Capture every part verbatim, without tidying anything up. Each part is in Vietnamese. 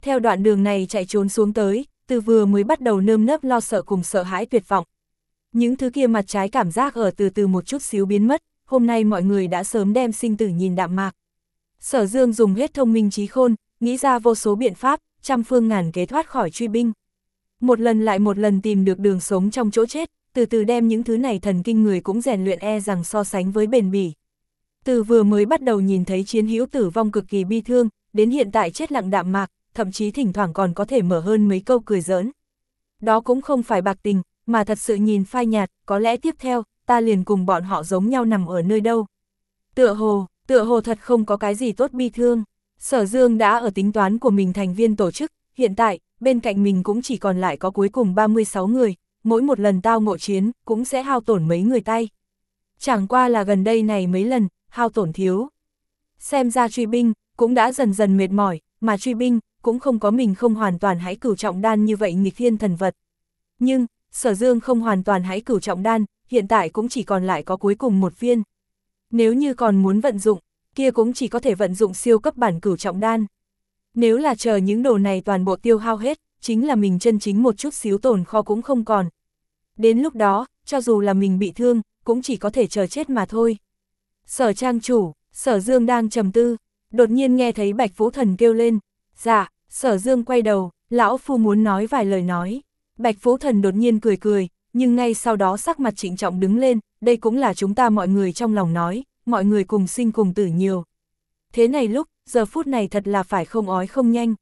Theo đoạn đường này chạy trốn xuống tới, từ vừa mới bắt đầu nơm nớp lo sợ cùng sợ hãi tuyệt vọng. Những thứ kia mặt trái cảm giác ở từ từ một chút xíu biến mất, hôm nay mọi người đã sớm đem sinh tử nhìn đạm mạc. Sở Dương dùng hết thông minh trí khôn, nghĩ ra vô số biện pháp, trăm phương ngàn kế thoát khỏi truy binh. Một lần lại một lần tìm được đường sống trong chỗ chết, từ từ đem những thứ này thần kinh người cũng rèn luyện e rằng so sánh với bền bỉ. Từ vừa mới bắt đầu nhìn thấy chiến hữu tử vong cực kỳ bi thương, đến hiện tại chết lặng đạm mạc, thậm chí thỉnh thoảng còn có thể mở hơn mấy câu cười giỡn. Đó cũng không phải bạc tình, mà thật sự nhìn phai nhạt, có lẽ tiếp theo, ta liền cùng bọn họ giống nhau nằm ở nơi đâu. Tựa hồ, tựa hồ thật không có cái gì tốt bi thương. Sở Dương đã ở tính toán của mình thành viên tổ chức, hiện tại, bên cạnh mình cũng chỉ còn lại có cuối cùng ba mươi sáu người, mỗi một lần tao ngộ chiến, cũng sẽ hao tổn mấy người tay. Chẳng qua là gần đây này mấy lần, hao tổn thiếu. Xem ra truy binh, cũng đã dần dần mệt mỏi, mà truy binh, cũng không có mình không hoàn toàn hãy cửu trọng đan như vậy nghịch thiên thần vật. Nhưng, Sở Dương không hoàn toàn hãy cửu trọng đan, hiện tại cũng chỉ còn lại có cuối cùng một viên. Nếu như còn muốn vận dụng, kia cũng chỉ có thể vận dụng siêu cấp bản cửu trọng đan. Nếu là chờ những đồ này toàn bộ tiêu hao hết, chính là mình chân chính một chút xíu tồn kho cũng không còn. Đến lúc đó, cho dù là mình bị thương, cũng chỉ có thể chờ chết mà thôi. Sở trang chủ, Sở Dương đang trầm tư, đột nhiên nghe thấy Bạch Vũ Thần kêu lên. Dạ, Sở Dương quay đầu, lão phu muốn nói vài lời nói. Bạch Vũ Thần đột nhiên cười cười, nhưng ngay sau đó sắc mặt trịnh trọng đứng lên, đây cũng là chúng ta mọi người trong lòng nói, mọi người cùng sinh cùng tử nhiều. Thế này lúc, giờ phút này thật là phải không ói không nhanh.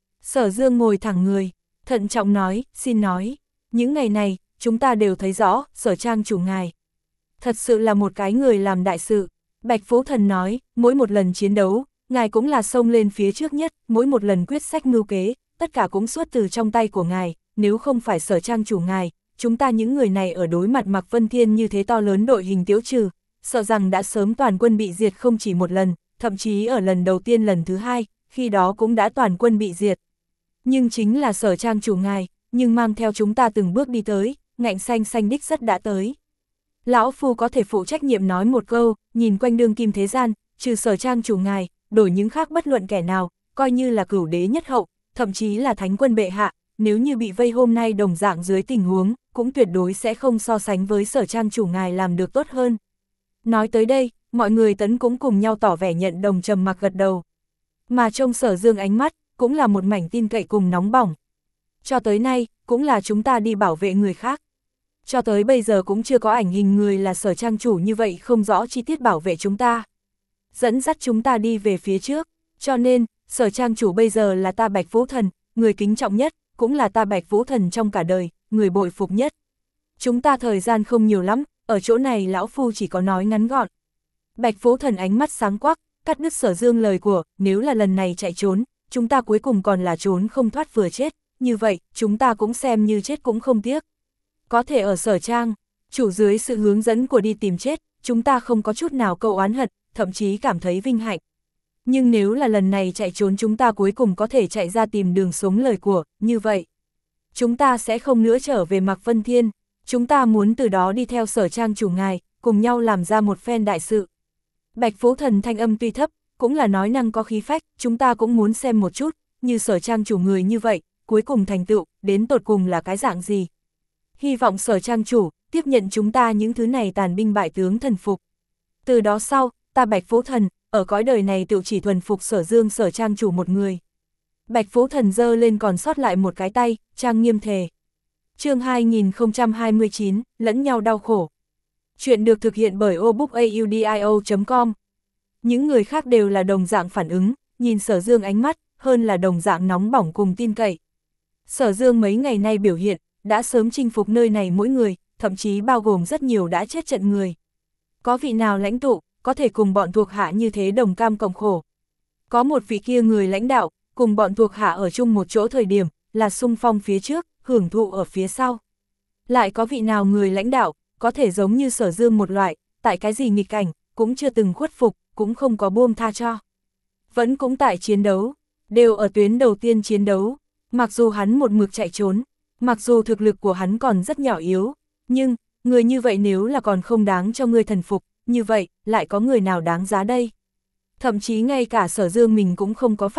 Sở Dương ngồi thẳng người, thận trọng nói, xin nói, những ngày này, chúng ta đều thấy rõ, Sở trang chủ ngài. Thật sự là một cái người làm đại sự. Bạch Vũ Thần nói, mỗi một lần chiến đấu, ngài cũng là xông lên phía trước nhất, mỗi một lần quyết sách mưu kế, tất cả cũng xuất từ trong tay của ngài, nếu không phải Sở trang chủ ngài, chúng ta những người này ở đối mặt Mạc Vân Thiên như thế to lớn đội hình tiêu trừ, sợ rằng đã sớm toàn quân bị diệt không chỉ một lần, thậm chí ở lần đầu tiên lần thứ hai, khi đó cũng đã toàn quân bị diệt. Nhưng chính là Sở trang chủ ngài, nhưng mang theo chúng ta từng bước đi tới, ngạnh xanh xanh đích rất đã tới. Lão phu có thể phụ trách nhiệm nói một câu, nhìn quanh đương kim thế gian, trừ Sở trang chủ ngài, đổi những khác bất luận kẻ nào, coi như là cửu đế nhất hậu, thậm chí là thánh quân bệ hạ, nếu như bị vây hôm nay đồng dạng dưới tình huống, cũng tuyệt đối sẽ không so sánh với Sở trang chủ ngài làm được tốt hơn. Nói tới đây, mọi người tấn cũng cùng nhau tỏ vẻ nhận đồng trầm mặc gật đầu. Mà trong Sở Dương ánh mắt, cũng là một mảnh tin cậy cùng nóng bỏng. Cho tới nay, cũng là chúng ta đi bảo vệ người khác. Cho tới bây giờ cũng chưa có ảnh hình người là Sở trang chủ như vậy không rõ chi tiết bảo vệ chúng ta. Dẫn dắt chúng ta đi về phía trước, cho nên, Sở trang chủ bây giờ là ta Bạch Vũ Thần, người kính trọng nhất, cũng là ta Bạch Vũ Thần trong cả đời, người bội phục nhất. Chúng ta thời gian không nhiều lắm, ở chỗ này lão phu chỉ có nói ngắn gọn. Bạch Vũ Thần ánh mắt sáng quắc, cắt đứt Sở Dương lời của, nếu là lần này chạy trốn, chúng ta cuối cùng còn là trốn không thoát vừa chết, như vậy, chúng ta cũng xem như chết cũng không tiếc. Có thể ở Sở trang, chủ dưới sự hướng dẫn của đi tìm chết, chúng ta không có chút nào câu oán hận, thậm chí cảm thấy vinh hạnh. Nhưng nếu là lần này chạy trốn chúng ta cuối cùng có thể chạy ra tìm đường sống lời của, như vậy, chúng ta sẽ không nữa trở về Mạc Vân Thiên, chúng ta muốn từ đó đi theo Sở trang chủ ngài, cùng nhau làm ra một phen đại sự. Bạch Vũ Thần thanh âm tuy thấp, cũng là nói năng có khí phách, chúng ta cũng muốn xem một chút, như Sở trang chủ người như vậy, cuối cùng thành tựu, đến tột cùng là cái dạng gì. Hy vọng Sở trang chủ, tiếp nhận chúng ta những thứ này tàn binh bại tướng thần phục. Từ đó sau, ta Bạch Vũ Thần, ở cõi đời này tự chỉ thuần phục Sở Dương Sở trang chủ một người. Bạch Vũ Thần giơ lên còn sót lại một cái tay, trang nghiêm thề. Chương hai nghìn không trăm hai mươi chín, lẫn nhau đau khổ. Chuyện được thực hiện bởi obookaudio chấm com. Những người khác đều là đồng dạng phản ứng, nhìn Sở Dương ánh mắt, hơn là đồng dạng nóng bỏng cùng tin cậy. Sở Dương mấy ngày nay biểu hiện, đã sớm chinh phục nơi này mỗi người, thậm chí bao gồm rất nhiều đã chết trận người. Có vị nào lãnh tụ, có thể cùng bọn thuộc hạ như thế đồng cam cộng khổ. Có một vị kia người lãnh đạo, cùng bọn thuộc hạ ở chung một chỗ thời điểm, là xung phong phía trước, hưởng thụ ở phía sau. Lại có vị nào người lãnh đạo, có thể giống như Sở Dương một loại, tại cái gì nghịch cảnh, cũng chưa từng khuất phục, cũng không có buông tha cho. Vẫn cũng tại chiến đấu, đều ở tuyến đầu tiên chiến đấu, mặc dù hắn một mực chạy trốn, mặc dù thực lực của hắn còn rất nhỏ yếu, nhưng, người như vậy nếu là còn không đáng cho ngươi thần phục, như vậy, lại có người nào đáng giá đây? Thậm chí ngay cả Sở Dương mình cũng không có phát hiện,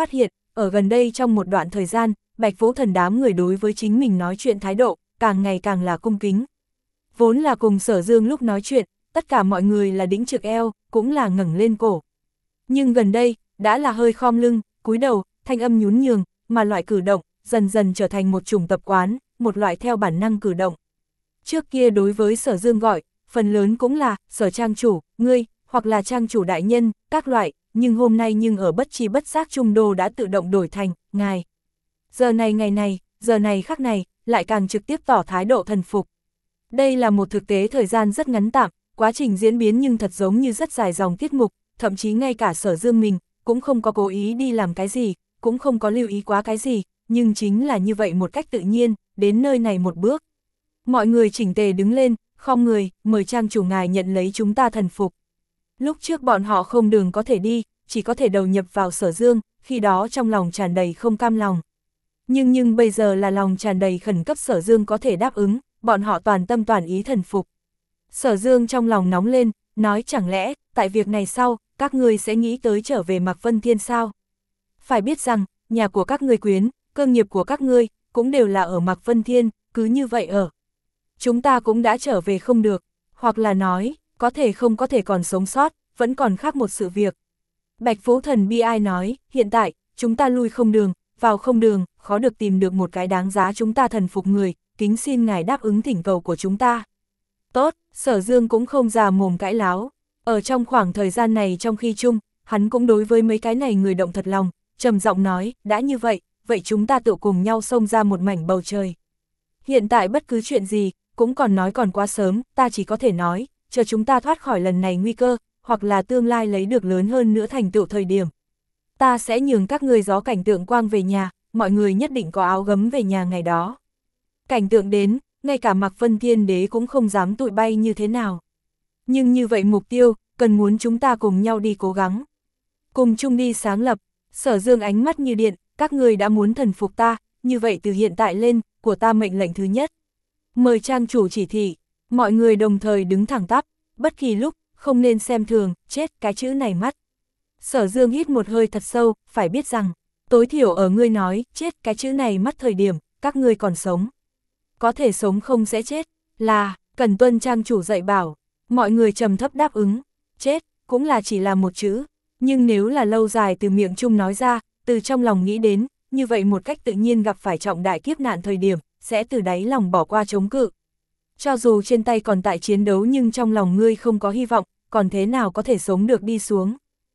ở gần đây trong một đoạn thời gian, Bạch Vũ Thần đám người đối với chính mình nói chuyện thái độ, càng ngày càng là cung kính. Vốn là cùng Sở Dương lúc nói chuyện, tất cả mọi người là đĩnh trực eo, cũng là ngẩng lên cổ. Nhưng gần đây, đã là hơi khom lưng, cúi đầu, thanh âm nhún nhường, mà loại cử động, dần dần trở thành một chủng tập quán, một loại theo bản năng cử động. Trước kia đối với Sở Dương gọi, phần lớn cũng là, Sở trang chủ, ngươi, hoặc là trang chủ đại nhân, các loại, nhưng hôm nay nhưng ở bất chi bất giác trung đô đã tự động đổi thành, ngài. Giờ này ngày này, giờ này khắc này, lại càng trực tiếp tỏ thái độ thần phục. Đây là một thực tế thời gian rất ngắn tạm, quá trình diễn biến nhưng thật giống như rất dài dòng tiết mục, thậm chí ngay cả Sở Dương mình, cũng không có cố ý đi làm cái gì, cũng không có lưu ý quá cái gì, nhưng chính là như vậy một cách tự nhiên, đến nơi này một bước. Mọi người chỉnh tề đứng lên, khom người, mời trang chủ ngài nhận lấy chúng ta thần phục. Lúc trước bọn họ không đường có thể đi, chỉ có thể đầu nhập vào Sở Dương, khi đó trong lòng tràn đầy không cam lòng. Nhưng nhưng bây giờ là lòng tràn đầy khẩn cấp Sở Dương có thể đáp ứng, bọn họ toàn tâm toàn ý thần phục. Sở Dương trong lòng nóng lên, nói chẳng lẽ, tại việc này sau, các ngươi sẽ nghĩ tới trở về Mạc Vân Thiên sao? Phải biết rằng, nhà của các ngươi quyến, cơ nghiệp của các ngươi, cũng đều là ở Mạc Vân Thiên, cứ như vậy ở. Chúng ta cũng đã trở về không được, hoặc là nói, có thể không có thể còn sống sót, vẫn còn khác một sự việc. Bạch Vũ Thần bi ai nói, hiện tại, chúng ta lui không đường, vào không đường, khó được tìm được một cái đáng giá chúng ta thần phục người, kính xin ngài đáp ứng thỉnh cầu của chúng ta. Tốt, Sở Dương cũng không già mồm cãi láo. Ở trong khoảng thời gian này trong khi chung, hắn cũng đối với mấy cái này người động thật lòng, trầm giọng nói, đã như vậy, vậy chúng ta tự cùng nhau xông ra một mảnh bầu trời. Hiện tại bất cứ chuyện gì, cũng còn nói còn quá sớm, ta chỉ có thể nói, chờ chúng ta thoát khỏi lần này nguy cơ, hoặc là tương lai lấy được lớn hơn nữa thành tựu thời điểm. Ta sẽ nhường các ngươi gió cảnh tượng quang về nhà, mọi người nhất định có áo gấm về nhà ngày đó. Cảnh tượng đến, ngay cả Mạc Vân Thiên Đế cũng không dám tụi bay như thế nào. Nhưng như vậy mục tiêu, cần muốn chúng ta cùng nhau đi cố gắng. Cùng chung đi sáng lập, Sở Dương ánh mắt như điện, các ngươi đã muốn thần phục ta, như vậy từ hiện tại lên, của ta mệnh lệnh thứ nhất. Mời trang chủ chỉ thị, mọi người đồng thời đứng thẳng tắp, bất kỳ lúc, không nên xem thường, chết cái chữ này mắt. Sở Dương hít một hơi thật sâu, phải biết rằng, tối thiểu ở ngươi nói, chết cái chữ này mắt thời điểm, các ngươi còn sống. Có thể sống không sẽ chết, là, cần tuân trang chủ dạy bảo, mọi người trầm thấp đáp ứng, chết, cũng là chỉ là một chữ, nhưng nếu là lâu dài từ miệng chung nói ra, từ trong lòng nghĩ đến, như vậy một cách tự nhiên gặp phải trọng đại kiếp nạn thời điểm, sẽ từ đáy lòng bỏ qua chống cự. Cho dù trên tay còn tại chiến đấu nhưng trong lòng ngươi không có hy vọng, còn thế nào có thể sống được đi xuống.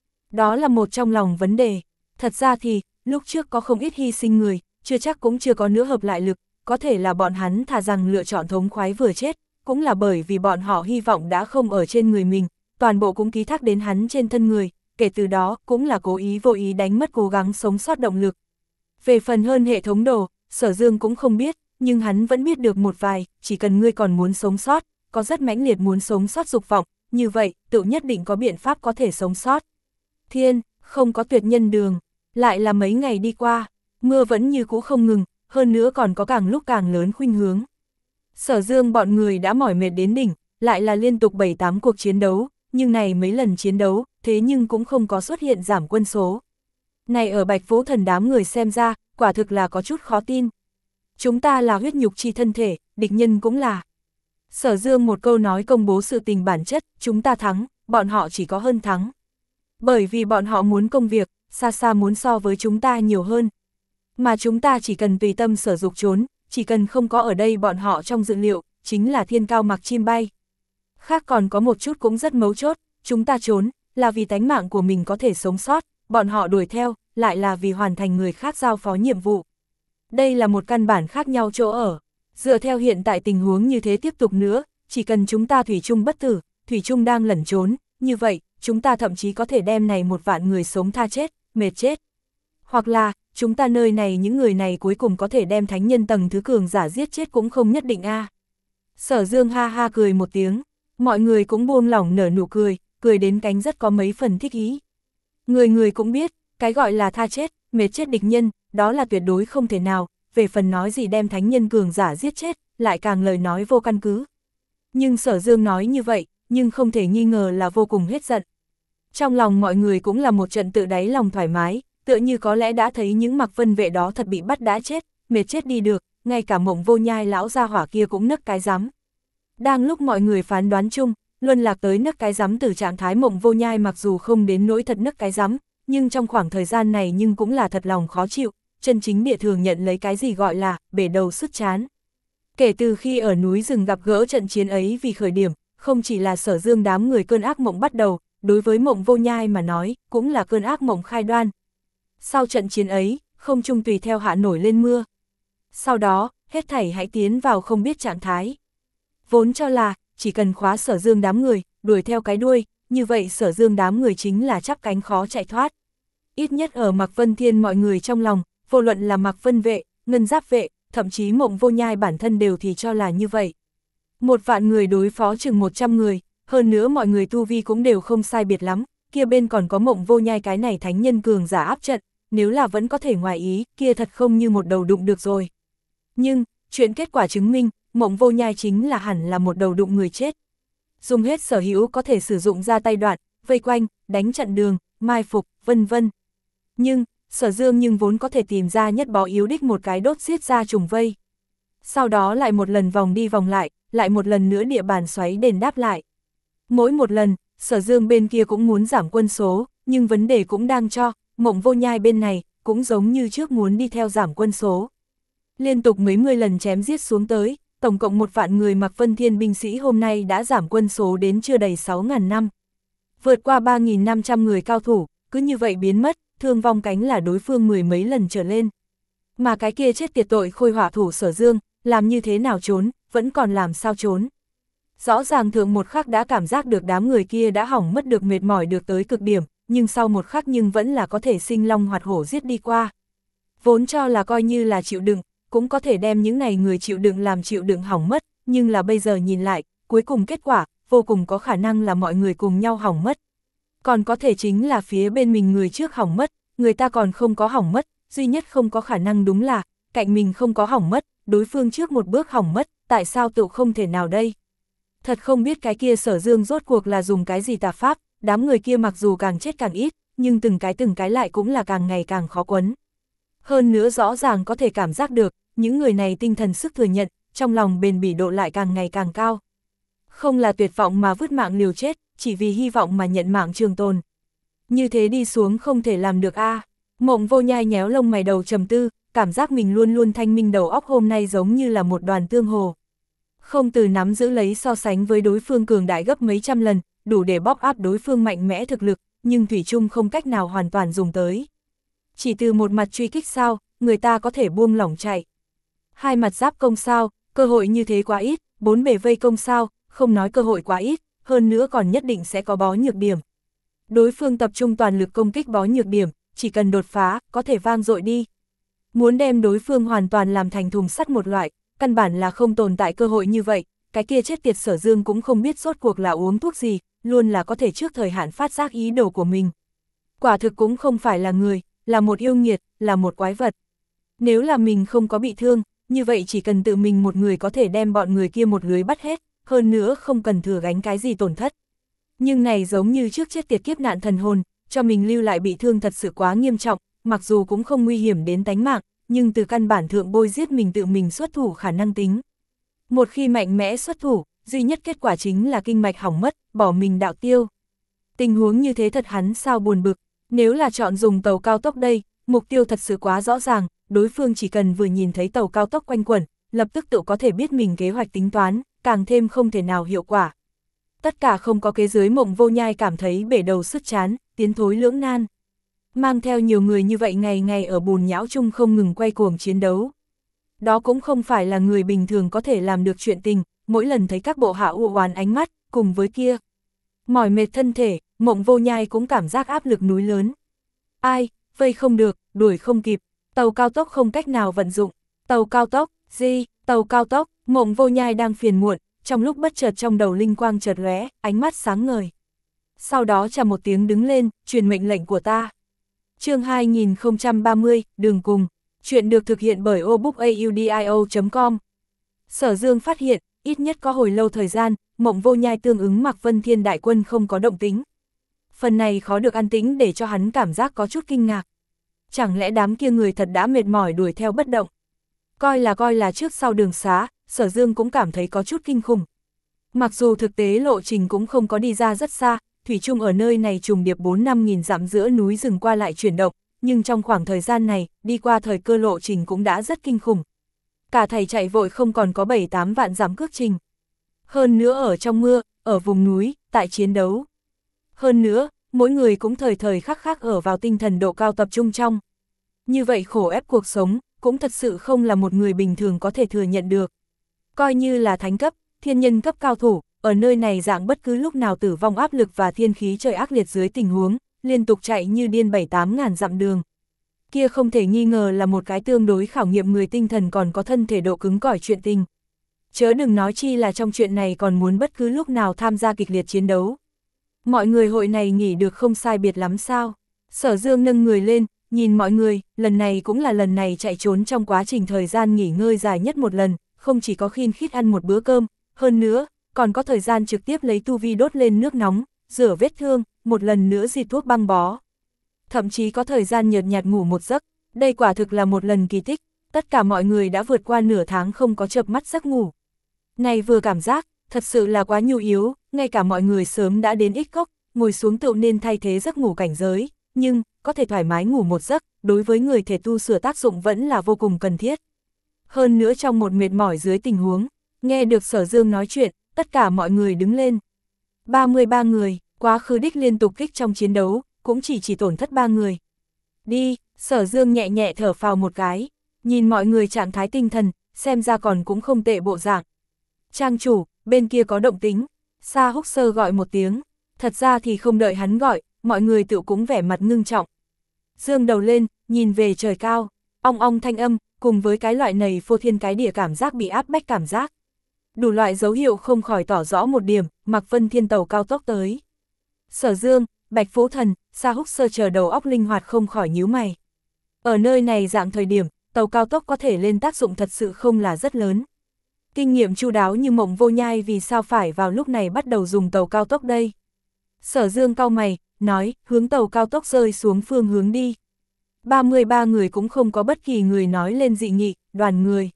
Đó là một trong lòng vấn đề. Thật ra thì, lúc trước có không ít hy sinh người, chưa chắc cũng chưa có nữa hợp lại lực, có thể là bọn hắn thà rằng lựa chọn thống khoái vừa chết, cũng là bởi vì bọn họ hy vọng đã không ở trên người mình, toàn bộ cũng ký thác đến hắn trên thân người, kể từ đó cũng là cố ý vô ý đánh mất cố gắng sống sót động lực. Về phần hơn hệ thống đồ, Sở Dương cũng không biết, nhưng hắn vẫn biết được một vài, chỉ cần ngươi còn muốn sống sót, có rất mãnh liệt muốn sống sót dục vọng, như vậy, tự nhất định có biện pháp có thể sống sót. Thiên, không có tuyệt nhân đường, lại là mấy ngày đi qua, mưa vẫn như cũ không ngừng, hơn nữa còn có càng lúc càng lớn khuynh hướng. Sở Dương bọn người đã mỏi mệt đến đỉnh, lại là liên tục bảy tám cuộc chiến đấu, nhưng này mấy lần chiến đấu, thế nhưng cũng không có xuất hiện giảm quân số. Này ở Bạch Vũ Thần đám người xem ra, quả thực là có chút khó tin. Chúng ta là huyết nhục chi thân thể, địch nhân cũng là. Sở Dương một câu nói công bố sự tình bản chất, chúng ta thắng, bọn họ chỉ có hơn thắng. Bởi vì bọn họ muốn công việc, xa xa muốn so với chúng ta nhiều hơn. Mà chúng ta chỉ cần tùy tâm sở dục trốn, chỉ cần không có ở đây bọn họ trong dự liệu, chính là thiên cao mặc chim bay. Khác còn có một chút cũng rất mấu chốt, chúng ta trốn, là vì tánh mạng của mình có thể sống sót, bọn họ đuổi theo, lại là vì hoàn thành người khác giao phó nhiệm vụ. Đây là một căn bản khác nhau chỗ ở. Dựa theo hiện tại tình huống như thế tiếp tục nữa, chỉ cần chúng ta thủy chung bất tử, thủy chung đang lẩn trốn, như vậy, chúng ta thậm chí có thể đem này một vạn người sống tha chết, mệt chết. Hoặc là, chúng ta nơi này những người này cuối cùng có thể đem thánh nhân tầng thứ cường giả giết chết cũng không nhất định a. À. Sở Dương ha ha cười một tiếng, mọi người cũng buông lỏng nở nụ cười, cười đến cánh rất có mấy phần thích ý. Người người cũng biết, cái gọi là tha chết, mệt chết địch nhân, đó là tuyệt đối không thể nào, về phần nói gì đem thánh nhân cường giả giết chết, lại càng lời nói vô căn cứ. Nhưng Sở Dương nói như vậy, nhưng không thể nghi ngờ là vô cùng hết giận. Trong lòng mọi người cũng là một trận tự đáy lòng thoải mái, tựa như có lẽ đã thấy những Mạc Vân vệ đó thật bị bắt đã chết, mệt chết đi được, ngay cả Mộng Vô Nhai lão gia hỏa kia cũng nấc cái rắm. Đang lúc mọi người phán đoán chung, luân lạc tới nấc cái rắm từ trạng thái Mộng Vô Nhai mặc dù không đến nỗi thật nấc cái rắm, nhưng trong khoảng thời gian này nhưng cũng là thật lòng khó chịu, chân chính địa thường nhận lấy cái gì gọi là bể đầu sứt chán. Kể từ khi ở núi rừng gặp gỡ trận chiến ấy vì khởi điểm, không chỉ là Sở Dương đám người cơn ác mộng bắt đầu, đối với Mộng Vô Nhai mà nói, cũng là cơn ác mộng khai đoan. Sau trận chiến ấy, không trung tùy theo hạ nổi lên mưa. Sau đó, hết thảy hãy tiến vào không biết trạng thái. Vốn cho là, chỉ cần khóa Sở Dương đám người, đuổi theo cái đuôi, như vậy Sở Dương đám người chính là chắp cánh khó chạy thoát. Ít nhất ở Mạc Vân Thiên mọi người trong lòng, vô luận là Mạc Vân vệ, Ngân Giáp vệ, thậm chí Mộng Vô Nhai bản thân đều thì cho là như vậy. Một vạn người đối phó chừng một trăm người, hơn nữa mọi người tu vi cũng đều không sai biệt lắm, kia bên còn có Mộng Vô Nhai cái này thánh nhân cường giả áp trận, nếu là vẫn có thể ngoài ý, kia thật không như một đầu đụng được rồi. Nhưng, chuyện kết quả chứng minh, Mộng Vô Nhai chính là hẳn là một đầu đụng người chết. Dùng hết sở hữu có thể sử dụng ra tay đoạn, vây quanh, đánh chặn đường, mai phục, vân vân. Nhưng, Sở Dương nhưng vốn có thể tìm ra nhất bó yếu đích một cái đốt xiết ra trùng vây. Sau đó lại một lần vòng đi vòng lại, lại một lần nữa địa bàn xoáy đền đáp lại. Mỗi một lần, Sở Dương bên kia cũng muốn giảm quân số, nhưng vấn đề cũng đang cho, Mộng Vô Nhai bên này, cũng giống như trước muốn đi theo giảm quân số. Liên tục mấy mươi lần chém giết xuống tới, tổng cộng một vạn người Mạc Vân Thiên binh sĩ hôm nay đã giảm quân số đến chưa đầy sáu nghìn năm. Vượt qua ba nghìn năm trăm người cao thủ, cứ như vậy biến mất, thương vong cánh là đối phương mười mấy lần trở lên. Mà cái kia chết tiệt tội khôi hỏa thủ Sở Dương, làm như thế nào trốn, vẫn còn làm sao trốn. Rõ ràng thượng một khắc đã cảm giác được đám người kia đã hỏng mất được mệt mỏi được tới cực điểm, nhưng sau một khắc nhưng vẫn là có thể sinh long hoạt hổ giết đi qua. Vốn cho là coi như là chịu đựng, cũng có thể đem những này người chịu đựng làm chịu đựng hỏng mất, nhưng là bây giờ nhìn lại, cuối cùng kết quả, vô cùng có khả năng là mọi người cùng nhau hỏng mất. Còn có thể chính là phía bên mình người trước hỏng mất, người ta còn không có hỏng mất, duy nhất không có khả năng đúng là, cạnh mình không có hỏng mất, đối phương trước một bước hỏng mất, tại sao tự không thể nào đây? Thật không biết cái kia Sở Dương rốt cuộc là dùng cái gì tà pháp, đám người kia mặc dù càng chết càng ít, nhưng từng cái từng cái lại cũng là càng ngày càng khó quấn. Hơn nữa rõ ràng có thể cảm giác được, những người này tinh thần sức thừa nhận, trong lòng bền bỉ độ lại càng ngày càng cao. Không là tuyệt vọng mà vứt mạng liều chết, chỉ vì hy vọng mà nhận mạng trường tồn. Như thế đi xuống không thể làm được a. À. Mộng Vô Nhai nhéo lông mày đầu trầm tư, cảm giác mình luôn luôn thanh minh đầu óc hôm nay giống như là một đoàn tương hồ. Không từ nắm giữ lấy so sánh với đối phương cường đại gấp mấy trăm lần, đủ để bóp áp đối phương mạnh mẽ thực lực, nhưng thủy chung không cách nào hoàn toàn dùng tới. Chỉ từ một mặt truy kích sao, người ta có thể buông lỏng chạy. Hai mặt giáp công sao, cơ hội như thế quá ít, bốn bề vây công sao, không nói cơ hội quá ít, hơn nữa còn nhất định sẽ có bó nhược điểm. Đối phương tập trung toàn lực công kích bó nhược điểm, chỉ cần đột phá, có thể vang dội đi. Muốn đem đối phương hoàn toàn làm thành thùng sắt một loại, căn bản là không tồn tại cơ hội như vậy, cái kia chết tiệt Sở Dương cũng không biết rốt cuộc là uống thuốc gì, luôn là có thể trước thời hạn phát giác ý đồ của mình. Quả thực cũng không phải là người, là một yêu nghiệt, là một quái vật. Nếu là mình không có bị thương, như vậy chỉ cần tự mình một người có thể đem bọn người kia một lưới bắt hết, hơn nữa không cần thừa gánh cái gì tổn thất. Nhưng này giống như trước chết tiệt kiếp nạn thần hồn, cho mình lưu lại bị thương thật sự quá nghiêm trọng, mặc dù cũng không nguy hiểm đến tánh mạng, nhưng từ căn bản thượng bôi giết mình tự mình xuất thủ khả năng tính. Một khi mạnh mẽ xuất thủ, duy nhất kết quả chính là kinh mạch hỏng mất, bỏ mình đạo tiêu. Tình huống như thế thật hắn sao buồn bực, nếu là chọn dùng tàu cao tốc đây, mục tiêu thật sự quá rõ ràng, đối phương chỉ cần vừa nhìn thấy tàu cao tốc quanh quẩn, lập tức tự có thể biết mình kế hoạch tính toán, càng thêm không thể nào hiệu quả. Tất cả không có kế dưới Mộng Vô Nhai cảm thấy bể đầu sứt chán, tiến thối lưỡng nan. Mang theo nhiều người như vậy ngày ngày ở bùn nhão chung không ngừng quay cuồng chiến đấu. Đó cũng không phải là người bình thường có thể làm được chuyện tình, mỗi lần thấy các bộ hạ u oán ánh mắt, cùng với kia. Mỏi mệt thân thể, Mộng Vô Nhai cũng cảm giác áp lực núi lớn. Ai, vây không được, đuổi không kịp, tàu cao tốc không cách nào vận dụng, tàu cao tốc, gì, tàu cao tốc, Mộng Vô Nhai đang phiền muộn, trong lúc bất chợt trong đầu linh quang chợt lóe, ánh mắt sáng ngời. Sau đó chà một tiếng đứng lên, truyền mệnh lệnh của ta. Chương hai nghìn không trăm ba mươi, đường cùng, chuyện được thực hiện bởi obookaudio chấm com. Sở Dương phát hiện, ít nhất có hồi lâu thời gian, Mộng Vô Nhai tương ứng Mạc Vân Thiên đại quân không có động tính. Phần này khó được an tĩnh để cho hắn cảm giác có chút kinh ngạc. Chẳng lẽ đám kia người thật đã mệt mỏi đuổi theo bất động? Coi là coi là trước sau đường xá, Sở Dương cũng cảm thấy có chút kinh khủng. Mặc dù thực tế lộ trình cũng không có đi ra rất xa, thủy chung ở nơi này trùng điệp bốn năm nghìn dặm giữa núi rừng qua lại chuyển động, nhưng trong khoảng thời gian này, đi qua thời cơ lộ trình cũng đã rất kinh khủng. Cả thầy chạy vội không còn có bảy tám vạn dặm cước trình. Hơn nữa ở trong mưa, ở vùng núi, tại chiến đấu. Hơn nữa, mỗi người cũng thời thời khắc khắc ở vào tinh thần độ cao tập trung trong. Như vậy khổ ép cuộc sống, cũng thật sự không là một người bình thường có thể thừa nhận được. Coi như là thánh cấp, thiên nhân cấp cao thủ, ở nơi này dạng bất cứ lúc nào tử vong áp lực và thiên khí trời ác liệt dưới tình huống, liên tục chạy như điên bảy tám ngàn dặm đường. Kia không thể nghi ngờ là một cái tương đối khảo nghiệm người tinh thần còn có thân thể độ cứng cỏi chuyện tình. Chớ đừng nói chi là trong chuyện này còn muốn bất cứ lúc nào tham gia kịch liệt chiến đấu. Mọi người hội này nghỉ được không sai biệt lắm sao? Sở Dương nâng người lên, nhìn mọi người, lần này cũng là lần này chạy trốn trong quá trình thời gian nghỉ ngơi dài nhất một lần, không chỉ có khiên khít ăn một bữa cơm, hơn nữa, còn có thời gian trực tiếp lấy tu vi đốt lên nước nóng, rửa vết thương, một lần nữa xịt thuốc băng bó. Thậm chí có thời gian nhợt nhạt ngủ một giấc, đây quả thực là một lần kỳ tích, tất cả mọi người đã vượt qua nửa tháng không có chợp mắt giấc ngủ. Này vừa cảm giác, thật sự là quá nhu yếu, ngay cả mọi người sớm đã đến ích cốc, ngồi xuống tựu nên thay thế giấc ngủ cảnh giới, nhưng, có thể thoải mái ngủ một giấc, đối với người thể tu sửa tác dụng vẫn là vô cùng cần thiết. Hơn nữa trong một mệt mỏi dưới tình huống, nghe được Sở Dương nói chuyện, tất cả mọi người đứng lên. ba mươi ba người, quá khứ đích liên tục kích trong chiến đấu, cũng chỉ chỉ tổn thất ba người. Đi, Sở Dương nhẹ nhẹ thở phào một cái, nhìn mọi người trạng thái tinh thần, xem ra còn cũng không tệ bộ dạng. Trang chủ, bên kia có động tính, Sa Húc Sơ gọi một tiếng, thật ra thì không đợi hắn gọi, mọi người tự cũng vẻ mặt ngưng trọng. Dương đầu lên, nhìn về trời cao, ong ong thanh âm, cùng với cái loại này phô thiên cái địa cảm giác bị áp bách cảm giác. Đủ loại dấu hiệu không khỏi tỏ rõ một điểm, Mạc Vân Thiên tàu cao tốc tới. Sở Dương, Bạch Phú Thần, Sa Húc Sơ chờ đầu óc linh hoạt không khỏi nhíu mày. Ở nơi này dạng thời điểm, tàu cao tốc có thể lên tác dụng thật sự không là rất lớn. Kinh nghiệm chu đáo như Mộng Vô Nhai vì sao phải vào lúc này bắt đầu dùng tàu cao tốc đây. Sở Dương cau mày, nói, hướng tàu cao tốc rơi xuống phương hướng đi. ba mươi ba người cũng không có bất kỳ người nói lên dị nghị, đoàn người.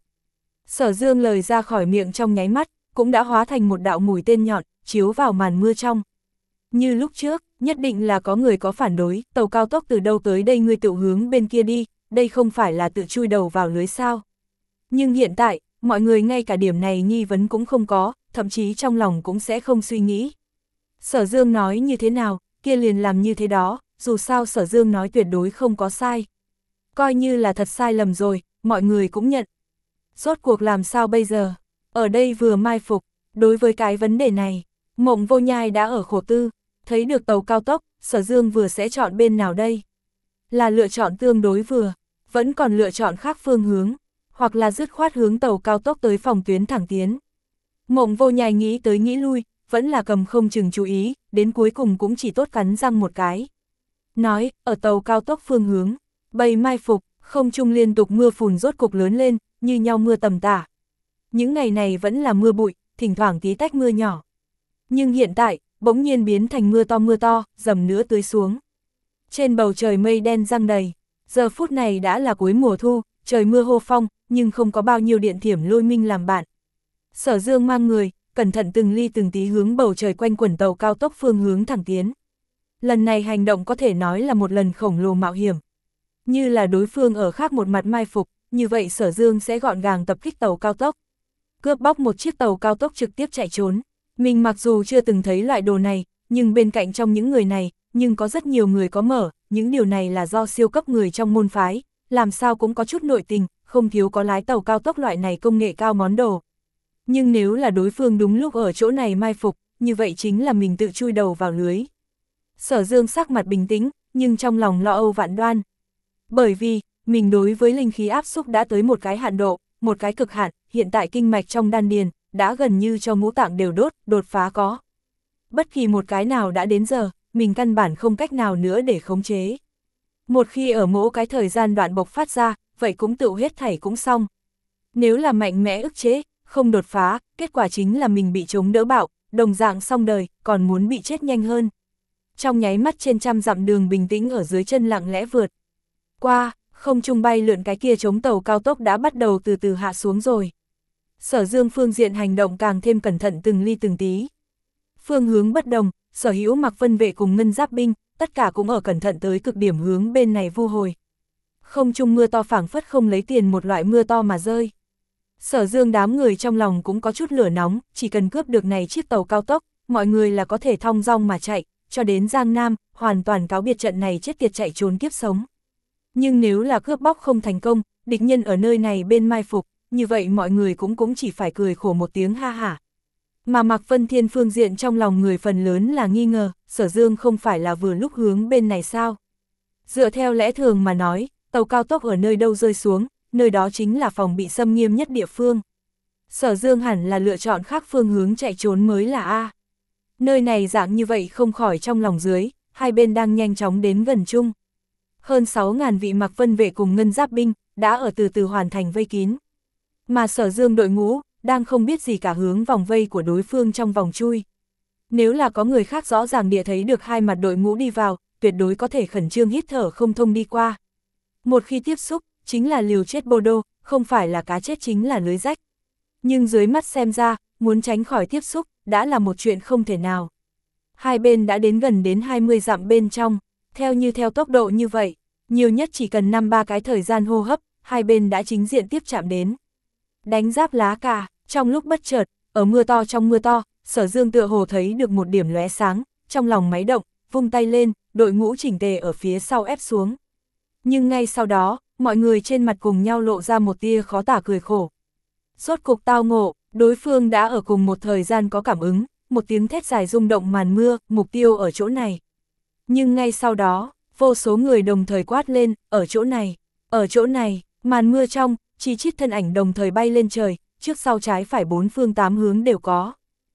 Sở Dương lời ra khỏi miệng trong nháy mắt, cũng đã hóa thành một đạo mũi tên nhọn, chiếu vào màn mưa trong. Như lúc trước, nhất định là có người có phản đối, tàu cao tốc từ đâu tới đây ngươi tự hướng bên kia đi, đây không phải là tự chui đầu vào lưới sao. Nhưng hiện tại, mọi người ngay cả điểm này nghi vấn cũng không có, thậm chí trong lòng cũng sẽ không suy nghĩ. Sở Dương nói như thế nào, kia liền làm như thế đó, dù sao Sở Dương nói tuyệt đối không có sai. Coi như là thật sai lầm rồi, mọi người cũng nhận. Rốt cuộc làm sao bây giờ? Ở đây vừa mai phục, đối với cái vấn đề này, Mộng Vô Nhai đã ở khổ tư, thấy được tàu cao tốc, Sở Dương vừa sẽ chọn bên nào đây? Là lựa chọn tương đối vừa, vẫn còn lựa chọn khác phương hướng, hoặc là dứt khoát hướng tàu cao tốc tới phòng tuyến thẳng tiến. Mộng Vô Nhai nghĩ tới nghĩ lui, vẫn là cầm không chừng chú ý, đến cuối cùng cũng chỉ tốt cắn răng một cái. Nói, ở tàu cao tốc phương hướng, bầy mai phục, không trung liên tục mưa phùn rốt cục lớn lên, như nhau mưa tầm tả. Những ngày này vẫn là mưa bụi, thỉnh thoảng tí tách mưa nhỏ. Nhưng hiện tại, bỗng nhiên biến thành mưa to mưa to, dầm nữa tưới xuống. Trên bầu trời mây đen giăng đầy, giờ phút này đã là cuối mùa thu, trời mưa hô phong, nhưng không có bao nhiêu điện thiểm lôi minh làm bạn. Sở Dương mang người, cẩn thận từng ly từng tí hướng bầu trời quanh quẩn tàu cao tốc phương hướng thẳng tiến. Lần này hành động có thể nói là một lần khổng lồ mạo hiểm. Như là đối phương ở khác một mặt mai phục, như vậy Sở Dương sẽ gọn gàng tập kích tàu cao tốc. Cướp bóc một chiếc tàu cao tốc trực tiếp chạy trốn. Mình mặc dù chưa từng thấy loại đồ này, nhưng bên cạnh trong những người này, nhưng có rất nhiều người có mở, những điều này là do siêu cấp người trong môn phái, làm sao cũng có chút nội tình, không thiếu có lái tàu cao tốc loại này công nghệ cao món đồ. Nhưng nếu là đối phương đúng lúc ở chỗ này mai phục, như vậy chính là mình tự chui đầu vào lưới. Sở Dương sắc mặt bình tĩnh, nhưng trong lòng lo âu vạn đoan. Bởi vì, mình đối với linh khí áp xúc đã tới một cái hạn độ, một cái cực hạn, hiện tại kinh mạch trong đan điền, đã gần như cho ngũ tạng đều đốt, đột phá có. Bất kỳ một cái nào đã đến giờ, mình căn bản không cách nào nữa để khống chế. Một khi ở mỗi cái thời gian đoạn bộc phát ra, vậy cũng tự hết thảy cũng xong. Nếu là mạnh mẽ ức chế, không đột phá, kết quả chính là mình bị chống đỡ bạo, đồng dạng xong đời, còn muốn bị chết nhanh hơn. Trong nháy mắt trên trăm dặm đường bình tĩnh ở dưới chân lặng lẽ vượt. qua, không trung bay lượn cái kia chống tàu cao tốc đã bắt đầu từ từ hạ xuống rồi. Sở Dương phương diện hành động càng thêm cẩn thận từng ly từng tí. Phương hướng bất đồng, Sở Hữu Mặc Vân vệ cùng Ngân Giáp binh, tất cả cũng ở cẩn thận tới cực điểm hướng bên này vu hồi. Không trung mưa to phảng phất không lấy tiền một loại mưa to mà rơi. Sở Dương đám người trong lòng cũng có chút lửa nóng, chỉ cần cướp được này chiếc tàu cao tốc, mọi người là có thể thong dong mà chạy, cho đến Giang Nam, hoàn toàn cáo biệt trận này chết tiệt chạy trốn kiếp sống. Nhưng nếu là cướp bóc không thành công, địch nhân ở nơi này bên mai phục, như vậy mọi người cũng cũng chỉ phải cười khổ một tiếng ha hả. Mà Mạc Vân Thiên phương diện trong lòng người phần lớn là nghi ngờ, Sở Dương không phải là vừa lúc hướng bên này sao? Dựa theo lẽ thường mà nói, tàu cao tốc ở nơi đâu rơi xuống, nơi đó chính là phòng bị xâm nghiêm nhất địa phương. Sở Dương hẳn là lựa chọn khác phương hướng chạy trốn mới là A. Nơi này dạng như vậy không khỏi trong lòng dưới, hai bên đang nhanh chóng đến gần chung. Hơn sáu nghìn vị Mạc Vân vệ cùng Ngân Giáp binh, đã ở từ từ hoàn thành vây kín. Mà Sở Dương đội ngũ, đang không biết gì cả hướng vòng vây của đối phương trong vòng chui. Nếu là có người khác rõ ràng địa thấy được hai mặt đội ngũ đi vào, tuyệt đối có thể khẩn trương hít thở không thông đi qua. Một khi tiếp xúc, chính là liều chết bô đô, không phải là cá chết chính là lưới rách. Nhưng dưới mắt xem ra, muốn tránh khỏi tiếp xúc, đã là một chuyện không thể nào. Hai bên đã đến gần đến hai mươi dặm bên trong, theo như theo tốc độ như vậy, nhiều nhất chỉ cần năm ba cái thời gian hô hấp, hai bên đã chính diện tiếp chạm đến. Đánh giáp lá cà, trong lúc bất chợt, ở mưa to trong mưa to, Sở Dương tựa hồ thấy được một điểm lóe sáng, trong lòng máy động, vung tay lên, đội ngũ chỉnh tề ở phía sau ép xuống. Nhưng ngay sau đó, mọi người trên mặt cùng nhau lộ ra một tia khó tả cười khổ. Rốt cục tao ngộ, đối phương đã ở cùng một thời gian có cảm ứng, một tiếng thét dài rung động màn mưa, mục tiêu ở chỗ này. Nhưng ngay sau đó, vô số người đồng thời quát lên, ở chỗ này, ở chỗ này, màn mưa trong, chi chít thân ảnh đồng thời bay lên trời, trước sau trái phải bốn phương tám hướng đều có.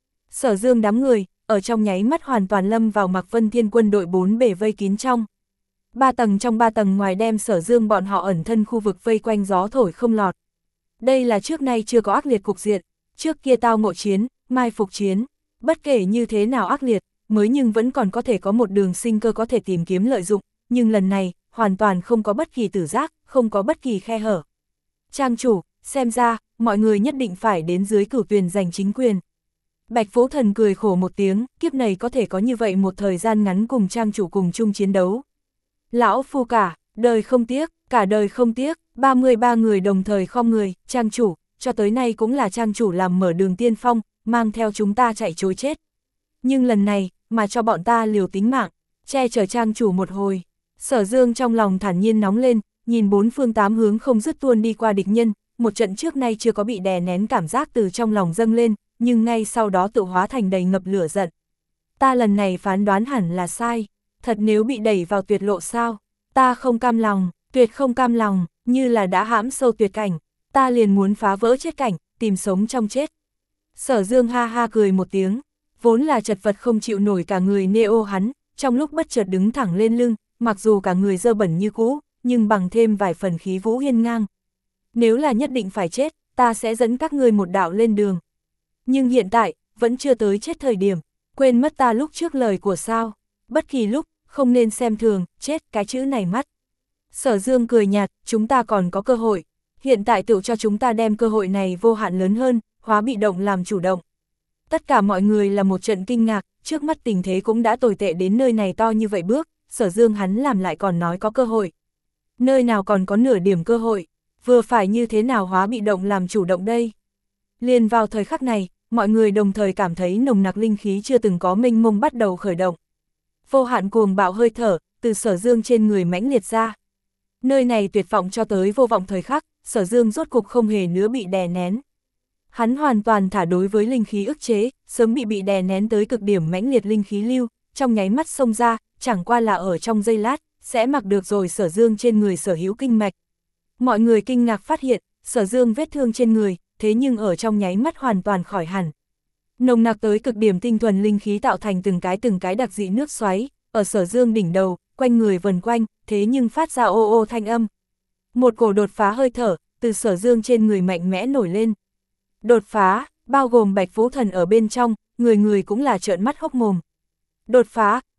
Sở Dương đám người, ở trong nháy mắt hoàn toàn lâm vào Mạc Vân Thiên quân đội bốn bề vây kín trong. Ba tầng trong ba tầng ngoài đem Sở Dương bọn họ ẩn thân khu vực vây quanh gió thổi không lọt. Đây là trước nay chưa có ác liệt cục diện, trước kia tao ngộ chiến, mai phục chiến, bất kể như thế nào ác liệt, mới nhưng vẫn còn có thể có một đường sinh cơ có thể tìm kiếm lợi dụng, nhưng lần này, hoàn toàn không có bất kỳ tử giác, không có bất kỳ khe hở. Trang chủ, xem ra, mọi người nhất định phải đến dưới cửu tuyền giành chính quyền. Bạch Phố Thần cười khổ một tiếng, kiếp này có thể có như vậy một thời gian ngắn cùng trang chủ cùng chung chiến đấu. Lão phu cả, đời không tiếc, cả đời không tiếc, ba mươi ba người đồng thời khom người, trang chủ, cho tới nay cũng là trang chủ làm mở đường tiên phong, mang theo chúng ta chạy trối chết. Nhưng lần này, mà cho bọn ta liều tính mạng, che chở trang chủ một hồi. Sở Dương trong lòng thản nhiên nóng lên, nhìn bốn phương tám hướng không dứt tuôn đi qua địch nhân, một trận trước nay chưa có bị đè nén cảm giác từ trong lòng dâng lên, nhưng ngay sau đó tự hóa thành đầy ngập lửa giận. Ta lần này phán đoán hẳn là sai, thật nếu bị đẩy vào tuyệt lộ sao, ta không cam lòng, tuyệt không cam lòng, như là đã hãm sâu tuyệt cảnh, ta liền muốn phá vỡ chết cảnh, tìm sống trong chết. Sở Dương ha ha cười một tiếng, vốn là chật vật không chịu nổi cả người neo hắn, trong lúc bất chợt đứng thẳng lên lưng, mặc dù cả người dơ bẩn như cũ, nhưng bằng thêm vài phần khí vũ hiên ngang. Nếu là nhất định phải chết, ta sẽ dẫn các ngươi một đạo lên đường. Nhưng hiện tại, vẫn chưa tới chết thời điểm, quên mất ta lúc trước lời của sao, bất kỳ lúc, không nên xem thường, chết cái chữ này mắt. Sở Dương cười nhạt, chúng ta còn có cơ hội, hiện tại tự cho chúng ta đem cơ hội này vô hạn lớn hơn, hóa bị động làm chủ động. Tất cả mọi người là một trận kinh ngạc, trước mắt tình thế cũng đã tồi tệ đến nơi này to như vậy bước, Sở Dương hắn làm lại còn nói có cơ hội. Nơi nào còn có nửa điểm cơ hội, vừa phải như thế nào hóa bị động làm chủ động đây. Liền vào thời khắc này, mọi người đồng thời cảm thấy nồng nặc linh khí chưa từng có mênh mông bắt đầu khởi động. Vô hạn cuồng bạo hơi thở, từ Sở Dương trên người mãnh liệt ra. Nơi này tuyệt vọng cho tới vô vọng thời khắc, Sở Dương rốt cục không hề nữa bị đè nén. Hắn hoàn toàn thả đối với linh khí ức chế, sớm bị bị đè nén tới cực điểm mãnh liệt linh khí lưu, trong nháy mắt xông ra, chẳng qua là ở trong giây lát, sẽ mặc được rồi Sở Dương trên người sở hữu kinh mạch. Mọi người kinh ngạc phát hiện, Sở Dương vết thương trên người, thế nhưng ở trong nháy mắt hoàn toàn khỏi hẳn. Nồng nặc tới cực điểm tinh thuần linh khí tạo thành từng cái từng cái đặc dị nước xoáy, ở Sở Dương đỉnh đầu, quanh người vần quanh, thế nhưng phát ra ô ô thanh âm. Một cổ đột phá hơi thở, từ Sở Dương trên người mạnh mẽ nổi lên. Đột phá, bao gồm Bạch Vũ Thần ở bên trong, người người cũng là trợn mắt hốc mồm. Đột phá,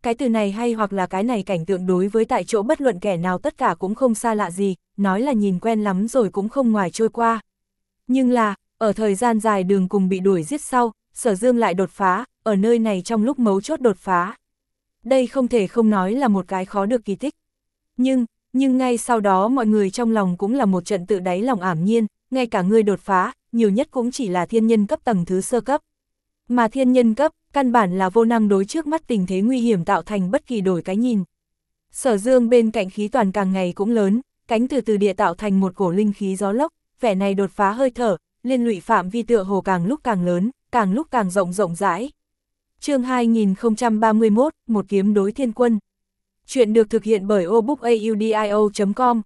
cái từ này hay hoặc là cái này cảnh tượng đối với tại chỗ bất luận kẻ nào tất cả cũng không xa lạ gì, nói là nhìn quen lắm rồi cũng không ngoài trôi qua. Nhưng là, ở thời gian dài đường cùng bị đuổi giết sau, Sở Dương lại đột phá, ở nơi này trong lúc mấu chốt đột phá. Đây không thể không nói là một cái khó được kỳ tích. Nhưng, nhưng ngay sau đó mọi người trong lòng cũng là một trận tự đáy lòng ảm nhiên, ngay cả người đột phá, nhiều nhất cũng chỉ là thiên nhân cấp tầng thứ sơ cấp. Mà thiên nhân cấp, căn bản là vô năng đối trước mắt tình thế nguy hiểm tạo thành bất kỳ đổi cái nhìn. Sở Dương bên cạnh khí toàn càng ngày cũng lớn, cánh từ từ địa tạo thành một cổ linh khí gió lốc, vẻ này đột phá hơi thở, liên lụy phạm vi tựa hồ càng lúc càng lớn, càng lúc càng rộng rộng rãi. Chương hai nghìn không trăm ba mươi mốt, một kiếm đối thiên quân. Chuyện được thực hiện bởi obookaudio chấm com.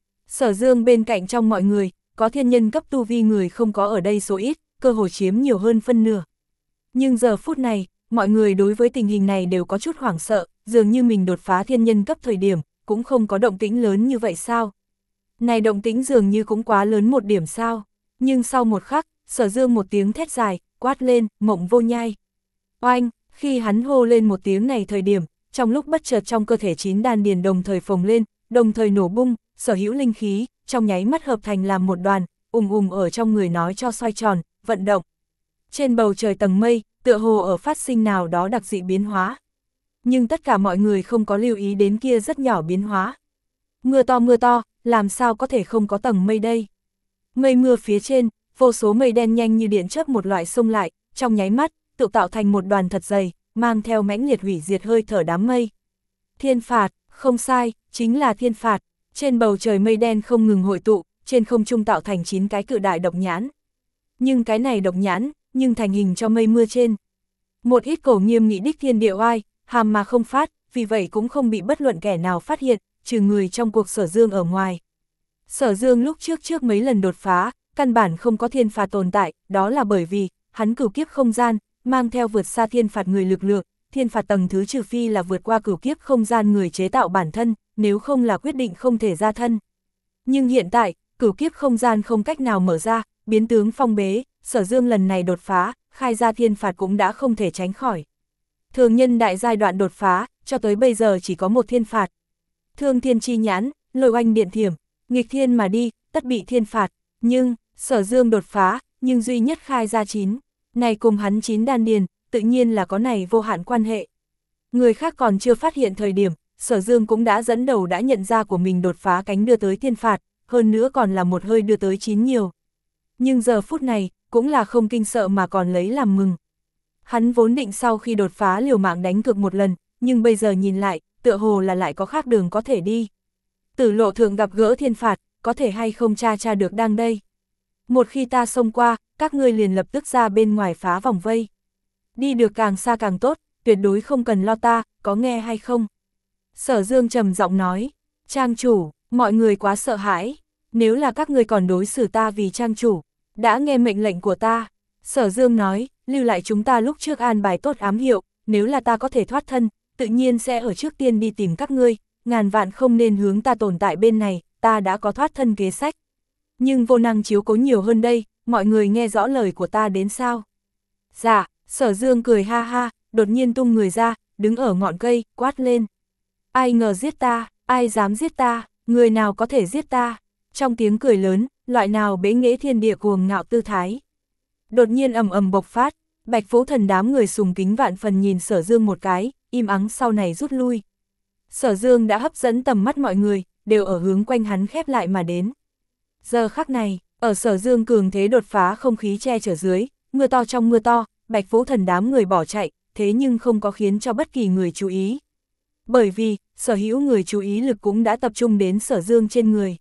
Sở Dương bên cạnh trong mọi người, có thiên nhân cấp tu vi người không có ở đây số ít, cơ hội chiếm nhiều hơn phân nửa. Nhưng giờ phút này, mọi người đối với tình hình này đều có chút hoảng sợ, dường như mình đột phá thiên nhân cấp thời điểm, cũng không có động tĩnh lớn như vậy sao? Này động tĩnh dường như cũng quá lớn một điểm sao? Nhưng sau một khắc, Sở Dương một tiếng thét dài, quát lên, Mộng Vô Nhai. Oanh, khi hắn hô lên một tiếng này thời điểm, trong lúc bất chợt trong cơ thể chín đan điền đồng thời phồng lên, đồng thời nổ bung, sở hữu linh khí, trong nháy mắt hợp thành làm một đoàn, ùm ùm ở trong người nói cho xoay tròn, vận động. Trên bầu trời tầng mây, tựa hồ ở phát sinh nào đó đặc dị biến hóa. Nhưng tất cả mọi người không có lưu ý đến kia rất nhỏ biến hóa. Mưa to mưa to, làm sao có thể không có tầng mây đây? Mây mưa phía trên, vô số mây đen nhanh như điện chớp một loại xông lại, trong nháy mắt, tự tạo thành một đoàn thật dày, mang theo mãnh liệt hủy diệt hơi thở đám mây. Thiên phạt, không sai, chính là thiên phạt. Trên bầu trời mây đen không ngừng hội tụ, trên không trung tạo thành chín cái cự đại độc nhãn. Nhưng cái này độc nhãn, nhưng thành hình cho mây mưa trên. Một ít cổ nghiêm nghị đích thiên địa oai, hàm mà không phát, vì vậy cũng không bị bất luận kẻ nào phát hiện, trừ người trong cuộc Sở Dương ở ngoài. Sở Dương lúc trước trước mấy lần đột phá, căn bản không có thiên phạt tồn tại, đó là bởi vì, hắn cửu kiếp không gian, mang theo vượt xa thiên phạt người lực lượng, thiên phạt tầng thứ trừ phi là vượt qua cửu kiếp không gian người chế tạo bản thân, nếu không là quyết định không thể ra thân. Nhưng hiện tại, cửu kiếp không gian không cách nào mở ra, biến tướng phong bế, Sở Dương lần này đột phá, khai ra thiên phạt cũng đã không thể tránh khỏi. Thường nhân đại giai đoạn đột phá, cho tới bây giờ chỉ có một thiên phạt. Thương thiên chi nhãn, lôi oanh điện thiểm, nghịch thiên mà đi, tất bị thiên phạt. Nhưng, Sở Dương đột phá, nhưng duy nhất khai ra chín. Này cùng hắn chín đan điền, tự nhiên là có này vô hạn quan hệ. Người khác còn chưa phát hiện thời điểm, Sở Dương cũng đã dẫn đầu đã nhận ra của mình đột phá cánh đưa tới thiên phạt, hơn nữa còn là một hơi đưa tới chín nhiều. Nhưng giờ phút này, cũng là không kinh sợ mà còn lấy làm mừng. Hắn vốn định sau khi đột phá liều mạng đánh cược một lần, nhưng bây giờ nhìn lại, tựa hồ là lại có khác đường có thể đi. Tử lộ thường gặp gỡ thiên phạt, có thể hay không tra tra được đang đây. Một khi ta xông qua, các ngươi liền lập tức ra bên ngoài phá vòng vây. Đi được càng xa càng tốt, tuyệt đối không cần lo ta, có nghe hay không? Sở Dương trầm giọng nói, trang chủ, mọi người quá sợ hãi, nếu là các ngươi còn đối xử ta vì trang chủ, đã nghe mệnh lệnh của ta. Sở Dương nói, lưu lại chúng ta lúc trước an bài tốt ám hiệu, nếu là ta có thể thoát thân, tự nhiên sẽ ở trước tiên đi tìm các ngươi, ngàn vạn không nên hướng ta tồn tại bên này, ta đã có thoát thân kế sách. Nhưng vô năng chiếu cố nhiều hơn đây, mọi người nghe rõ lời của ta đến sao? Dạ, Sở Dương cười ha ha, đột nhiên tung người ra, đứng ở ngọn cây, quát lên. Ai ngờ giết ta, ai dám giết ta, người nào có thể giết ta? Trong tiếng cười lớn, loại nào bế nghễ thiên địa cuồng ngạo tư thái. Đột nhiên ầm ầm bộc phát, Bạch Vũ Thần đám người sùng kính vạn phần nhìn Sở Dương một cái, im ắng sau này rút lui. Sở Dương đã hấp dẫn tầm mắt mọi người, đều ở hướng quanh hắn khép lại mà đến. Giờ khắc này, ở Sở Dương cường thế đột phá không khí che chở dưới, mưa to trong mưa to, Bạch Vũ Thần đám người bỏ chạy, thế nhưng không có khiến cho bất kỳ người chú ý. Bởi vì, sở hữu người chú ý lực cũng đã tập trung đến Sở Dương trên người.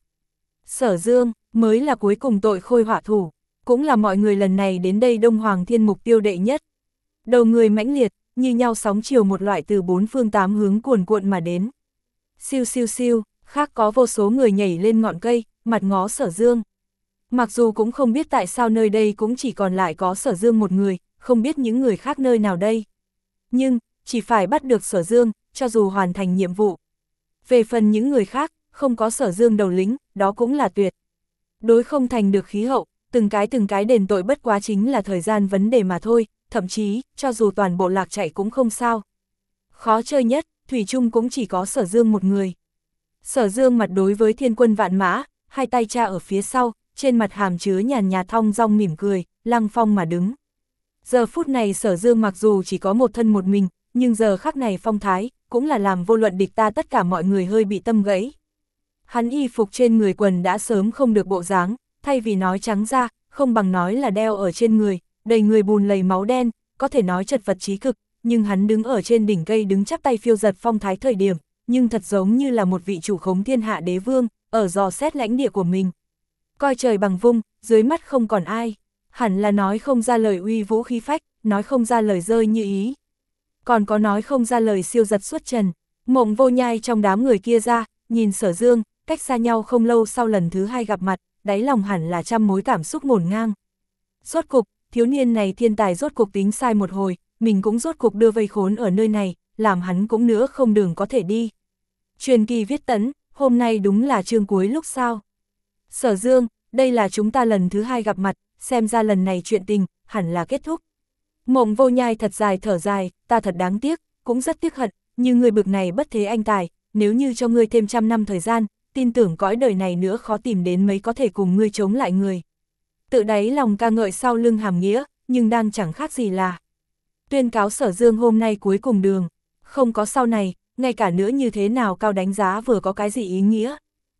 Sở Dương, mới là cuối cùng tội khôi họa thủ, cũng là mọi người lần này đến đây Đông Hoàng Thiên mục tiêu đệ nhất. Đầu người mãnh liệt, như nhau sóng chiều một loại từ bốn phương tám hướng cuồn cuộn mà đến. Siêu siêu siêu, khác có vô số người nhảy lên ngọn cây, mặt ngó Sở Dương. Mặc dù cũng không biết tại sao nơi đây cũng chỉ còn lại có Sở Dương một người, không biết những người khác nơi nào đây. Nhưng, chỉ phải bắt được Sở Dương, cho dù hoàn thành nhiệm vụ. Về phần những người khác, không có Sở Dương đầu lĩnh, đó cũng là tuyệt. Đối không thành được khí hậu, từng cái từng cái đền tội bất quá chính là thời gian vấn đề mà thôi, thậm chí, cho dù toàn bộ lạc chạy cũng không sao. Khó chơi nhất, thủy chung cũng chỉ có Sở Dương một người. Sở Dương mặt đối với thiên quân vạn mã, hai tay cha ở phía sau, trên mặt hàm chứa nhàn nhạt thong dong mỉm cười, lăng phong mà đứng. Giờ phút này Sở Dương mặc dù chỉ có một thân một mình, nhưng giờ khắc này phong thái, cũng là làm vô luận địch ta tất cả mọi người hơi bị tâm gãy. Hắn y phục trên người quần đã sớm không được bộ dáng, thay vì nói trắng ra, không bằng nói là đeo ở trên người, đầy người bùn lầy máu đen, có thể nói chật vật chí cực, nhưng hắn đứng ở trên đỉnh cây đứng chắp tay phiêu giật phong thái thời điểm, nhưng thật giống như là một vị chủ khống thiên hạ đế vương, ở dò xét lãnh địa của mình. Coi trời bằng vung, dưới mắt không còn ai, hẳn là nói không ra lời uy vũ khí phách, nói không ra lời rơi như ý. Còn có nói không ra lời siêu giật xuất trần. Mộng Vô Nhai trong đám người kia ra, nhìn Sở Dương, cách xa nhau không lâu sau lần thứ hai gặp mặt, đáy lòng hẳn là trăm mối cảm xúc ngổn ngang. Rốt cục, thiếu niên này thiên tài rốt cục tính sai một hồi, mình cũng rốt cục đưa vây khốn ở nơi này, làm hắn cũng nữa không đường có thể đi. Truyền kỳ viết tấn, hôm nay đúng là chương cuối lúc sau. Sở Dương, đây là chúng ta lần thứ hai gặp mặt, xem ra lần này chuyện tình, hẳn là kết thúc. Mộng Vô Nhai thật dài thở dài, ta thật đáng tiếc, cũng rất tiếc hận, như người bực này bất thế anh tài, nếu như cho ngươi thêm trăm năm thời gian, tin tưởng cõi đời này nữa khó tìm đến mấy có thể cùng ngươi chống lại người. Tự đáy lòng ca ngợi sau lưng hàm nghĩa, nhưng đang chẳng khác gì là tuyên cáo Sở Dương hôm nay cuối cùng đường, không có sau này, ngay cả nữa như thế nào cao đánh giá vừa có cái gì ý nghĩa.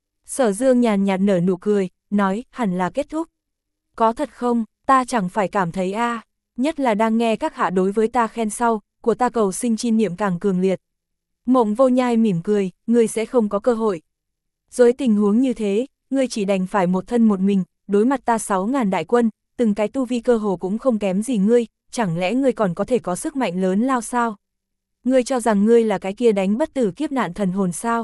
Sở Dương nhàn nhạt nở nụ cười, nói, hẳn là kết thúc. Có thật không, ta chẳng phải cảm thấy a à, nhất là đang nghe các hạ đối với ta khen sau, của ta cầu sinh chi niệm càng cường liệt. Mộng Vô Nhai mỉm cười, ngươi sẽ không có cơ hội. Dưới tình huống như thế, ngươi chỉ đành phải một thân một mình, đối mặt ta sáu ngàn đại quân, từng cái tu vi cơ hồ cũng không kém gì ngươi, chẳng lẽ ngươi còn có thể có sức mạnh lớn lao sao? Ngươi cho rằng ngươi là cái kia đánh bất tử kiếp nạn thần hồn sao?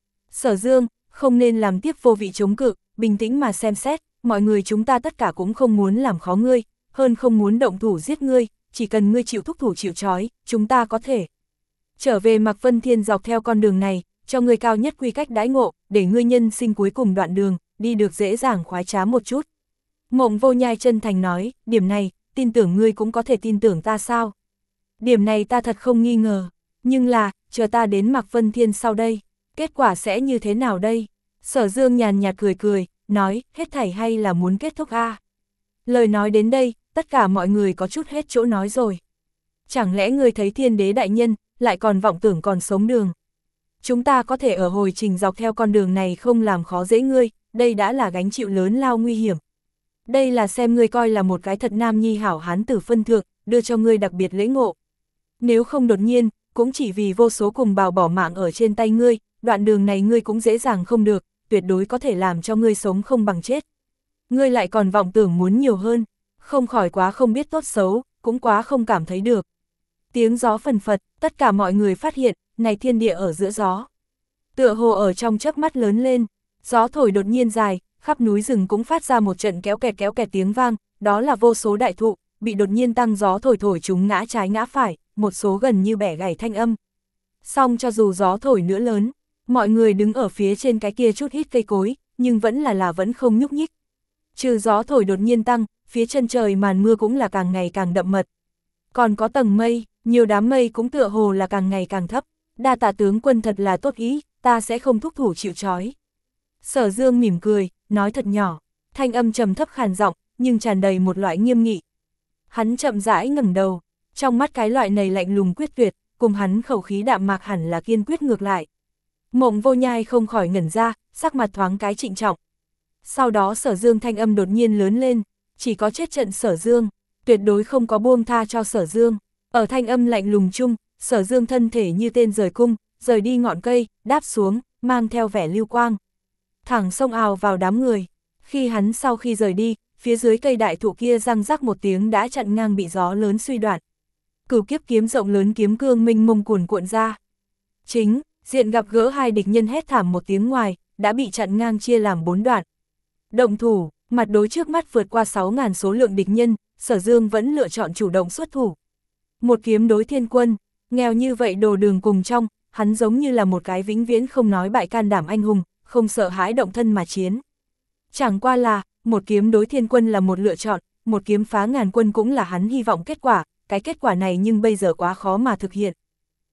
Sở Dương, không nên làm tiếp vô vị chống cự, bình tĩnh mà xem xét, mọi người chúng ta tất cả cũng không muốn làm khó ngươi, hơn không muốn động thủ giết ngươi, chỉ cần ngươi chịu thúc thủ chịu trói, chúng ta có thể trở về Mạc Vân Thiên dọc theo con đường này, cho ngươi cao nhất quy cách đãi ngộ, để ngươi nhân sinh cuối cùng đoạn đường, đi được dễ dàng khoái trá một chút. Mộng Vô Nhai chân thành nói, điểm này, tin tưởng ngươi cũng có thể tin tưởng ta sao? Điểm này ta thật không nghi ngờ, nhưng là, chờ ta đến Mạc Vân Thiên sau đây, kết quả sẽ như thế nào đây? Sở Dương nhàn nhạt cười cười, nói, hết thảy hay là muốn kết thúc a? À? Lời nói đến đây, tất cả mọi người có chút hết chỗ nói rồi. Chẳng lẽ ngươi thấy thiên đế đại nhân, lại còn vọng tưởng còn sống đường? Chúng ta có thể ở hồi trình dọc theo con đường này không làm khó dễ ngươi, đây đã là gánh chịu lớn lao nguy hiểm. Đây là xem ngươi coi là một cái thật nam nhi hảo hán tử phân thượng, đưa cho ngươi đặc biệt lễ ngộ. Nếu không đột nhiên, cũng chỉ vì vô số cùng bào bỏ mạng ở trên tay ngươi, đoạn đường này ngươi cũng dễ dàng không được, tuyệt đối có thể làm cho ngươi sống không bằng chết. Ngươi lại còn vọng tưởng muốn nhiều hơn, không khỏi quá không biết tốt xấu, cũng quá không cảm thấy được. Tiếng gió phần phật, tất cả mọi người phát hiện, này thiên địa ở giữa gió. Tựa hồ ở trong chớp mắt lớn lên, gió thổi đột nhiên dài, khắp núi rừng cũng phát ra một trận kéo kẹt kéo kẹt tiếng vang, đó là vô số đại thụ, bị đột nhiên tăng gió thổi thổi chúng ngã trái ngã phải, một số gần như bẻ gãy thanh âm. Song cho dù gió thổi nữa lớn, mọi người đứng ở phía trên cái kia chút ít cây cối, nhưng vẫn là là vẫn không nhúc nhích. Trừ gió thổi đột nhiên tăng, phía chân trời màn mưa cũng là càng ngày càng đậm mật. Còn có tầng mây, nhiều đám mây cũng tựa hồ là càng ngày càng thấp. Đa tạ tướng quân thật là tốt ý, ta sẽ không thúc thủ chịu trói. Sở Dương mỉm cười, nói thật nhỏ, thanh âm trầm thấp khàn giọng, nhưng tràn đầy một loại nghiêm nghị. Hắn chậm rãi ngẩng đầu, trong mắt cái loại này lạnh lùng quyết tuyệt, cùng hắn khẩu khí đạm mạc hẳn là kiên quyết ngược lại. Mộng Vô Nhai không khỏi ngẩn ra, sắc mặt thoáng cái trịnh trọng. Sau đó Sở Dương thanh âm đột nhiên lớn lên, chỉ có chết trận Sở Dương, tuyệt đối không có buông tha cho Sở Dương. Ở thanh âm lạnh lùng chung, Sở Dương thân thể như tên rời cung, rời đi ngọn cây, đáp xuống, mang theo vẻ lưu quang. Thẳng xông ào vào đám người. Khi hắn sau khi rời đi, phía dưới cây đại thụ kia răng rắc một tiếng đã chặn ngang bị gió lớn suy đoạn. Cửu kiếp kiếm rộng lớn kiếm cương minh mông cuồn cuộn ra. Chính, diện gặp gỡ hai địch nhân hét thảm một tiếng ngoài, đã bị chặn ngang chia làm bốn đoạn. Động thủ, mặt đối trước mắt vượt qua sáu ngàn số lượng địch nhân, Sở Dương vẫn lựa chọn chủ động xuất thủ. Một kiếm đối thiên quân, nghèo như vậy đồ đường cùng trong, hắn giống như là một cái vĩnh viễn không nói bại can đảm anh hùng, không sợ hãi động thân mà chiến. Chẳng qua là, một kiếm đối thiên quân là một lựa chọn, một kiếm phá ngàn quân cũng là hắn hy vọng kết quả, cái kết quả này nhưng bây giờ quá khó mà thực hiện.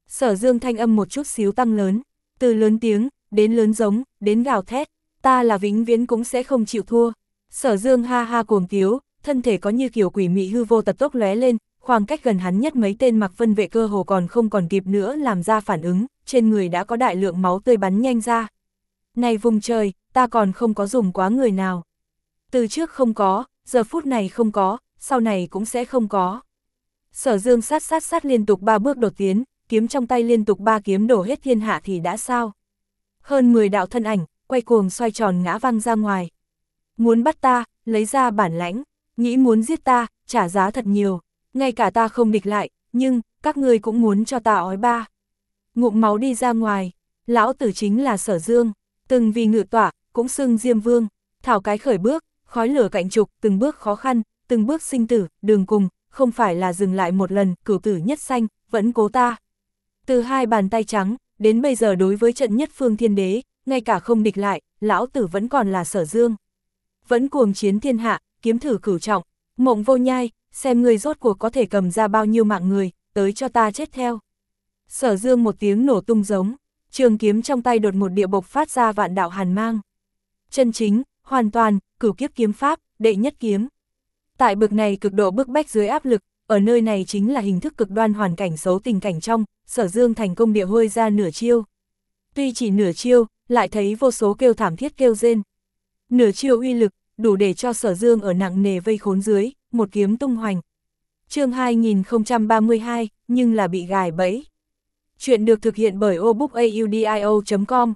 Sở Dương thanh âm một chút xíu tăng lớn, từ lớn tiếng, đến lớn giống, đến gào thét, ta là vĩnh viễn cũng sẽ không chịu thua. Sở Dương ha ha cuồng tiếu, thân thể có như kiểu quỷ mị hư vô tật tốc lóe lên, khoảng cách gần hắn nhất mấy tên Mặc Vân vệ cơ hồ còn không còn kịp nữa làm ra phản ứng, trên người đã có đại lượng máu tươi bắn nhanh ra. Này vùng trời, ta còn không có dùng quá người nào. Từ trước không có, giờ phút này không có, sau này cũng sẽ không có. Sở Dương sát sát sát liên tục ba bước đột tiến, kiếm trong tay liên tục ba kiếm đổ hết thiên hạ thì đã sao. Hơn mười đạo thân ảnh, quay cuồng xoay tròn ngã văng ra ngoài. Muốn bắt ta, lấy ra bản lãnh, nghĩ muốn giết ta, trả giá thật nhiều, ngay cả ta không địch lại, nhưng, các ngươi cũng muốn cho ta ói ba. Ngụm máu đi ra ngoài, lão tử chính là Sở Dương, từng vì ngự tọa, cũng xưng Diêm Vương, thảo cái khởi bước, khói lửa cạnh trục, từng bước khó khăn, từng bước sinh tử, đường cùng, không phải là dừng lại một lần, cửu tử nhất sanh, vẫn cố ta. Từ hai bàn tay trắng, đến bây giờ đối với trận nhất phương thiên đế, ngay cả không địch lại, lão tử vẫn còn là Sở Dương. Vẫn cuồng chiến thiên hạ, kiếm thử cửu trọng, Mộng Vô Nhai, xem người rốt cuộc có thể cầm ra bao nhiêu mạng người, tới cho ta chết theo. Sở Dương một tiếng nổ tung giống, trường kiếm trong tay đột một địa bộc phát ra vạn đạo hàn mang. Chân chính, hoàn toàn, cửu kiếp kiếm pháp, đệ nhất kiếm. Tại bực này cực độ bức bách dưới áp lực, ở nơi này chính là hình thức cực đoan hoàn cảnh xấu tình cảnh trong, Sở Dương thành công địa hôi ra nửa chiêu. Tuy chỉ nửa chiêu, lại thấy vô số kêu thảm thiết kêu rên. Nửa chiêu uy lực, đủ để cho Sở Dương ở nặng nề vây khốn dưới, một kiếm tung hoành. Chương hai nghìn không trăm ba mươi hai, nhưng là bị gài bẫy. Chuyện được thực hiện bởi obookaudio chấm com.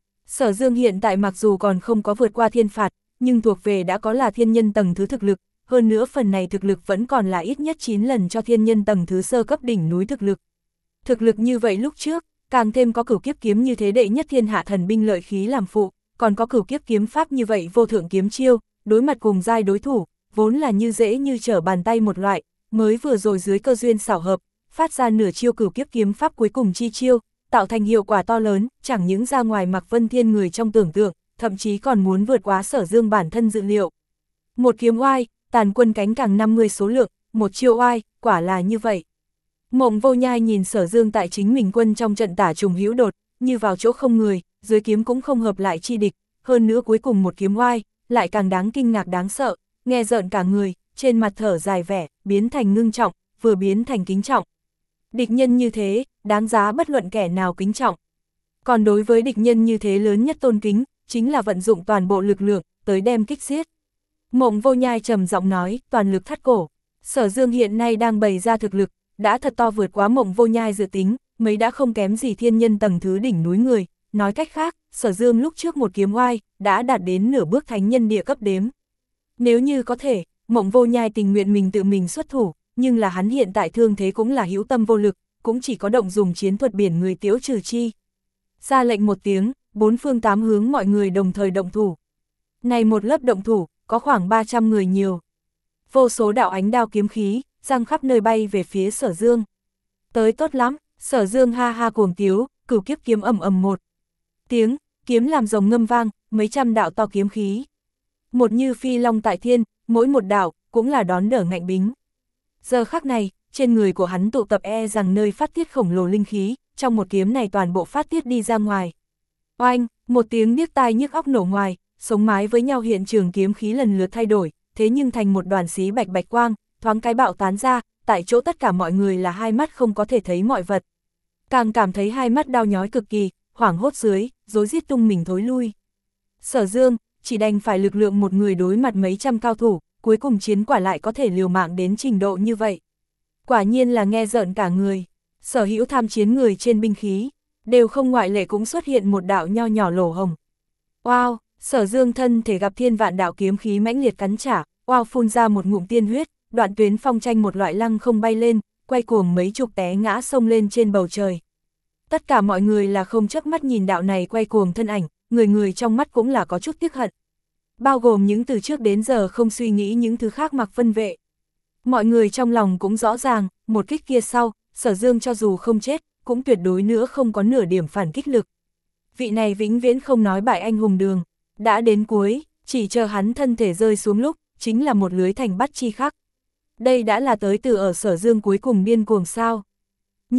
Sở Dương hiện tại mặc dù còn không có vượt qua thiên phạt, nhưng thuộc về đã có là thiên nhân tầng thứ thực lực, hơn nữa phần này thực lực vẫn còn là ít nhất chín lần cho thiên nhân tầng thứ sơ cấp đỉnh núi thực lực. Thực lực như vậy lúc trước, càng thêm có cửu kiếp kiếm như thế đệ nhất thiên hạ thần binh lợi khí làm phụ, còn có cửu kiếp kiếm pháp như vậy vô thượng kiếm chiêu, đối mặt cùng giai đối thủ, vốn là như dễ như trở bàn tay một loại, mới vừa rồi dưới cơ duyên xảo hợp, phát ra nửa chiêu cửu kiếp kiếm pháp cuối cùng chi chiêu, tạo thành hiệu quả to lớn, chẳng những ra ngoài Mạc Vân Thiên người trong tưởng tượng, thậm chí còn muốn vượt quá Sở Dương bản thân dự liệu. Một kiếm oai, tàn quân cánh càng năm mươi số lượng, một chiêu oai, quả là như vậy. Mộng Vô Nhai nhìn Sở Dương tại chính mình quân trong trận tả trùng hữu đột, như vào chỗ không người, dưới kiếm cũng không hợp lại chi địch, hơn nữa cuối cùng một kiếm oai, lại càng đáng kinh ngạc đáng sợ, nghe rợn cả người, trên mặt thở dài vẻ, biến thành ngưng trọng, vừa biến thành kính trọng. Địch nhân như thế, đáng giá bất luận kẻ nào kính trọng. Còn đối với địch nhân như thế lớn nhất tôn kính, chính là vận dụng toàn bộ lực lượng, tới đem kích giết. Mộng Vô Nhai trầm giọng nói, toàn lực thắt cổ. Sở Dương hiện nay đang bày ra thực lực, đã thật to vượt quá Mộng Vô Nhai dự tính, mấy đã không kém gì thiên nhân tầng thứ đỉnh núi người. Nói cách khác, Sở Dương lúc trước một kiếm oai, đã đạt đến nửa bước thánh nhân địa cấp đếm. Nếu như có thể, Mộng Vô Nhai tình nguyện mình tự mình xuất thủ, nhưng là hắn hiện tại thương thế cũng là hữu tâm vô lực, cũng chỉ có động dùng chiến thuật biển người tiễu trừ chi. Ra lệnh một tiếng, bốn phương tám hướng mọi người đồng thời động thủ. Này một lớp động thủ, có khoảng ba trăm người nhiều. Vô số đạo ánh đao kiếm khí, giăng khắp nơi bay về phía Sở Dương. Tới tốt lắm, Sở Dương ha ha cuồng tiếu, cửu kiếp kiếm ầm ầm một tiếng, kiếm làm rồng ngâm vang, mấy trăm đạo to kiếm khí. Một như phi long tại thiên, mỗi một đạo, cũng là đón đỡ ngạnh bính. Giờ khắc này, trên người của hắn tụ tập e rằng nơi phát tiết khổng lồ linh khí, trong một kiếm này toàn bộ phát tiết đi ra ngoài. Oanh, một tiếng điếc tai nhức óc nổ ngoài, sống mái với nhau hiện trường kiếm khí lần lượt thay đổi, thế nhưng thành một đoàn xí bạch bạch quang, thoáng cái bạo tán ra, tại chỗ tất cả mọi người là hai mắt không có thể thấy mọi vật. Càng cảm thấy hai mắt đau nhói cực kỳ, hoảng hốt dưới, rối rít tung mình thối lui. Sở Dương, chỉ đành phải lực lượng một người đối mặt mấy trăm cao thủ, cuối cùng chiến quả lại có thể liều mạng đến trình độ như vậy. Quả nhiên là nghe rợn cả người, sở hữu tham chiến người trên binh khí, đều không ngoại lệ cũng xuất hiện một đạo nho nhỏ lỗ hồng. Wow, Sở Dương thân thể gặp thiên vạn đạo kiếm khí mãnh liệt cắn trả, wow phun ra một ngụm tiên huyết, đoạn tuyến phong tranh một loại lăng không bay lên, quay cuồng mấy chục té ngã sông lên trên bầu trời. Tất cả mọi người là không chớp mắt nhìn đạo này quay cuồng thân ảnh, người người trong mắt cũng là có chút tiếc hận. Bao gồm những từ trước đến giờ không suy nghĩ những thứ khác Mặc Vân vệ. Mọi người trong lòng cũng rõ ràng, một kích kia sau, Sở Dương cho dù không chết, cũng tuyệt đối nữa không có nửa điểm phản kích lực. Vị này vĩnh viễn không nói bại anh hùng đường, đã đến cuối, chỉ chờ hắn thân thể rơi xuống lúc, chính là một lưới thành bắt chi khắc. Đây đã là tới từ ở Sở Dương cuối cùng điên cuồng sao. Nhưng,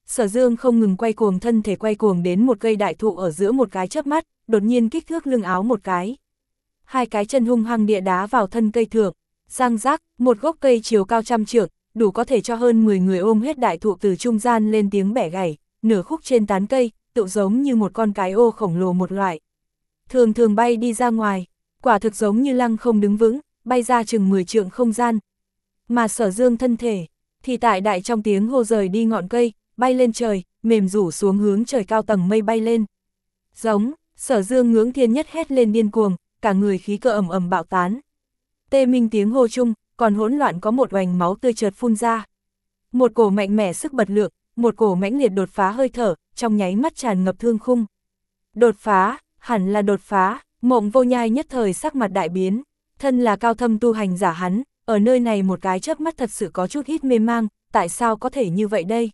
Sở Dương không ngừng quay cuồng, thân thể quay cuồng đến một cây đại thụ ở giữa một cái chớp mắt, đột nhiên kích thước lưng áo một cái. Hai cái chân hung hăng địa đá vào thân cây thượng, răng rác, một gốc cây chiều cao trăm trượng, đủ có thể cho hơn mười người ôm hết đại thụ từ trung gian lên tiếng bẻ gãy, nửa khúc trên tán cây, tự giống như một con cái ô khổng lồ một loại. Thường thường bay đi ra ngoài, quả thực giống như lăng không đứng vững, bay ra chừng mười trượng không gian. Mà Sở Dương thân thể, thì tại đại trong tiếng hô rời đi ngọn cây, bay lên trời, mềm rủ xuống hướng trời cao tầng mây bay lên. Giống, Sở Dương ngưỡng thiên nhất hét lên điên cuồng, cả người khí cơ ầm ầm bạo tán. Tê minh tiếng hô chung, còn hỗn loạn có một oành máu tươi chợt phun ra. Một cổ mạnh mẽ sức bật lượng, một cổ mãnh liệt đột phá hơi thở, trong nháy mắt tràn ngập thương khung. Đột phá, hẳn là đột phá, Mộng Vô Nhai nhất thời sắc mặt đại biến, thân là cao thâm tu hành giả hắn, ở nơi này một cái chớp mắt thật sự có chút ít mê mang, tại sao có thể như vậy đây?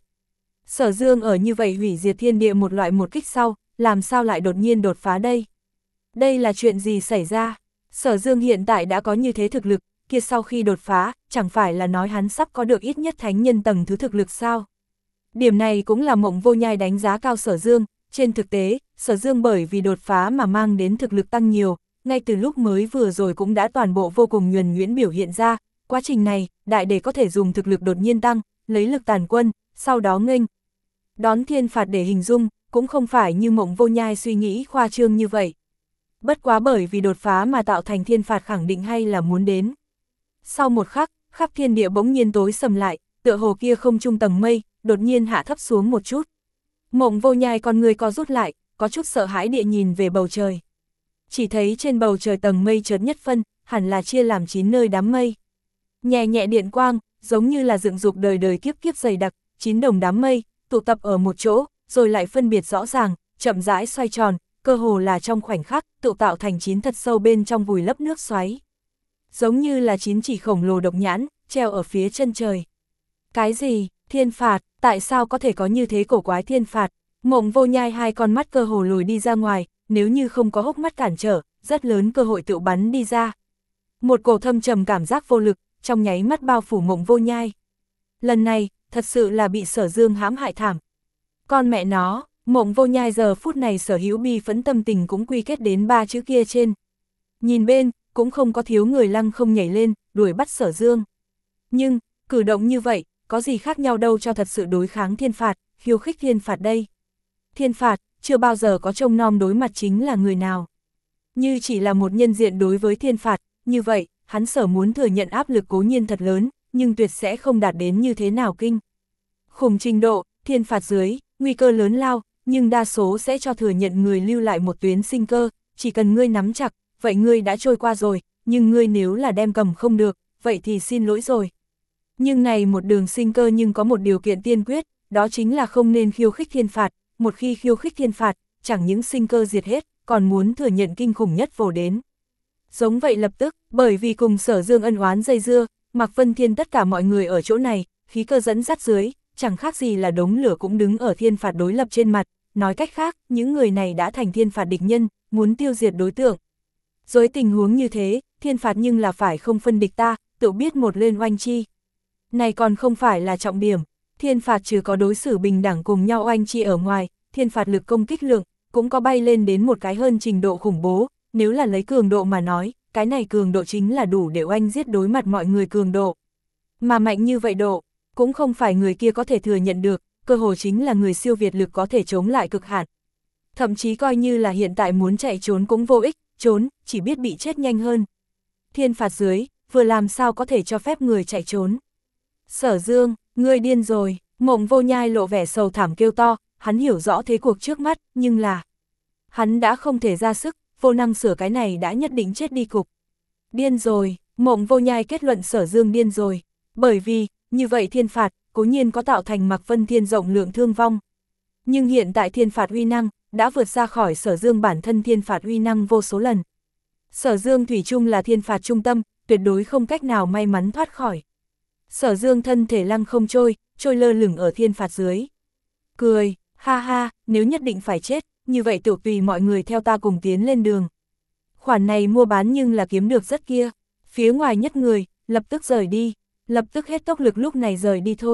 Sở Dương ở như vậy hủy diệt thiên địa một loại một kích sau, làm sao lại đột nhiên đột phá đây? Đây là chuyện gì xảy ra? Sở Dương hiện tại đã có như thế thực lực, kia sau khi đột phá, chẳng phải là nói hắn sắp có được ít nhất thánh nhân tầng thứ thực lực sao? Điểm này cũng là Mộng Vô Nhai đánh giá cao Sở Dương, trên thực tế, Sở Dương bởi vì đột phá mà mang đến thực lực tăng nhiều, ngay từ lúc mới vừa rồi cũng đã toàn bộ vô cùng nhuần nhuyễn biểu hiện ra, quá trình này, đại để có thể dùng thực lực đột nhiên tăng, lấy lực tàn quân, sau đó nghênh đón thiên phạt để hình dung, cũng không phải như Mộng Vô Nhai suy nghĩ khoa trương như vậy. Bất quá bởi vì đột phá mà tạo thành thiên phạt khẳng định hay là muốn đến. Sau một khắc, khắp thiên địa bỗng nhiên tối sầm lại, tựa hồ kia không trung tầng mây, đột nhiên hạ thấp xuống một chút. Mộng Vô Nhai con người co rút lại, có chút sợ hãi địa nhìn về bầu trời. Chỉ thấy trên bầu trời tầng mây chợt nhất phân, hẳn là chia làm chín nơi đám mây. Nhẹ nhẹ điện quang, giống như là dựng dục đời đời kiếp kiếp dày đặc, chín đồng đám mây, tụ tập ở một chỗ, rồi lại phân biệt rõ ràng, chậm rãi xoay tròn, cơ hồ là trong khoảnh khắc, tự tạo thành chín thật sâu bên trong vùi lấp nước xoáy. Giống như là chín chỉ khổng lồ độc nhãn, treo ở phía chân trời. Cái gì? Thiên phạt, tại sao có thể có như thế cổ quái thiên phạt? Mộng Vô Nhai hai con mắt cơ hồ lùi đi ra ngoài, nếu như không có hốc mắt cản trở, rất lớn cơ hội tự bắn đi ra. Một cổ thâm trầm cảm giác vô lực, trong nháy mắt bao phủ Mộng Vô Nhai. Lần này, thật sự là bị Sở Dương hãm hại thảm. Con mẹ nó, Mộng Vô Nhai giờ phút này sở hữu bi phẫn tâm tình cũng quy kết đến ba chữ kia trên. Nhìn bên, cũng không có thiếu người lăng không nhảy lên, đuổi bắt Sở Dương. Nhưng, cử động như vậy, có gì khác nhau đâu cho thật sự đối kháng thiên phạt, khiêu khích thiên phạt đây. Thiên phạt, chưa bao giờ có trông nom đối mặt chính là người nào. Như chỉ là một nhân diện đối với thiên phạt, như vậy, hắn Sở muốn thừa nhận áp lực cố nhiên thật lớn, nhưng tuyệt sẽ không đạt đến như thế nào kinh khủng trình độ, thiên phạt dưới, nguy cơ lớn lao, nhưng đa số sẽ cho thừa nhận người lưu lại một tuyến sinh cơ, chỉ cần ngươi nắm chặt, vậy ngươi đã trôi qua rồi, nhưng ngươi nếu là đem cầm không được, vậy thì xin lỗi rồi. Nhưng này một đường sinh cơ nhưng có một điều kiện tiên quyết, đó chính là không nên khiêu khích thiên phạt, một khi khiêu khích thiên phạt, chẳng những sinh cơ diệt hết, còn muốn thừa nhận kinh khủng nhất vồ đến. Giống vậy lập tức, bởi vì cùng Sở Dương ân oán dây dưa, Mạc Vân Thiên tất cả mọi người ở chỗ này, khí cơ dẫn dắt dưới, chẳng khác gì là đống lửa cũng đứng ở thiên phạt đối lập trên mặt, nói cách khác, những người này đã thành thiên phạt địch nhân, muốn tiêu diệt đối tượng. Dưới tình huống như thế, thiên phạt nhưng là phải không phân địch ta, tự biết một lên oanh chi. Này còn không phải là trọng điểm, thiên phạt trừ có đối xử bình đẳng cùng nhau oanh chi ở ngoài, thiên phạt lực công kích lượng, cũng có bay lên đến một cái hơn trình độ khủng bố, nếu là lấy cường độ mà nói, cái này cường độ chính là đủ để oanh giết đối mặt mọi người cường độ. Mà mạnh như vậy độ, cũng không phải người kia có thể thừa nhận được, cơ hồ chính là người siêu việt lực có thể chống lại cực hạn. Thậm chí coi như là hiện tại muốn chạy trốn cũng vô ích, trốn, chỉ biết bị chết nhanh hơn. Thiên phạt dưới, vừa làm sao có thể cho phép người chạy trốn. Sở Dương, ngươi điên rồi, Mộng Vô Nhai lộ vẻ sầu thảm kêu to, hắn hiểu rõ thế cuộc trước mắt, nhưng là hắn đã không thể ra sức, vô năng sửa cái này đã nhất định chết đi cục. Điên rồi, Mộng Vô Nhai kết luận Sở Dương điên rồi, bởi vì, như vậy thiên phạt, cố nhiên có tạo thành Mạc Vân Thiên rộng lượng thương vong. Nhưng hiện tại thiên phạt uy năng, đã vượt ra khỏi Sở Dương bản thân thiên phạt uy năng vô số lần. Sở Dương thủy chung là thiên phạt trung tâm, tuyệt đối không cách nào may mắn thoát khỏi. Sở Dương thân thể lăng không trôi, trôi lơ lửng ở thiên phạt dưới. Cười, ha ha, nếu nhất định phải chết, như vậy tiểu tùy mọi người theo ta cùng tiến lên đường. Khoản này mua bán nhưng là kiếm được rất kia. Phía ngoài nhất người, lập tức rời đi, lập tức hết tốc lực lúc này rời đi thôi.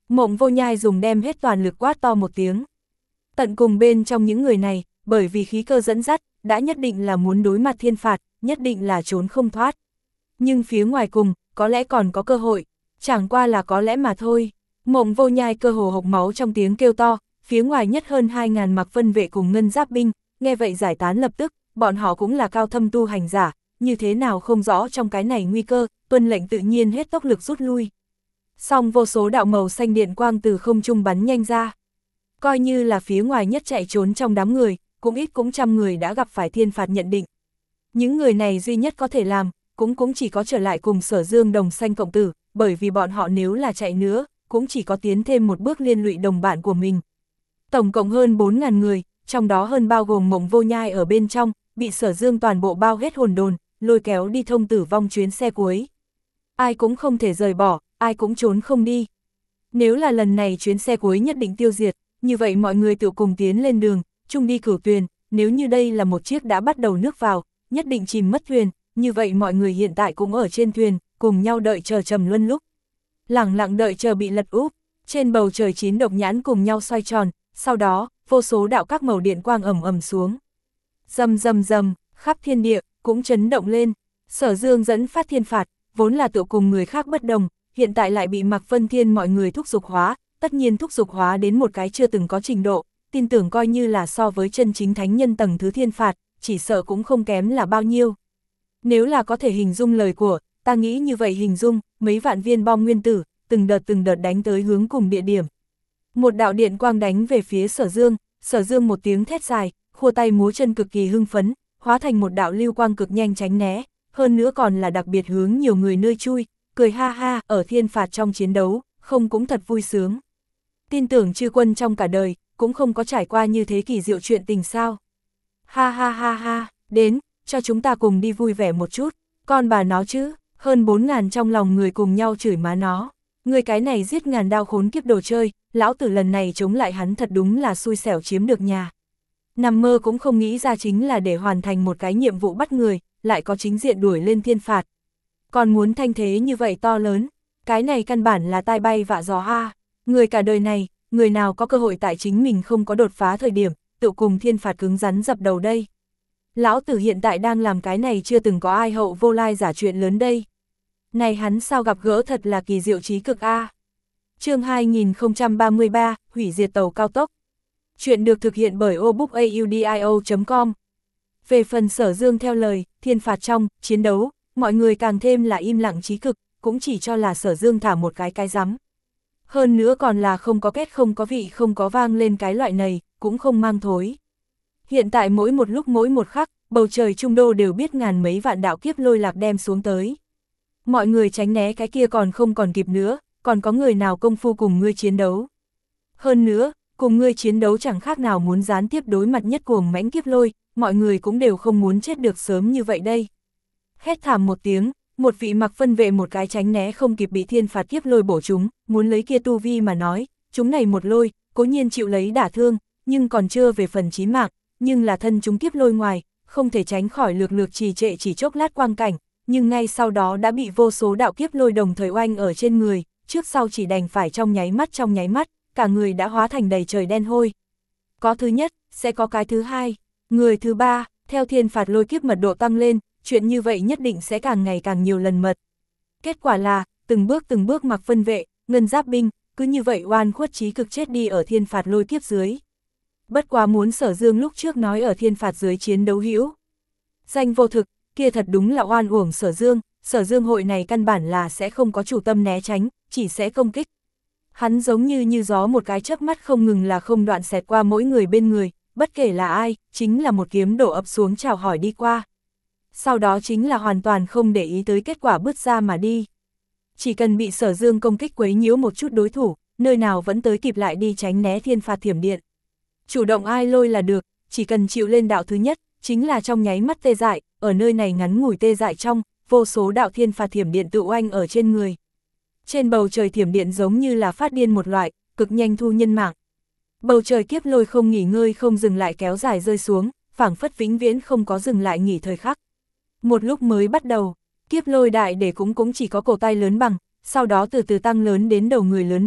Mộng Vô Nhai dùng đem hết toàn lực quát to một tiếng. Tận cùng bên trong những người này, bởi vì khí cơ dẫn dắt, đã nhất định là muốn đối mặt thiên phạt, nhất định là trốn không thoát. Nhưng phía ngoài cùng, có lẽ còn có cơ hội, chẳng qua là có lẽ mà thôi. Mộng Vô Nhai cơ hồ hộc máu trong tiếng kêu to, phía ngoài nhất hơn hai ngàn mặc vân vệ cùng ngân giáp binh, nghe vậy giải tán lập tức, bọn họ cũng là cao thâm tu hành giả, như thế nào không rõ trong cái này nguy cơ, tuân lệnh tự nhiên hết tốc lực rút lui. Song vô số đạo màu xanh điện quang từ không trung bắn nhanh ra. Coi như là phía ngoài nhất chạy trốn trong đám người, cũng ít cũng trăm người đã gặp phải thiên phạt nhận định. Những người này duy nhất có thể làm, cũng cũng chỉ có trở lại cùng Sở Dương đồng sanh cộng tử, bởi vì bọn họ nếu là chạy nữa, cũng chỉ có tiến thêm một bước liên lụy đồng bạn của mình. Tổng cộng hơn bốn ngàn người, trong đó hơn bao gồm Mộng Vô Nhai ở bên trong, bị Sở Dương toàn bộ bao hết hồn đồn, lôi kéo đi thông tử vong chuyến xe cuối. Ai cũng không thể rời bỏ, ai cũng trốn không đi. Nếu là lần này chuyến xe cuối nhất định tiêu diệt, như vậy mọi người tự cùng tiến lên đường, chung đi cửu tuyền, nếu như đây là một chiếc đã bắt đầu nước vào, nhất định chìm mất thuyền, như vậy mọi người hiện tại cũng ở trên thuyền, cùng nhau đợi chờ trầm luân lúc. Lẳng lặng đợi chờ bị lật úp, trên bầu trời chín độc nhãn cùng nhau xoay tròn, sau đó, vô số đạo các màu điện quang ầm ầm xuống. Rầm rầm rầm, khắp thiên địa, cũng chấn động lên. Sở Dương dẫn phát thiên phạt, vốn là tự cùng người khác bất đồng, hiện tại lại bị Mạc Vân Thiên mọi người thúc giục hóa, tất nhiên thúc giục hóa đến một cái chưa từng có trình độ, tin tưởng coi như là so với chân chính thánh nhân tầng thứ thiên phạt, chỉ sợ cũng không kém là bao nhiêu. Nếu là có thể hình dung lời của, ta nghĩ như vậy hình dung, mấy vạn viên bom nguyên tử, từng đợt từng đợt đánh tới hướng cùng địa điểm. Một đạo điện quang đánh về phía Sở Dương, Sở Dương một tiếng thét dài, khua tay múa chân cực kỳ hưng phấn, hóa thành một đạo lưu quang cực nhanh tránh né, hơn nữa còn là đặc biệt hướng nhiều người nơi chui, cười ha ha, ở thiên phạt trong chiến đấu, không cũng thật vui sướng. Tin tưởng chư quân trong cả đời, cũng không có trải qua như thế kỳ diệu chuyện tình sao. Ha ha ha ha, đến, cho chúng ta cùng đi vui vẻ một chút, con bà nó chứ, hơn bốn ngàn trong lòng người cùng nhau chửi má nó. Người cái này giết ngàn đao khốn kiếp đồ chơi, lão tử lần này chống lại hắn thật đúng là xui xẻo chiếm được nhà. Nằm mơ cũng không nghĩ ra chính là để hoàn thành một cái nhiệm vụ bắt người, lại có chính diện đuổi lên thiên phạt. Còn muốn thanh thế như vậy to lớn, cái này căn bản là tai bay vạ gió a. Người cả đời này, người nào có cơ hội tại chính mình không có đột phá thời điểm, tự cùng thiên phạt cứng rắn dập đầu đây. Lão tử hiện tại đang làm cái này chưa từng có ai hậu vô lai giả chuyện lớn đây. Này hắn sao gặp gỡ thật là kỳ diệu trí cực a. Chương hai nghìn không trăm ba mươi ba, hủy diệt tàu cao tốc. Chuyện được thực hiện bởi obookaudio chấm com. Về phần Sở Dương theo lời, thiên phạt trong, chiến đấu, mọi người càng thêm là im lặng trí cực, cũng chỉ cho là Sở Dương thả một cái cái rắm. Hơn nữa còn là không có kết không có vị không có vang lên cái loại này, cũng không mang thối. Hiện tại mỗi một lúc mỗi một khắc, bầu trời trung đô đều biết ngàn mấy vạn đạo kiếp lôi lạc đem xuống tới. Mọi người tránh né cái kia còn không còn kịp nữa, còn có người nào công phu cùng ngươi chiến đấu. Hơn nữa, cùng ngươi chiến đấu chẳng khác nào muốn gián tiếp đối mặt nhất cuồng mãnh kiếp lôi, mọi người cũng đều không muốn chết được sớm như vậy đây. Hét thảm một tiếng, một vị mặc phân vệ một cái tránh né không kịp bị thiên phạt kiếp lôi bổ chúng, muốn lấy kia tu vi mà nói, chúng này một lôi, cố nhiên chịu lấy đả thương, nhưng còn chưa về phần chí mạng, nhưng là thân chúng kiếp lôi ngoài, không thể tránh khỏi lược lược trì trệ chỉ chốc lát quang cảnh, nhưng ngay sau đó đã bị vô số đạo kiếp lôi đồng thời oanh ở trên người, trước sau chỉ đành phải trong nháy mắt trong nháy mắt, cả người đã hóa thành đầy trời đen hôi. Có thứ nhất, sẽ có cái thứ hai, người thứ ba, theo thiên phạt lôi kiếp mật độ tăng lên, chuyện như vậy nhất định sẽ càng ngày càng nhiều lần mật. Kết quả là, từng bước từng bước mặc phân vệ, ngân giáp binh, cứ như vậy oan khuất trí cực chết đi ở thiên phạt lôi kiếp dưới. Bất quá muốn Sở Dương lúc trước nói ở thiên phạt dưới chiến đấu hữu danh vô thực, kia thật đúng là oan uổng Sở Dương, Sở Dương hội này căn bản là sẽ không có chủ tâm né tránh, chỉ sẽ công kích. Hắn giống như như gió một cái chớp mắt không ngừng là không đoạn xẹt qua mỗi người bên người, bất kể là ai, chính là một kiếm đổ ập xuống chào hỏi đi qua. Sau đó chính là hoàn toàn không để ý tới kết quả bứt ra mà đi. Chỉ cần bị Sở Dương công kích quấy nhiễu một chút đối thủ, nơi nào vẫn tới kịp lại đi tránh né thiên phạt thiểm điện. Chủ động ai lôi là được, chỉ cần chịu lên đạo thứ nhất, chính là trong nháy mắt tê dại, ở nơi này ngắn ngủi tê dại trong, vô số đạo thiên phạt thiểm điện tự oanh ở trên người. Trên bầu trời thiểm điện giống như là phát điên một loại, cực nhanh thu nhân mạng. Bầu trời kiếp lôi không nghỉ ngơi không dừng lại kéo dài rơi xuống, phảng phất vĩnh viễn không có dừng lại nghỉ thời khắc. Một lúc mới bắt đầu, kiếp lôi đại để cũng cũng chỉ có cổ tay lớn bằng, sau đó từ từ tăng lớn đến đầu người lớn bằng,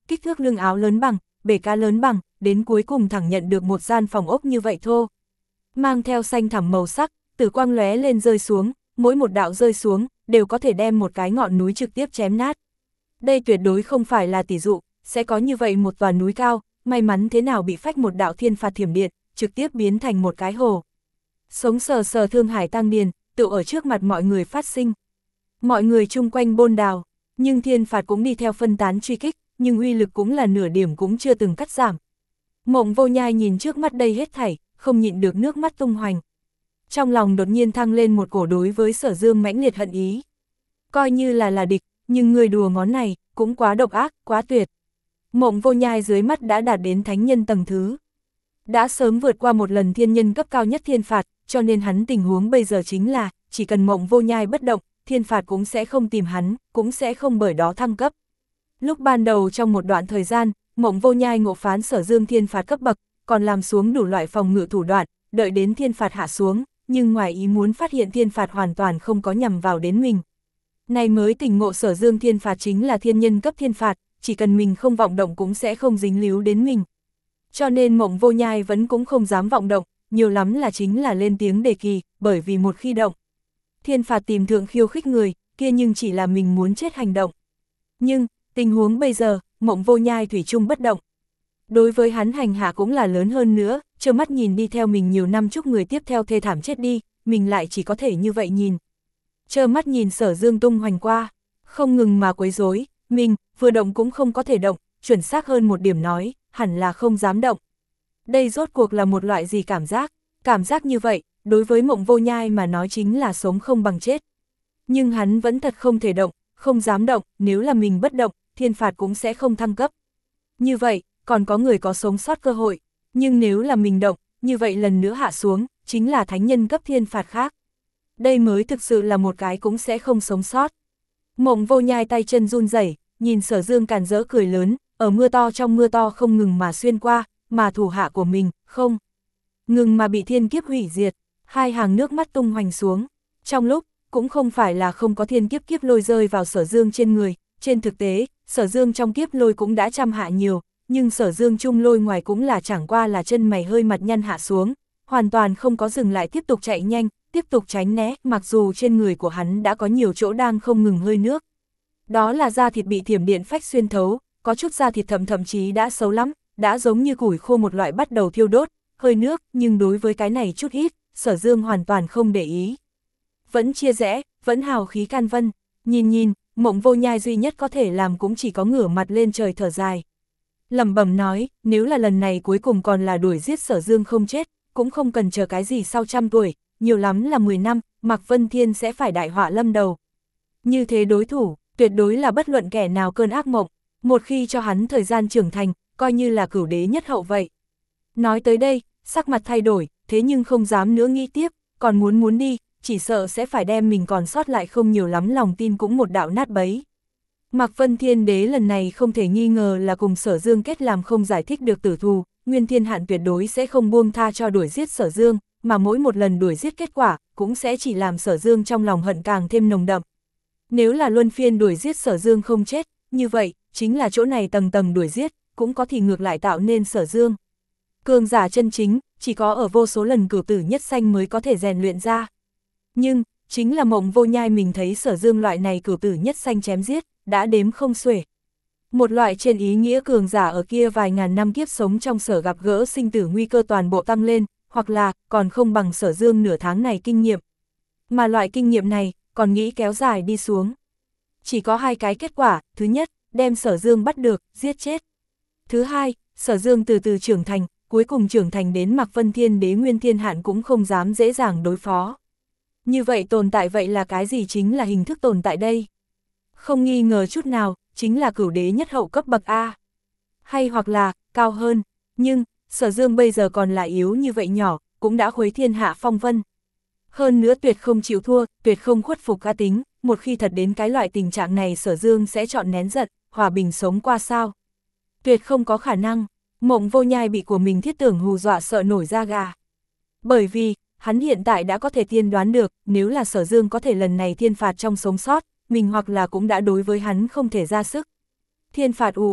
kích thước lưng áo lớn bằng, bể cá lớn bằng, đến cuối cùng thẳng nhận được một gian phòng ốc như vậy thô. Mang theo xanh thẳm màu sắc, tử quang lóe lên rơi xuống, mỗi một đạo rơi xuống, đều có thể đem một cái ngọn núi trực tiếp chém nát. Đây tuyệt đối không phải là tỷ dụ, sẽ có như vậy một tòa núi cao, may mắn thế nào bị phách một đạo thiên phạt thiểm điện, trực tiếp biến thành một cái hồ. Sống sờ sờ Thương Hải Tăng Điền, tự ở trước mặt mọi người phát sinh. Mọi người chung quanh bôn đào, nhưng thiên phạt cũng đi theo phân tán truy kích, nhưng uy lực cũng là nửa điểm cũng chưa từng cắt giảm. Mộng Vô Nhai nhìn trước mắt đây hết thảy, không nhịn được nước mắt tung hoành. Trong lòng đột nhiên thăng lên một cổ đối với Sở Dương mãnh liệt hận ý. Coi như là là địch, nhưng người đùa ngón này, cũng quá độc ác, quá tuyệt. Mộng Vô Nhai dưới mắt đã đạt đến thánh nhân tầng thứ. Đã sớm vượt qua một lần thiên nhân cấp cao nhất thiên phạt, cho nên hắn tình huống bây giờ chính là, chỉ cần Mộng Vô Nhai bất động, thiên phạt cũng sẽ không tìm hắn, cũng sẽ không bởi đó thăng cấp. Lúc ban đầu trong một đoạn thời gian, Mộng Vô Nhai ngộ phán Sở Dương thiên phạt cấp bậc, còn làm xuống đủ loại phòng ngự thủ đoạn, đợi đến thiên phạt hạ xuống, nhưng ngoài ý muốn phát hiện thiên phạt hoàn toàn không có nhằm vào đến mình. Này mới tỉnh ngộ Sở Dương thiên phạt chính là thiên nhân cấp thiên phạt, chỉ cần mình không vọng động cũng sẽ không dính líu đến mình. Cho nên Mộng Vô Nhai vẫn cũng không dám vọng động, nhiều lắm là chính là lên tiếng đề kỳ, bởi vì một khi động, thiên phạt tìm thượng khiêu khích người, kia nhưng chỉ là mình muốn chết hành động. Nhưng, tình huống bây giờ, Mộng Vô Nhai thủy chung bất động. Đối với hắn hành hạ cũng là lớn hơn nữa, trơ mắt nhìn đi theo mình nhiều năm chúc người tiếp theo thê thảm chết đi, mình lại chỉ có thể như vậy nhìn. Trơ mắt nhìn Sở Dương tung hoành qua, không ngừng mà quấy rối, mình, vừa động cũng không có thể động, chuẩn xác hơn một điểm nói, hẳn là không dám động. Đây rốt cuộc là một loại gì cảm giác, cảm giác như vậy, đối với Mộng Vô Nhai mà nói chính là sống không bằng chết. Nhưng hắn vẫn thật không thể động, không dám động, nếu là mình bất động, thiên phạt cũng sẽ không thăng cấp. Như vậy, còn có người có sống sót cơ hội, nhưng nếu là mình động, như vậy lần nữa hạ xuống, chính là thánh nhân cấp thiên phạt khác. Đây mới thực sự là một cái cũng sẽ không sống sót. Mộng Vô Nhai tay chân run rẩy, nhìn Sở Dương càn rỡ cười lớn, ở mưa to trong mưa to không ngừng mà xuyên qua, mà thủ hạ của mình, không ngừng mà bị thiên kiếp hủy diệt, hai hàng nước mắt tung hoành xuống. Trong lúc, cũng không phải là không có thiên kiếp kiếp lôi rơi vào Sở Dương trên người, trên thực tế, Sở Dương trong kiếp lôi cũng đã trăm hạ nhiều, nhưng Sở Dương chung lôi ngoài cũng là chẳng qua là chân mày hơi mặt nhăn hạ xuống, hoàn toàn không có dừng lại tiếp tục chạy nhanh, tiếp tục tránh né, mặc dù trên người của hắn đã có nhiều chỗ đang không ngừng hơi nước. Đó là da thịt bị thiểm điện phách xuyên thấu, có chút da thịt thậm thậm chí đã xấu lắm, đã giống như củi khô một loại bắt đầu thiêu đốt, hơi nước, nhưng đối với cái này chút ít, Sở Dương hoàn toàn không để ý. Vẫn chia rẽ, vẫn hào khí can vân, nhìn nhìn, Mộng Vô Nhai duy nhất có thể làm cũng chỉ có ngửa mặt lên trời thở dài. Lẩm bẩm nói, nếu là lần này cuối cùng còn là đuổi giết Sở Dương không chết, cũng không cần chờ cái gì sau trăm tuổi, nhiều lắm là mười năm, Mạc Vân Thiên sẽ phải đại họa lâm đầu. Như thế đối thủ, tuyệt đối là bất luận kẻ nào cơn ác mộng, một khi cho hắn thời gian trưởng thành, coi như là cửu đế nhất hậu vậy. Nói tới đây, sắc mặt thay đổi, thế nhưng không dám nữa nghĩ tiếp, còn muốn muốn đi, chỉ sợ sẽ phải đem mình còn sót lại không nhiều lắm lòng tin cũng một đạo nát bấy. Mạc Vân Thiên Đế lần này không thể nghi ngờ là cùng Sở Dương kết làm không giải thích được tử thù, Nguyên Thiên Hạn tuyệt đối sẽ không buông tha cho đuổi giết Sở Dương, mà mỗi một lần đuổi giết kết quả, cũng sẽ chỉ làm Sở Dương trong lòng hận càng thêm nồng đậm. Nếu là luân phiên đuổi giết Sở Dương không chết, như vậy, chính là chỗ này tầng tầng đuổi giết, cũng có thì ngược lại tạo nên Sở Dương. Cường giả chân chính, chỉ có ở vô số lần cửu tử nhất sanh mới có thể rèn luyện ra. Nhưng, chính là Mộng Vô Nhai mình thấy Sở Dương loại này cửu tử nhất sanh chém giết, đã đếm không xuể. Một loại trên ý nghĩa cường giả ở kia vài ngàn năm kiếp sống trong sở gặp gỡ sinh tử nguy cơ toàn bộ tăng lên, hoặc là còn không bằng Sở Dương nửa tháng này kinh nghiệm. Mà loại kinh nghiệm này, còn nghĩ kéo dài đi xuống. Chỉ có hai cái kết quả, thứ nhất, đem Sở Dương bắt được, giết chết. Thứ hai, Sở Dương từ từ trưởng thành, cuối cùng trưởng thành đến Mạc Vân Thiên Đế Nguyên Thiên Hạn cũng không dám dễ dàng đối phó. Như vậy tồn tại vậy là cái gì chính là hình thức tồn tại đây? Không nghi ngờ chút nào, chính là cửu đế nhất hậu cấp bậc A. Hay hoặc là, cao hơn, nhưng, Sở Dương bây giờ còn là yếu như vậy nhỏ, cũng đã khuấy thiên hạ phong vân. Hơn nữa tuyệt không chịu thua, tuyệt không khuất phục cá tính, một khi thật đến cái loại tình trạng này Sở Dương sẽ chọn nén giận, hòa bình sống qua sao. Tuyệt không có khả năng, Mộng Vô Nhai bị của mình thiết tưởng hù dọa sợ nổi da gà. Bởi vì, hắn hiện tại đã có thể tiên đoán được, nếu là Sở Dương có thể lần này thiên phạt trong sống sót, mình hoặc là cũng đã đối với hắn không thể ra sức. Thiên phạt ù ù,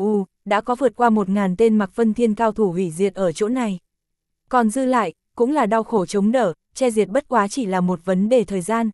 đã có vượt qua một ngàn tên Mạc Vân Thiên cao thủ hủy diệt ở chỗ này. Còn dư lại, cũng là đau khổ chống đỡ, che diệt bất quá chỉ là một vấn đề thời gian.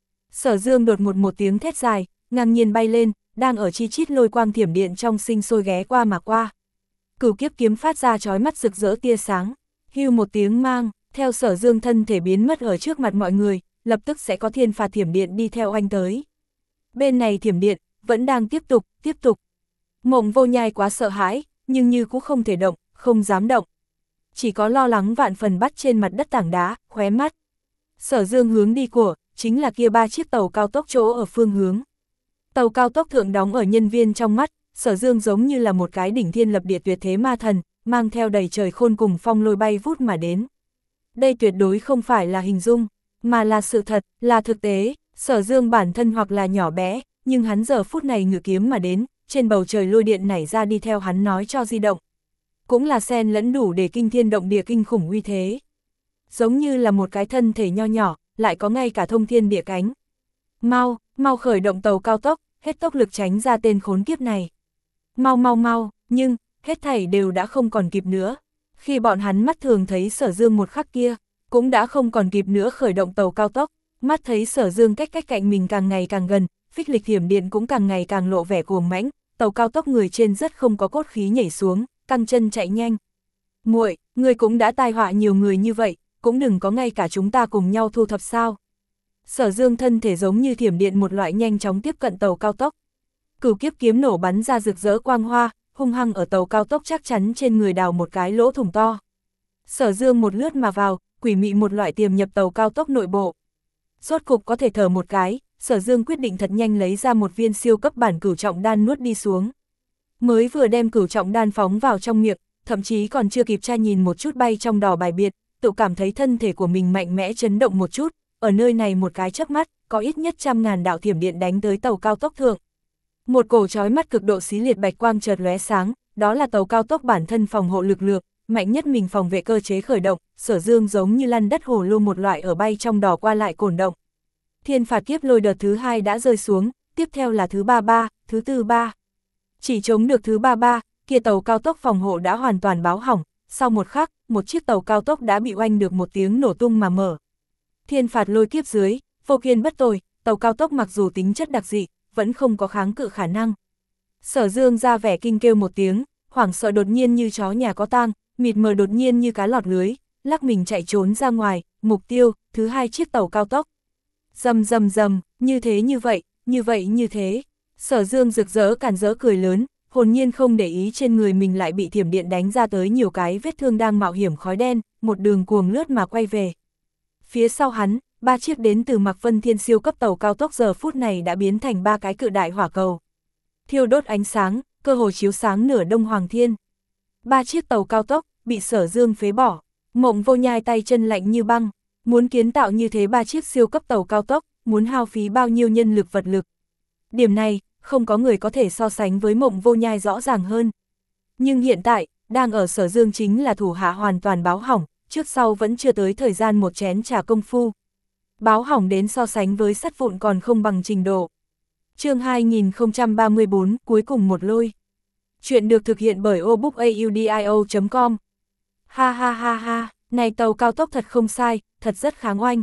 Sở Dương đột một một tiếng thét dài, ngang nhiên bay lên, đang ở chi chít lôi quang thiểm điện trong sinh sôi ghé qua mà qua. Cửu kiếp kiếm phát ra chói mắt rực rỡ tia sáng, hưu một tiếng mang, theo Sở Dương thân thể biến mất ở trước mặt mọi người, lập tức sẽ có thiên phạt thiểm điện đi theo anh tới. Bên này thiểm điện, vẫn đang tiếp tục, tiếp tục. Mộng Vô Nhai quá sợ hãi, nhưng như cũng không thể động, không dám động. Chỉ có lo lắng vạn phần bắt trên mặt đất tảng đá, khóe mắt. Sở Dương hướng đi của, chính là kia ba chiếc tàu cao tốc chỗ ở phương hướng. Tàu cao tốc thượng đóng ở nhân viên trong mắt, Sở Dương giống như là một cái đỉnh thiên lập địa tuyệt thế ma thần, mang theo đầy trời khôn cùng phong lôi bay vút mà đến. Đây tuyệt đối không phải là hình dung, mà là sự thật, là thực tế. Sở Dương bản thân hoặc là nhỏ bé, nhưng hắn giờ phút này ngự kiếm mà đến, trên bầu trời lôi điện nảy ra đi theo hắn nói cho di động. Cũng là xen lẫn đủ để kinh thiên động địa kinh khủng uy thế. Giống như là một cái thân thể nho nhỏ, lại có ngay cả thông thiên địa cánh. Mau, mau khởi động tàu cao tốc, hết tốc lực tránh ra tên khốn kiếp này. Mau mau mau, nhưng, hết thảy đều đã không còn kịp nữa. Khi bọn hắn mắt thường thấy Sở Dương một khắc kia, cũng đã không còn kịp nữa khởi động tàu cao tốc, mắt thấy Sở Dương cách cách cạnh mình càng ngày càng gần, phích lịch thiểm điện cũng càng ngày càng lộ vẻ cuồng mãnh, tàu cao tốc người trên rất không có cốt khí nhảy xuống, căng chân chạy nhanh. Muội, người cũng đã tai họa nhiều người như vậy, cũng đừng có ngay cả chúng ta cùng nhau thu thập sao. Sở Dương thân thể giống như thiểm điện một loại nhanh chóng tiếp cận tàu cao tốc. Cửu kiếp kiếm nổ bắn ra rực rỡ quang hoa, hung hăng ở tàu cao tốc chắc chắn trên người đào một cái lỗ thủng to. Sở Dương một lướt mà vào, quỷ mị một loại tiềm nhập tàu cao tốc nội bộ. Rốt cục có thể thở một cái, Sở Dương quyết định thật nhanh lấy ra một viên siêu cấp bản cửu trọng đan nuốt đi xuống. Mới vừa đem cửu trọng đan phóng vào trong miệng, thậm chí còn chưa kịp tra nhìn một chút bay trong đỏ bài biệt, tự cảm thấy thân thể của mình mạnh mẽ chấn động một chút, ở nơi này một cái chớp mắt, có ít nhất trăm ngàn đạo thiểm điện đánh tới tàu cao tốc thượng. Một cổ chói mắt cực độ xí liệt bạch quang chợt lóe sáng, đó là tàu cao tốc bản thân phòng hộ lực lượng, mạnh nhất mình phòng vệ cơ chế khởi động, Sở Dương giống như lăn đất hồ lô một loại ở bay trong đỏ qua lại cổn động. Thiên phạt kiếp lôi đợt thứ hai đã rơi xuống, tiếp theo là thứ ba ba, thứ tư ba. Chỉ chống được thứ ba ba, kia tàu cao tốc phòng hộ đã hoàn toàn báo hỏng, sau một khắc, một chiếc tàu cao tốc đã bị oanh được một tiếng nổ tung mà mở. Thiên phạt lôi kiếp dưới, vô kiên bất tồi, tàu cao tốc mặc dù tính chất đặc dị, vẫn không có kháng cự khả năng. Sở Dương ra vẻ kinh kêu một tiếng, hoảng sợ đột nhiên như chó nhà có tang, mịt mờ đột nhiên như cá lọt lưới, lắc mình chạy trốn ra ngoài, mục tiêu, thứ hai chiếc tàu cao tốc. Rầm rầm rầm, như thế như vậy, như vậy như thế. Sở Dương rực rỡ càn rỡ cười lớn, hồn nhiên không để ý trên người mình lại bị thiểm điện đánh ra tới nhiều cái vết thương đang mạo hiểm khói đen, một đường cuồng lướt mà quay về. Phía sau hắn, ba chiếc đến từ Mạc Vân Thiên siêu cấp tàu cao tốc giờ phút này đã biến thành ba cái cự đại hỏa cầu. Thiêu đốt ánh sáng, cơ hồ chiếu sáng nửa đông hoàng thiên. Ba chiếc tàu cao tốc, bị Sở Dương phế bỏ. Mộng Vô Nhai tay chân lạnh như băng, muốn kiến tạo như thế ba chiếc siêu cấp tàu cao tốc, muốn hao phí bao nhiêu nhân lực vật lực. Điểm này, không có người có thể so sánh với Mộng Vô Nhai rõ ràng hơn. Nhưng hiện tại, đang ở Sở Dương chính là thủ hạ hoàn toàn báo hỏng, trước sau vẫn chưa tới thời gian một chén trà công phu. Báo hỏng đến so sánh với sắt vụn còn không bằng trình độ. Chương hai nghìn không trăm ba mươi tư, cuối cùng một lôi. Chuyện được thực hiện bởi obookaudio chấm com. Ha ha ha ha, này tàu cao tốc thật không sai, thật rất kháng oanh.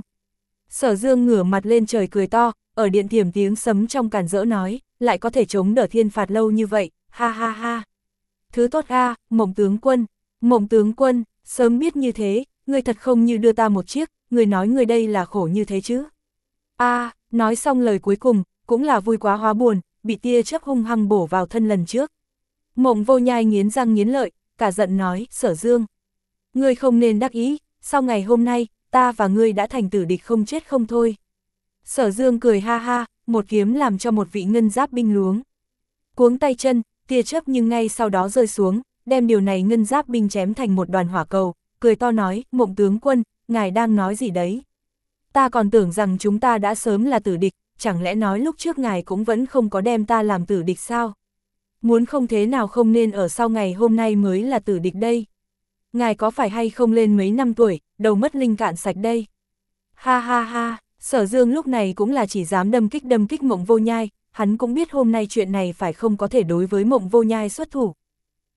Sở Dương ngửa mặt lên trời cười to, ở điện thiểm tiếng sấm trong càn rỡ nói, lại có thể chống đỡ thiên phạt lâu như vậy, ha ha ha. Thứ tốt a, Mộng tướng quân, Mộng tướng quân, sớm biết như thế, ngươi thật không như đưa ta một chiếc, ngươi nói ngươi đây là khổ như thế chứ. A, nói xong lời cuối cùng, cũng là vui quá hóa buồn, bị tia chớp hung hăng bổ vào thân lần trước. Mộng Vô Nhai nghiến răng nghiến lợi, cả giận nói, Sở Dương, ngươi không nên đắc ý, sau ngày hôm nay, ta và ngươi đã thành tử địch không chết không thôi. Sở Dương cười ha ha, một kiếm làm cho một vị ngân giáp binh luống. Cuống tay chân, tia chớp nhưng ngay sau đó rơi xuống, đem điều này ngân giáp binh chém thành một đoàn hỏa cầu, cười to nói, Mộng tướng quân, ngài đang nói gì đấy? Ta còn tưởng rằng chúng ta đã sớm là tử địch, chẳng lẽ nói lúc trước ngài cũng vẫn không có đem ta làm tử địch sao? Muốn không thế nào không nên ở sau ngày hôm nay mới là tử địch đây. Ngài có phải hay không lên mấy năm tuổi, đầu mất linh cạn sạch đây? Ha ha ha, Sở Dương lúc này cũng là chỉ dám đâm kích đâm kích Mộng Vô Nhai, hắn cũng biết hôm nay chuyện này phải không có thể đối với Mộng Vô Nhai xuất thủ.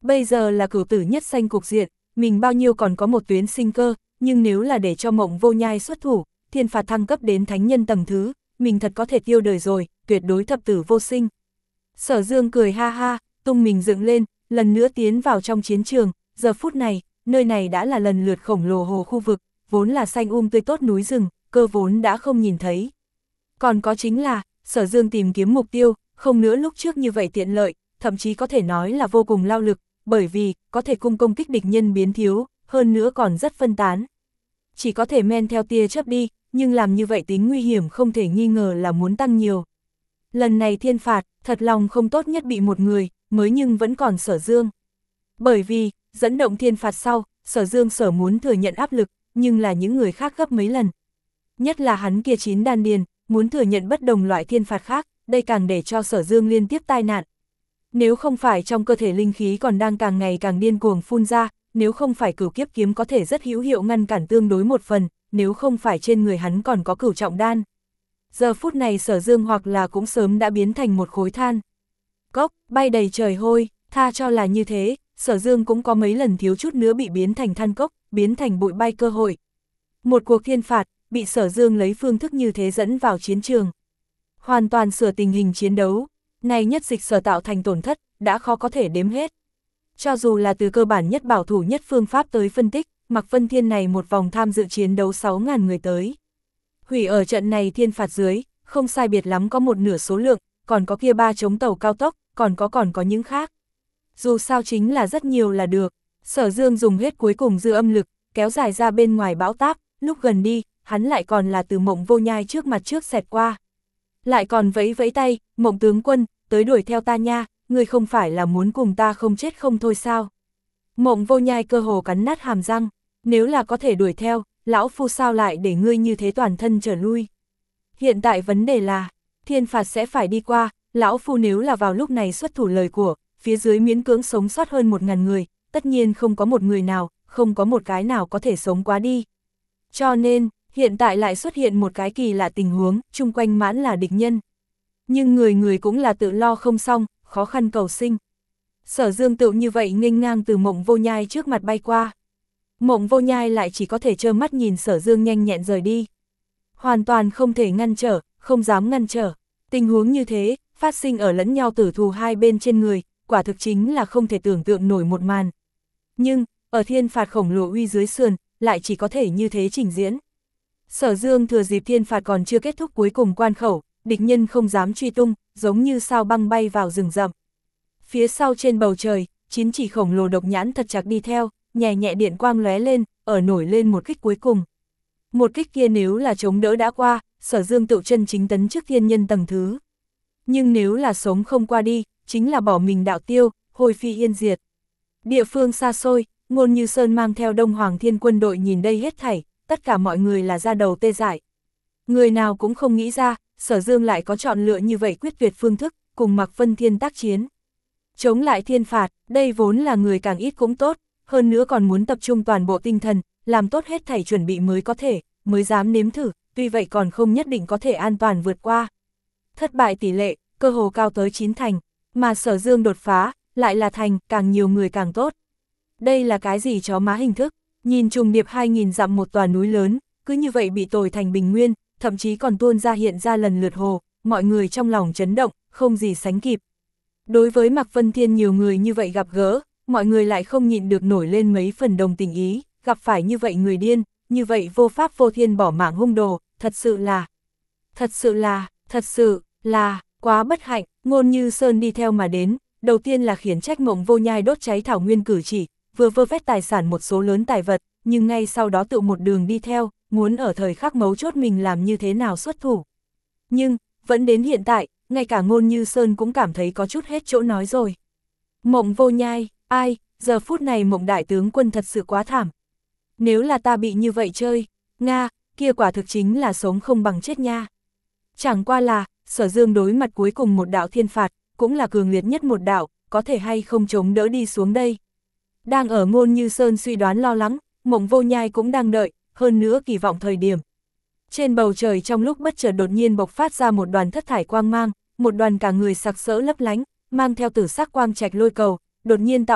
Bây giờ là cửu tử nhất sanh cục diện, mình bao nhiêu còn có một tuyến sinh cơ, nhưng nếu là để cho Mộng Vô Nhai xuất thủ, thiên phạt thăng cấp đến thánh nhân tầng thứ, mình thật có thể tiêu đời rồi, tuyệt đối thập tử vô sinh. Sở Dương cười ha ha, tung mình dựng lên, lần nữa tiến vào trong chiến trường, giờ phút này, nơi này đã là lần lượt khổng lồ hồ khu vực, vốn là xanh um tươi tốt núi rừng, cơ vốn đã không nhìn thấy. Còn có chính là, Sở Dương tìm kiếm mục tiêu, không nữa lúc trước như vậy tiện lợi, thậm chí có thể nói là vô cùng lao lực, bởi vì, có thể cung công kích địch nhân biến thiếu, hơn nữa còn rất phân tán. Chỉ có thể men theo tia chớp đi, nhưng làm như vậy tính nguy hiểm không thể nghi ngờ là muốn tăng nhiều. Lần này thiên phạt, thật lòng không tốt nhất bị một người, mới nhưng vẫn còn Sở Dương. Bởi vì, dẫn động thiên phạt sau, Sở Dương sở muốn thừa nhận áp lực, nhưng là những người khác gấp mấy lần. Nhất là hắn kia chín đan điền, muốn thừa nhận bất đồng loại thiên phạt khác, đây càng để cho Sở Dương liên tiếp tai nạn. Nếu không phải trong cơ thể linh khí còn đang càng ngày càng điên cuồng phun ra, nếu không phải cửu kiếp kiếm có thể rất hữu hiệu ngăn cản tương đối một phần, nếu không phải trên người hắn còn có cửu trọng đan. Giờ phút này Sở Dương hoặc là cũng sớm đã biến thành một khối than. Cốc, bay đầy trời hôi, tha cho là như thế, Sở Dương cũng có mấy lần thiếu chút nữa bị biến thành than cốc, biến thành bụi bay cơ hội. Một cuộc thiên phạt, bị Sở Dương lấy phương thức như thế dẫn vào chiến trường. Hoàn toàn sửa tình hình chiến đấu, này nhất dịch sở tạo thành tổn thất, đã khó có thể đếm hết. Cho dù là từ cơ bản nhất bảo thủ nhất phương pháp tới phân tích, Mạc Vân Thiên này một vòng tham dự chiến đấu sáu nghìn người tới. Hủy ở trận này thiên phạt dưới, không sai biệt lắm có một nửa số lượng, còn có kia ba chống tàu cao tốc, còn có còn có những khác. Dù sao chính là rất nhiều là được, Sở Dương dùng hết cuối cùng dư âm lực, kéo dài ra bên ngoài bão táp, lúc gần đi, hắn lại còn là từ Mộng Vô Nhai trước mặt trước xẹt qua. Lại còn vẫy vẫy tay, Mộng tướng quân, tới đuổi theo ta nha, ngươi không phải là muốn cùng ta không chết không thôi sao. Mộng Vô Nhai cơ hồ cắn nát hàm răng, nếu là có thể đuổi theo, lão phu sao lại để ngươi như thế toàn thân trở lui. Hiện tại vấn đề là, thiên phạt sẽ phải đi qua, lão phu nếu là vào lúc này xuất thủ lời của, phía dưới miễn cưỡng sống sót hơn một ngàn người, tất nhiên không có một người nào, không có một cái nào có thể sống quá đi. Cho nên, hiện tại lại xuất hiện một cái kỳ lạ tình huống, chung quanh mãn là địch nhân. Nhưng người người cũng là tự lo không xong, khó khăn cầu sinh. Sở Dương tự như vậy nghênh ngang từ Mộng Vô Nhai trước mặt bay qua. Mộng Vô Nhai lại chỉ có thể trơ mắt nhìn Sở Dương nhanh nhẹn rời đi. Hoàn toàn không thể ngăn trở, không dám ngăn trở. Tình huống như thế, phát sinh ở lẫn nhau tử thù hai bên trên người, quả thực chính là không thể tưởng tượng nổi một màn. Nhưng, ở thiên phạt khổng lồ uy dưới sườn, lại chỉ có thể như thế trình diễn. Sở Dương thừa dịp thiên phạt còn chưa kết thúc cuối cùng quan khẩu, địch nhân không dám truy tung, giống như sao băng bay vào rừng rậm. Phía sau trên bầu trời, chín chỉ khổng lồ độc nhãn thật chặt đi theo, nhẹ nhẹ điện quang lóe lên, ở nổi lên một kích cuối cùng. Một kích kia nếu là chống đỡ đã qua, Sở Dương tự chân chính tấn trước thiên nhân tầng thứ. Nhưng nếu là sống không qua đi, chính là bỏ mình đạo tiêu, hồi phi yên diệt. Địa phương xa xôi, Ngôn Như Sơn mang theo Đông Hoàng Thiên quân đội nhìn đây hết thảy, tất cả mọi người là ra đầu tê dại. Người nào cũng không nghĩ ra, Sở Dương lại có chọn lựa như vậy quyết tuyệt phương thức, cùng Mạc Vân Thiên tác chiến. Chống lại thiên phạt, đây vốn là người càng ít cũng tốt, hơn nữa còn muốn tập trung toàn bộ tinh thần, làm tốt hết thảy chuẩn bị mới có thể, mới dám nếm thử, tuy vậy còn không nhất định có thể an toàn vượt qua. Thất bại tỷ lệ, cơ hồ cao tới chín thành, mà Sở Dương đột phá, lại là thành, càng nhiều người càng tốt. Đây là cái gì chó má hình thức, nhìn trùng điệp hai nghìn dặm một tòa núi lớn, cứ như vậy bị tồi thành bình nguyên, thậm chí còn tuôn ra hiện ra lần lượt hồ, mọi người trong lòng chấn động, không gì sánh kịp. Đối với Mạc Vân Thiên nhiều người như vậy gặp gỡ, mọi người lại không nhịn được nổi lên mấy phần đồng tình ý, gặp phải như vậy người điên, như vậy vô pháp vô thiên bỏ mạng hung đồ, thật sự là, thật sự là, thật sự là, quá bất hạnh. Ngôn Như Sơn đi theo mà đến, đầu tiên là khiển trách Mộng Vô Nhai đốt cháy thảo nguyên cử chỉ, vừa vơ vét tài sản một số lớn tài vật, nhưng ngay sau đó tự một đường đi theo, muốn ở thời khắc mấu chốt mình làm như thế nào xuất thủ. Nhưng, vẫn đến hiện tại, ngay cả Ngôn Như Sơn cũng cảm thấy có chút hết chỗ nói rồi. Mộng Vô Nhai, ai, giờ phút này Mộng đại tướng quân thật sự quá thảm. Nếu là ta bị như vậy chơi, Nga, kia quả thực chính là sống không bằng chết nha. Chẳng qua là, Sở Dương đối mặt cuối cùng một đạo thiên phạt, cũng là cường liệt nhất một đạo, có thể hay không chống đỡ đi xuống đây. Đang ở Ngôn Như Sơn suy đoán lo lắng, Mộng Vô Nhai cũng đang đợi, hơn nữa kỳ vọng thời điểm. Trên bầu trời trong lúc bất chợt đột nhiên bộc phát ra một đoàn thất thải quang mang, một đoàn cả người sặc sỡ lấp lánh, mang theo tử sắc quang trạch lôi cầu, đột nhiên tạo thành,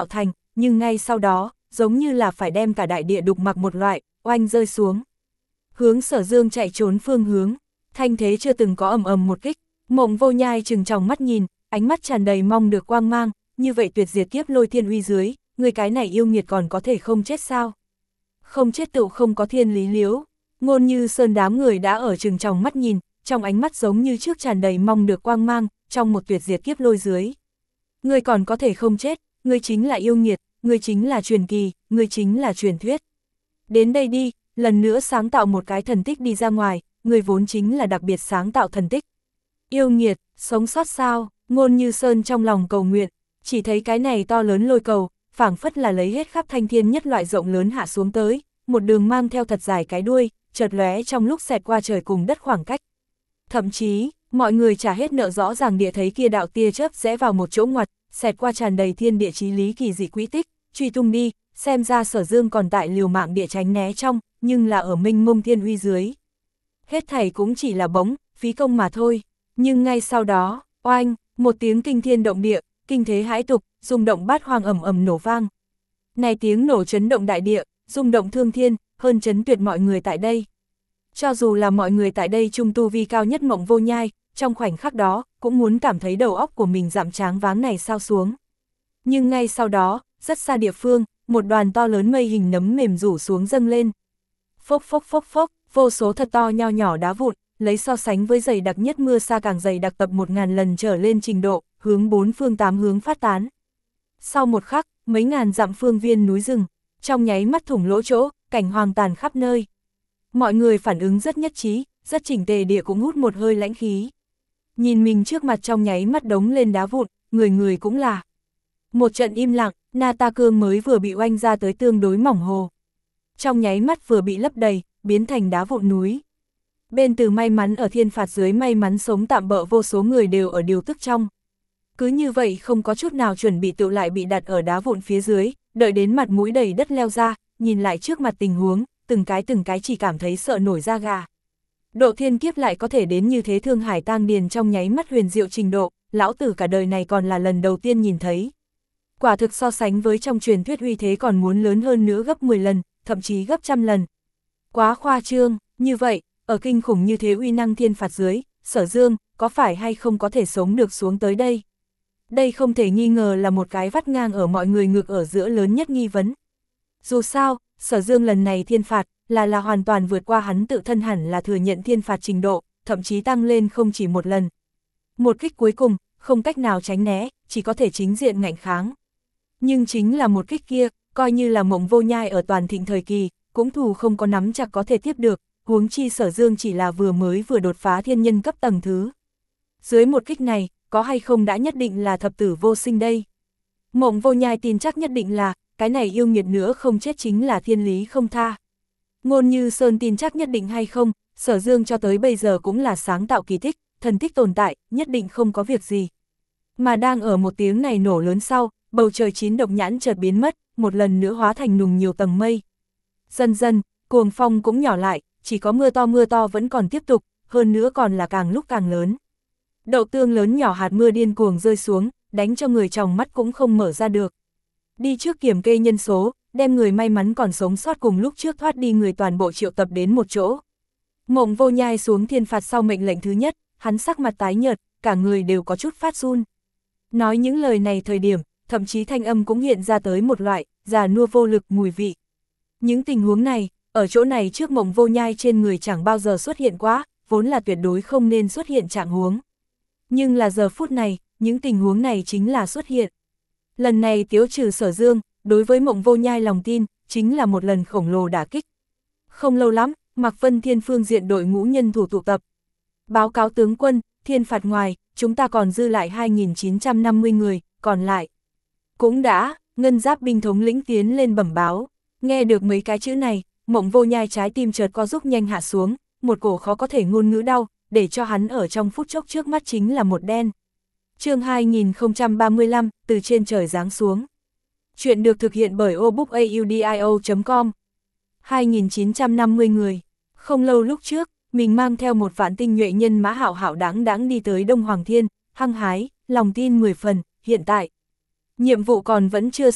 nhưng ngay sau đó, giống như là phải đem cả đại địa đục mặc một loại, oanh rơi xuống. Hướng Sở Dương chạy trốn phương hướng, thanh thế chưa từng có ầm ầm một kích, Mộng Vô Nhai trừng tròng mắt nhìn, ánh mắt tràn đầy mong được quang mang, như vậy tuyệt diệt kiếp lôi thiên uy dưới, người cái này yêu nghiệt còn có thể không chết sao? Không chết tựu không có thiên lý liếu. Ngôn Như Sơn đám người đã ở trừng tròng mắt nhìn, trong ánh mắt giống như trước tràn đầy mong được quang mang, trong một tuyệt diệt kiếp lôi dưới. Người còn có thể không chết, người chính là yêu nghiệt, người chính là truyền kỳ, người chính là truyền thuyết. Đến đây đi, lần nữa sáng tạo một cái thần tích đi ra ngoài, người vốn chính là đặc biệt sáng tạo thần tích. Yêu nghiệt, sống sót sao? Ngôn Như Sơn trong lòng cầu nguyện, chỉ thấy cái này to lớn lôi cầu, phảng phất là lấy hết khắp thanh thiên nhất loại rộng lớn hạ xuống tới, một đường mang theo thật dài cái đuôi, chợt lóe trong lúc xẹt qua trời cùng đất khoảng cách. Thậm chí, mọi người trả hết nợ rõ ràng địa thấy kia đạo tia chớp rẽ vào một chỗ ngoặt, xẹt qua tràn đầy thiên địa chí lý kỳ dị quỹ tích, truy tung đi, xem ra Sở Dương còn tại liều mạng địa tránh né trong, nhưng là ở minh mông thiên uy dưới. Hết thảy cũng chỉ là bóng, phí công mà thôi, nhưng ngay sau đó, oanh, một tiếng kinh thiên động địa, kinh thế hãi tục, rung động bát hoang ầm ầm nổ vang. Này tiếng nổ chấn động đại địa, rung động thương thiên, hơn chấn tuyệt mọi người tại đây. Cho dù là mọi người tại đây trung tu vi cao nhất Mộng Vô Nhai, trong khoảnh khắc đó, cũng muốn cảm thấy đầu óc của mình giảm tráng váng này sao xuống. Nhưng ngay sau đó, rất xa địa phương, một đoàn to lớn mây hình nấm mềm rủ xuống dâng lên. Phốc phốc phốc phốc, vô số thật to nho nhỏ đá vụn, lấy so sánh với dày đặc nhất mưa sa càng dày đặc tập một ngàn lần trở lên trình độ, hướng bốn phương tám hướng phát tán. Sau một khắc, mấy ngàn dặm phương viên núi rừng, trong nháy mắt thủng lỗ chỗ, cảnh hoang tàn khắp nơi. Mọi người phản ứng rất nhất trí, rất chỉnh tề địa cũng hút một hơi lãnh khí. Nhìn mình trước mặt trong nháy mắt đống lên đá vụn, người người cũng là. Một trận im lặng, Nata cương mới vừa bị oanh ra tới tương đối mỏng hồ. Trong nháy mắt vừa bị lấp đầy, biến thành đá vụn núi. Bên từ may mắn ở thiên phạt dưới may mắn sống tạm bỡ vô số người đều ở điều tức trong. Cứ như vậy không có chút nào chuẩn bị tự lại bị đặt ở đá vụn phía dưới, đợi đến mặt mũi đầy đất leo ra, nhìn lại trước mặt tình huống, từng cái từng cái chỉ cảm thấy sợ nổi da gà. Độ thiên kiếp lại có thể đến như thế thương hải tang điền trong nháy mắt huyền diệu trình độ, lão tử cả đời này còn là lần đầu tiên nhìn thấy. Quả thực so sánh với trong truyền thuyết uy thế còn muốn lớn hơn nữa gấp mười lần, thậm chí gấp trăm lần. Quá khoa trương, như vậy, ở kinh khủng như thế uy năng thiên phạt dưới, Sở Dương, có phải hay không có thể sống được xuống tới đây? Đây không thể nghi ngờ là một cái vắt ngang ở mọi người ngược ở giữa lớn nhất nghi vấn. Dù sao, Sở Dương lần này thiên phạt, là là hoàn toàn vượt qua hắn tự thân hẳn là thừa nhận thiên phạt trình độ, thậm chí tăng lên không chỉ một lần. Một kích cuối cùng, không cách nào tránh né, chỉ có thể chính diện ngạnh kháng. Nhưng chính là một kích kia, coi như là Mộng Vô Nhai ở toàn thịnh thời kỳ, cũng thù không có nắm chặt có thể tiếp được, huống chi Sở Dương chỉ là vừa mới vừa đột phá thiên nhân cấp tầng thứ. Dưới một kích này, có hay không đã nhất định là thập tử vô sinh đây. Mộng Vô Nhai tin chắc nhất định là, cái này yêu nghiệt nữa không chết chính là thiên lý không tha. Ngôn Như Sơn tin chắc nhất định hay không, Sở Dương cho tới bây giờ cũng là sáng tạo kỳ tích, thần tích tồn tại, nhất định không có việc gì. Mà đang ở một tiếng này nổ lớn sau, bầu trời chín độc nhãn chợt biến mất, một lần nữa hóa thành nùng nhiều tầng mây. Dần dần, cuồng phong cũng nhỏ lại, chỉ có mưa to mưa to vẫn còn tiếp tục, hơn nữa còn là càng lúc càng lớn. Đậu tương lớn nhỏ hạt mưa điên cuồng rơi xuống, đánh cho người tròng mắt cũng không mở ra được. Đi trước kiểm kê nhân số, đem người may mắn còn sống sót cùng lúc trước thoát đi người toàn bộ triệu tập đến một chỗ. Mộng Vô Nhai xuống thiên phạt sau mệnh lệnh thứ nhất, hắn sắc mặt tái nhợt, cả người đều có chút phát run. Nói những lời này thời điểm, thậm chí thanh âm cũng hiện ra tới một loại, già nua vô lực mùi vị. Những tình huống này, ở chỗ này trước Mộng Vô Nhai trên người chẳng bao giờ xuất hiện quá, vốn là tuyệt đối không nên xuất hiện trạng huống. Nhưng là giờ phút này, những tình huống này chính là xuất hiện. Lần này tiêu trừ Sở Dương, đối với Mộng Vô Nhai lòng tin, chính là một lần khổng lồ đả kích. Không lâu lắm, Mạc Vân Thiên phương diện đội ngũ nhân thủ tụ tập. Báo cáo tướng quân, thiên phạt ngoài, chúng ta còn dư lại hai nghìn chín trăm năm mươi người, còn lại. Cũng đã, ngân giáp binh thống lĩnh tiến lên bẩm báo. Nghe được mấy cái chữ này, Mộng Vô Nhai trái tim chợt co rút nhanh hạ xuống, một cổ khó có thể ngôn ngữ đau, để cho hắn ở trong phút chốc trước mắt chính là một đen. Chương hai nghìn không trăm ba mươi lăm, từ trên trời giáng xuống. Chuyện được thực hiện bởi obookaudio chấm com. hai nghìn chín trăm năm mươi người. Không lâu lúc trước, mình mang theo một vạn tinh nhuệ nhân mã hạo hạo đáng đáng đi tới Đông Hoàng Thiên, hăng hái, lòng tin mười phần, hiện tại. Nhiệm vụ còn vẫn chưa xong,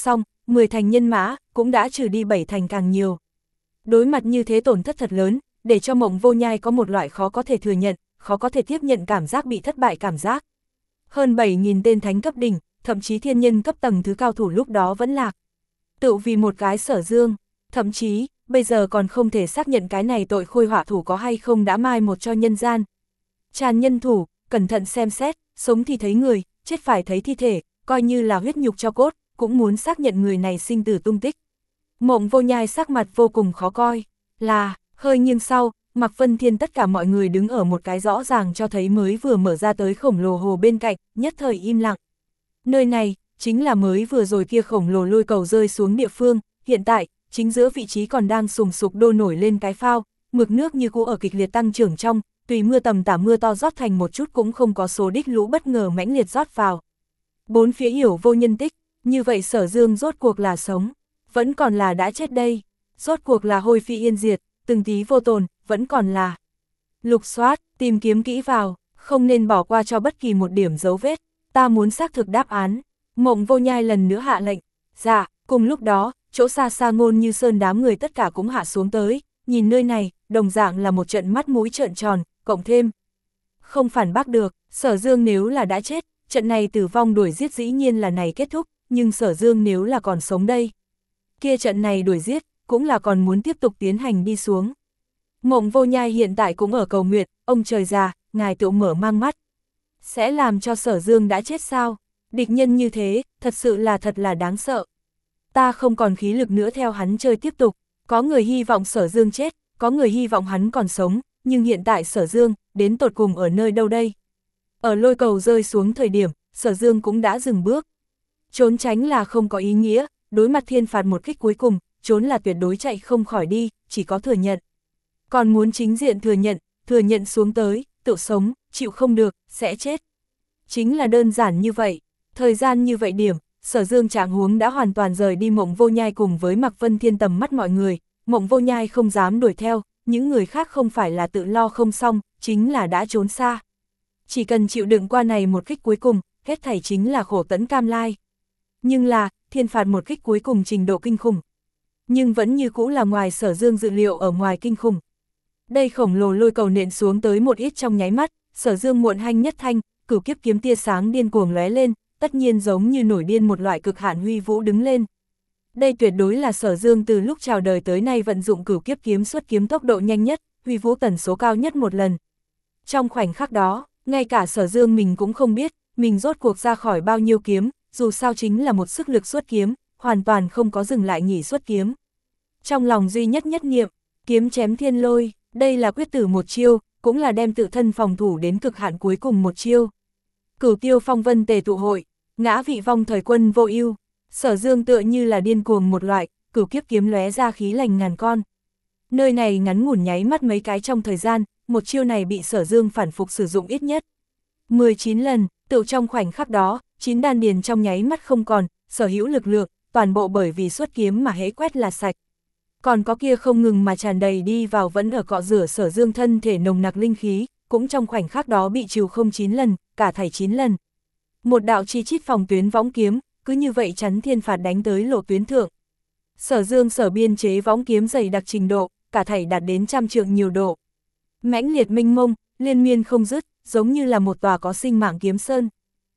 mười thành nhân mã, cũng đã trừ đi bảy thành càng nhiều. Đối mặt như thế tổn thất thật lớn, để cho Mộng Vô Nhai có một loại khó có thể thừa nhận, khó có thể tiếp nhận cảm giác bị thất bại cảm giác. Hơn bảy nghìn tên thánh cấp đỉnh, thậm chí thiên nhân cấp tầng thứ cao thủ lúc đó vẫn lạc. Tự vì một cái Sở Dương, thậm chí, bây giờ còn không thể xác nhận cái này tội khôi hỏa thủ có hay không đã mai một cho nhân gian. Tràn nhân thủ, cẩn thận xem xét, sống thì thấy người, chết phải thấy thi thể, coi như là huyết nhục cho cốt, cũng muốn xác nhận người này sinh tử tung tích. Mộng Vô Nhai sắc mặt vô cùng khó coi, là, hơi nghiêng sau, Mạc Vân Thiên tất cả mọi người đứng ở một cái rõ ràng cho thấy mới vừa mở ra tới khổng lồ hồ bên cạnh, nhất thời im lặng. Nơi này, chính là mới vừa rồi kia khổng lồ lôi cầu rơi xuống địa phương, hiện tại, chính giữa vị trí còn đang sùng sục đô nổi lên cái phao, mực nước như cũ ở kịch liệt tăng trưởng trong, tùy mưa tầm tả mưa to rót thành một chút cũng không có số đích lũ bất ngờ mãnh liệt rót vào. Bốn phía yểu vô nhân tích, như vậy Sở Dương rốt cuộc là sống, vẫn còn là đã chết đây, rốt cuộc là hôi phi yên diệt, từng tí vô tồn, vẫn còn là lục soát, tìm kiếm kỹ vào, không nên bỏ qua cho bất kỳ một điểm dấu vết, ta muốn xác thực đáp án. Mộng Vô Nhai lần nữa hạ lệnh, dạ, cùng lúc đó, chỗ xa xa Ngôn Như Sơn đám người tất cả cũng hạ xuống tới, nhìn nơi này, đồng dạng là một trận mắt mũi trợn tròn, cộng thêm. Không phản bác được, Sở Dương nếu là đã chết, trận này tử vong đuổi giết dĩ nhiên là này kết thúc, nhưng Sở Dương nếu là còn sống đây, kia trận này đuổi giết, cũng là còn muốn tiếp tục tiến hành đi xuống. Mộng Vô Nhai hiện tại cũng ở cầu nguyện, ông trời già, ngài tự mở mang mắt. Sẽ làm cho Sở Dương đã chết sao? Địch nhân như thế, thật sự là thật là đáng sợ. Ta không còn khí lực nữa theo hắn chơi tiếp tục, có người hy vọng Sở Dương chết, có người hy vọng hắn còn sống, nhưng hiện tại Sở Dương, đến tột cùng ở nơi đâu đây? Ở lôi cầu rơi xuống thời điểm, Sở Dương cũng đã dừng bước. Trốn tránh là không có ý nghĩa, đối mặt thiên phạt một kích cuối cùng, trốn là tuyệt đối chạy không khỏi đi, chỉ có thừa nhận. Còn muốn chính diện thừa nhận, thừa nhận xuống tới, tự sống, chịu không được, sẽ chết. Chính là đơn giản như vậy, thời gian như vậy điểm, Sở Dương trạng huống đã hoàn toàn rời đi Mộng Vô Nhai cùng với Mạc Vân Thiên tầm mắt mọi người, Mộng Vô Nhai không dám đuổi theo, những người khác không phải là tự lo không xong, chính là đã trốn xa. Chỉ cần chịu đựng qua này một kích cuối cùng, hết thảy chính là khổ tẫn cam lai. Nhưng là, thiên phạt một kích cuối cùng trình độ kinh khủng. Nhưng vẫn như cũ là ngoài Sở Dương dự liệu ở ngoài kinh khủng. Đây khổng lồ lôi cầu nện xuống tới một ít trong nháy mắt, Sở Dương muộn hanh nhất thanh, cửu kiếp kiếm tia sáng điên cuồng lóe lên, tất nhiên giống như nổi điên một loại cực hạn huy vũ đứng lên. Đây tuyệt đối là Sở Dương từ lúc chào đời tới nay vận dụng cửu kiếp kiếm xuất kiếm tốc độ nhanh nhất, huy vũ tần số cao nhất một lần. Trong khoảnh khắc đó, ngay cả Sở Dương mình cũng không biết, mình rốt cuộc ra khỏi bao nhiêu kiếm, dù sao chính là một sức lực xuất kiếm, hoàn toàn không có dừng lại nghỉ xuất kiếm. Trong lòng duy nhất nhất niệm, kiếm chém thiên lôi, đây là quyết tử một chiêu, cũng là đem tự thân phòng thủ đến cực hạn cuối cùng một chiêu. Cửu tiêu phong vân tề tụ hội, ngã vị vong thời quân vô ưu. Sở Dương tựa như là điên cuồng một loại, cửu kiếp kiếm lóe ra khí lành ngàn con. Nơi này ngắn ngủn nháy mắt mấy cái trong thời gian, một chiêu này bị Sở Dương phản phục sử dụng ít nhất mười chín lần, tự trong khoảnh khắc đó, chín đan điền trong nháy mắt không còn, sở hữu lực lượng, toàn bộ bởi vì xuất kiếm mà hễ quét là sạch. Còn có kia không ngừng mà tràn đầy đi vào vẫn ở cọ rửa Sở Dương thân thể nồng nặc linh khí, cũng trong khoảnh khắc đó bị trừ không chín lần, cả thảy chín lần. Một đạo chi chít phòng tuyến võng kiếm, cứ như vậy chắn thiên phạt đánh tới lộ tuyến thượng. Sở Dương sở biên chế võng kiếm dày đặc trình độ, cả thảy đạt đến trăm trượng nhiều độ. Mãnh liệt minh mông, liên miên không dứt, giống như là một tòa có sinh mạng kiếm sơn.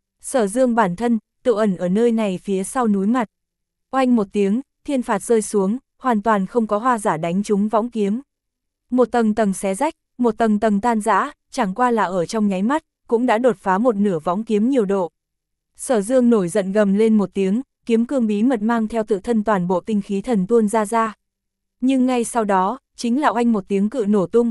Sở Dương bản thân, tự ẩn ở nơi này phía sau núi mặt. Oanh một tiếng, thiên phạt rơi xuống, hoàn toàn không có hoa giả đánh trúng võng kiếm. Một tầng tầng xé rách, một tầng tầng tan rã, chẳng qua là ở trong nháy mắt, cũng đã đột phá một nửa võng kiếm nhiều độ. Sở Dương nổi giận gầm lên một tiếng, kiếm cương bí mật mang theo tự thân toàn bộ tinh khí thần tuôn ra ra. Nhưng ngay sau đó, chính là oanh một tiếng cự nổ tung.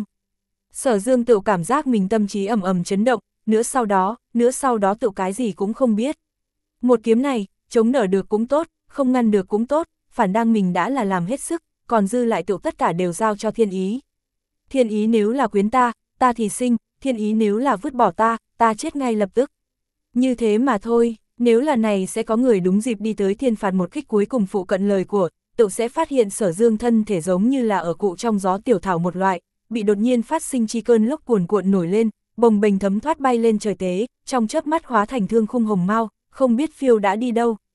Sở Dương tự cảm giác mình tâm trí ầm ầm chấn động, nữa sau đó, nữa sau đó tự cái gì cũng không biết. Một kiếm này, chống đỡ được cũng tốt, không ngăn được cũng tốt, phản đang mình đã là làm hết sức, còn dư lại tự tất cả đều giao cho thiên ý. Thiên ý nếu là quyến ta, ta thì sinh, thiên ý nếu là vứt bỏ ta, ta chết ngay lập tức. Như thế mà thôi, nếu là này sẽ có người đúng dịp đi tới thiên phạt một kích cuối cùng phụ cận lời của, tự sẽ phát hiện Sở Dương thân thể giống như là ở cụ trong gió tiểu thảo một loại, bị đột nhiên phát sinh chi cơn lốc cuồn cuộn nổi lên, bồng bềnh thấm thoát bay lên trời tế, trong chớp mắt hóa thành thương khung hồng mau, không biết phiêu đã đi đâu.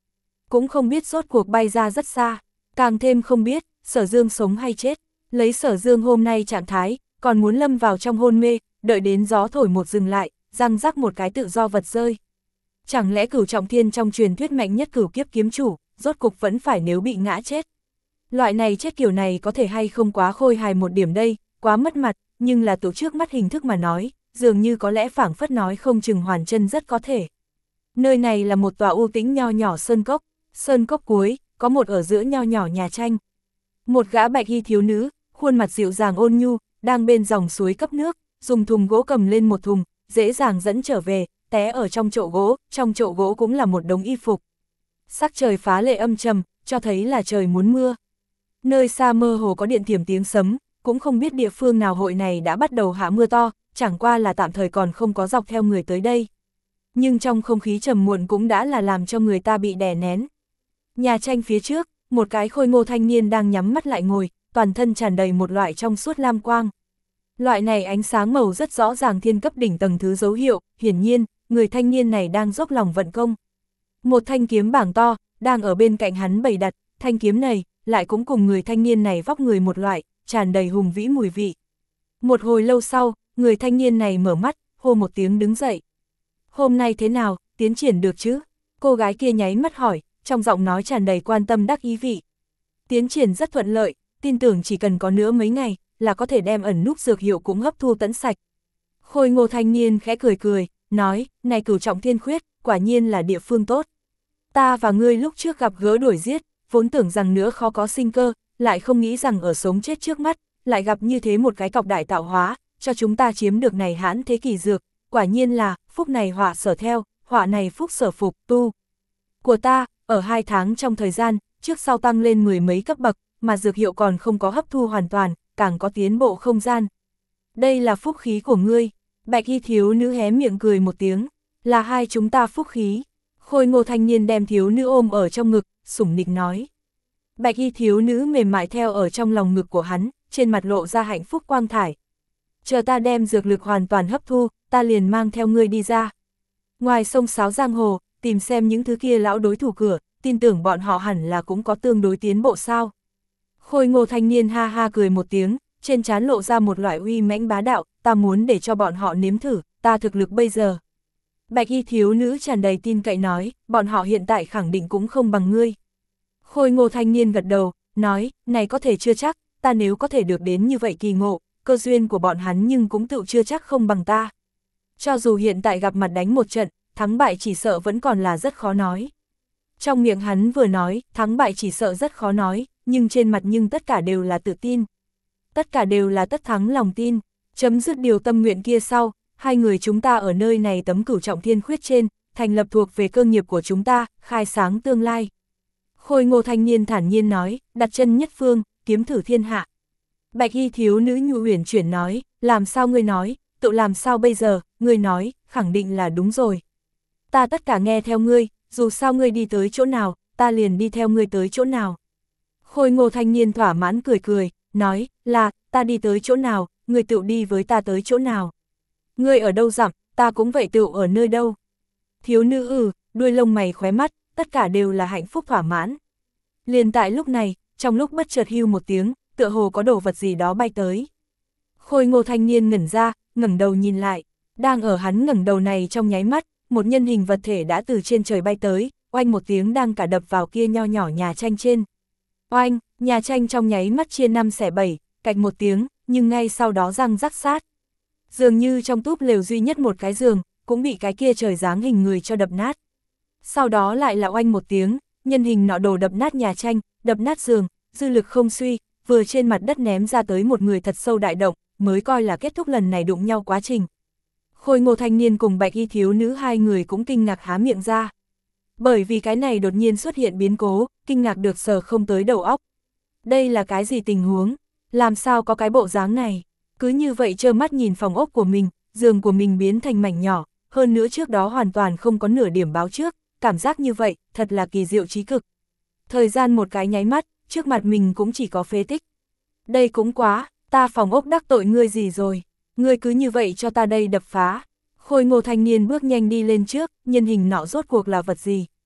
cũng không biết rốt cuộc bay ra rất xa, càng thêm không biết, Sở Dương sống hay chết, lấy Sở Dương hôm nay trạng thái, còn muốn lâm vào trong hôn mê, đợi đến gió thổi một dừng lại, răng rắc một cái tự do vật rơi. Chẳng lẽ Cửu Trọng Thiên trong truyền thuyết mạnh nhất cửu kiếp kiếm chủ, rốt cục vẫn phải nếu bị ngã chết. Loại này chết kiểu này có thể hay không quá khôi hài một điểm đây, quá mất mặt, nhưng là tổ trước mắt hình thức mà nói, dường như có lẽ phảng phất nói không chừng hoàn chân rất có thể. Nơi này là một tòa u tĩnh nho nhỏ sơn cốc, sơn cốc cuối, có một ở giữa nho nhỏ nhà tranh. Một gã bạch y thiếu nữ, khuôn mặt dịu dàng ôn nhu, đang bên dòng suối cấp nước, dùng thùng gỗ cầm lên một thùng, dễ dàng dẫn trở về, té ở trong chậu gỗ, trong chậu gỗ cũng là một đống y phục. Sắc trời phá lệ âm trầm, cho thấy là trời muốn mưa. Nơi xa mơ hồ có điện thiểm tiếng sấm, cũng không biết địa phương nào hội này đã bắt đầu hạ mưa to, chẳng qua là tạm thời còn không có dọc theo người tới đây. Nhưng trong không khí trầm muộn cũng đã là làm cho người ta bị đè nén. Nhà tranh phía trước, một cái khôi ngô thanh niên đang nhắm mắt lại ngồi, toàn thân tràn đầy một loại trong suốt lam quang. Loại này ánh sáng màu rất rõ ràng thiên cấp đỉnh tầng thứ dấu hiệu, hiển nhiên, người thanh niên này đang dốc lòng vận công. Một thanh kiếm bảng to, đang ở bên cạnh hắn bày đặt, thanh kiếm này, lại cũng cùng người thanh niên này vóc người một loại, tràn đầy hùng vĩ mùi vị. Một hồi lâu sau, người thanh niên này mở mắt, hô một tiếng đứng dậy. Hôm nay thế nào, tiến triển được chứ? Cô gái kia nháy mắt hỏi, trong giọng nói tràn đầy quan tâm đắc ý vị. Tiến triển rất thuận lợi, tin tưởng chỉ cần có nữa mấy ngày, là có thể đem ẩn núp dược hiệu cũng hấp thu tẫn sạch. Khôi ngô thanh niên khẽ cười cười, nói, này Cửu Trọng Thiên khuyết, quả nhiên là địa phương tốt. Ta và ngươi lúc trước gặp gỡ đuổi giết, vốn tưởng rằng nữa khó có sinh cơ, lại không nghĩ rằng ở sống chết trước mắt, lại gặp như thế một cái cọc đại tạo hóa, cho chúng ta chiếm được này hãn thế kỳ dược, quả nhiên là, phúc này họa sở theo, họa này phúc sở phục, tu. Của ta, ở hai tháng trong thời gian, trước sau tăng lên mười mấy cấp bậc, mà dược hiệu còn không có hấp thu hoàn toàn, càng có tiến bộ không gian. Đây là phúc khí của ngươi. Bạch y thiếu nữ hé miệng cười một tiếng, là hai chúng ta phúc khí. Khôi ngô thanh niên đem thiếu nữ ôm ở trong ngực, sủng nịnh nói. Bạch y thiếu nữ mềm mại theo ở trong lòng ngực của hắn, trên mặt lộ ra hạnh phúc quang thải. Chờ ta đem dược lực hoàn toàn hấp thu, ta liền mang theo ngươi đi ra. Ngoài sông Sáo Giang Hồ, tìm xem những thứ kia lão đối thủ cửa, tin tưởng bọn họ hẳn là cũng có tương đối tiến bộ sao. Khôi ngô thanh niên ha ha cười một tiếng, trên trán lộ ra một loại uy mãnh bá đạo, ta muốn để cho bọn họ nếm thử, ta thực lực bây giờ. Bạch y thiếu nữ tràn đầy tin cậy nói, bọn họ hiện tại khẳng định cũng không bằng ngươi. Khôi ngô thanh niên gật đầu, nói, này có thể chưa chắc, ta nếu có thể được đến như vậy kỳ ngộ, cơ duyên của bọn hắn nhưng cũng tự chưa chắc không bằng ta. Cho dù hiện tại gặp mặt đánh một trận, thắng bại chỉ sợ vẫn còn là rất khó nói. Trong miệng hắn vừa nói, thắng bại chỉ sợ rất khó nói, nhưng trên mặt nhưng tất cả đều là tự tin. Tất cả đều là tất thắng lòng tin, chấm dứt điều tâm nguyện kia sau, hai người chúng ta ở nơi này tấm Cửu Trọng Thiên khuyết trên, thành lập thuộc về cơ nghiệp của chúng ta, khai sáng tương lai. Khôi ngô thanh niên thản nhiên nói, đặt chân nhất phương, kiếm thử thiên hạ. Bạch y thiếu nữ nhu huyền chuyển nói, làm sao ngươi nói, tự làm sao bây giờ, ngươi nói, khẳng định là đúng rồi. Ta tất cả nghe theo ngươi, dù sao ngươi đi tới chỗ nào, ta liền đi theo ngươi tới chỗ nào. Khôi ngô thanh niên thỏa mãn cười cười, nói, là, ta đi tới chỗ nào, ngươi tự đi với ta tới chỗ nào. Ngươi ở đâu dặm, ta cũng vậy tự ở nơi đâu. Thiếu nữ ừ, đuôi lông mày khóe mắt, tất cả đều là hạnh phúc thỏa mãn. Liền tại lúc này, trong lúc bất chợt hưu một tiếng, tựa hồ có đồ vật gì đó bay tới. Khôi ngô thanh niên ngẩn ra, ngẩng đầu nhìn lại, đang ở hắn ngẩng đầu này trong nháy mắt, một nhân hình vật thể đã từ trên trời bay tới, oanh một tiếng đang cả đập vào kia nho nhỏ nhà tranh trên. Oanh, nhà tranh trong nháy mắt chia năm xẻ bảy, cạch một tiếng, nhưng ngay sau đó răng rắc sát. Dường như trong túp lều duy nhất một cái giường, cũng bị cái kia trời dáng hình người cho đập nát. Sau đó lại là oanh một tiếng, nhân hình nọ đồ đập nát nhà tranh, đập nát giường, dư lực không suy, vừa trên mặt đất ném ra tới một người thật sâu đại động, mới coi là kết thúc lần này đụng nhau quá trình. Khôi ngô thanh niên cùng bạch y thiếu nữ hai người cũng kinh ngạc há miệng ra. Bởi vì cái này đột nhiên xuất hiện biến cố, kinh ngạc được sờ không tới đầu óc. Đây là cái gì tình huống? Làm sao có cái bộ dáng này? Cứ như vậy trơ mắt nhìn phòng ốc của mình, giường của mình biến thành mảnh nhỏ, hơn nữa trước đó hoàn toàn không có nửa điểm báo trước, cảm giác như vậy, thật là kỳ diệu trí cực. Thời gian một cái nháy mắt, trước mặt mình cũng chỉ có phế tích. Đây cũng quá, ta phòng ốc đắc tội ngươi gì rồi? Ngươi cứ như vậy cho ta đây đập phá. Khôi ngô thanh niên bước nhanh đi lên trước, nhân hình nọ rốt cuộc là vật gì?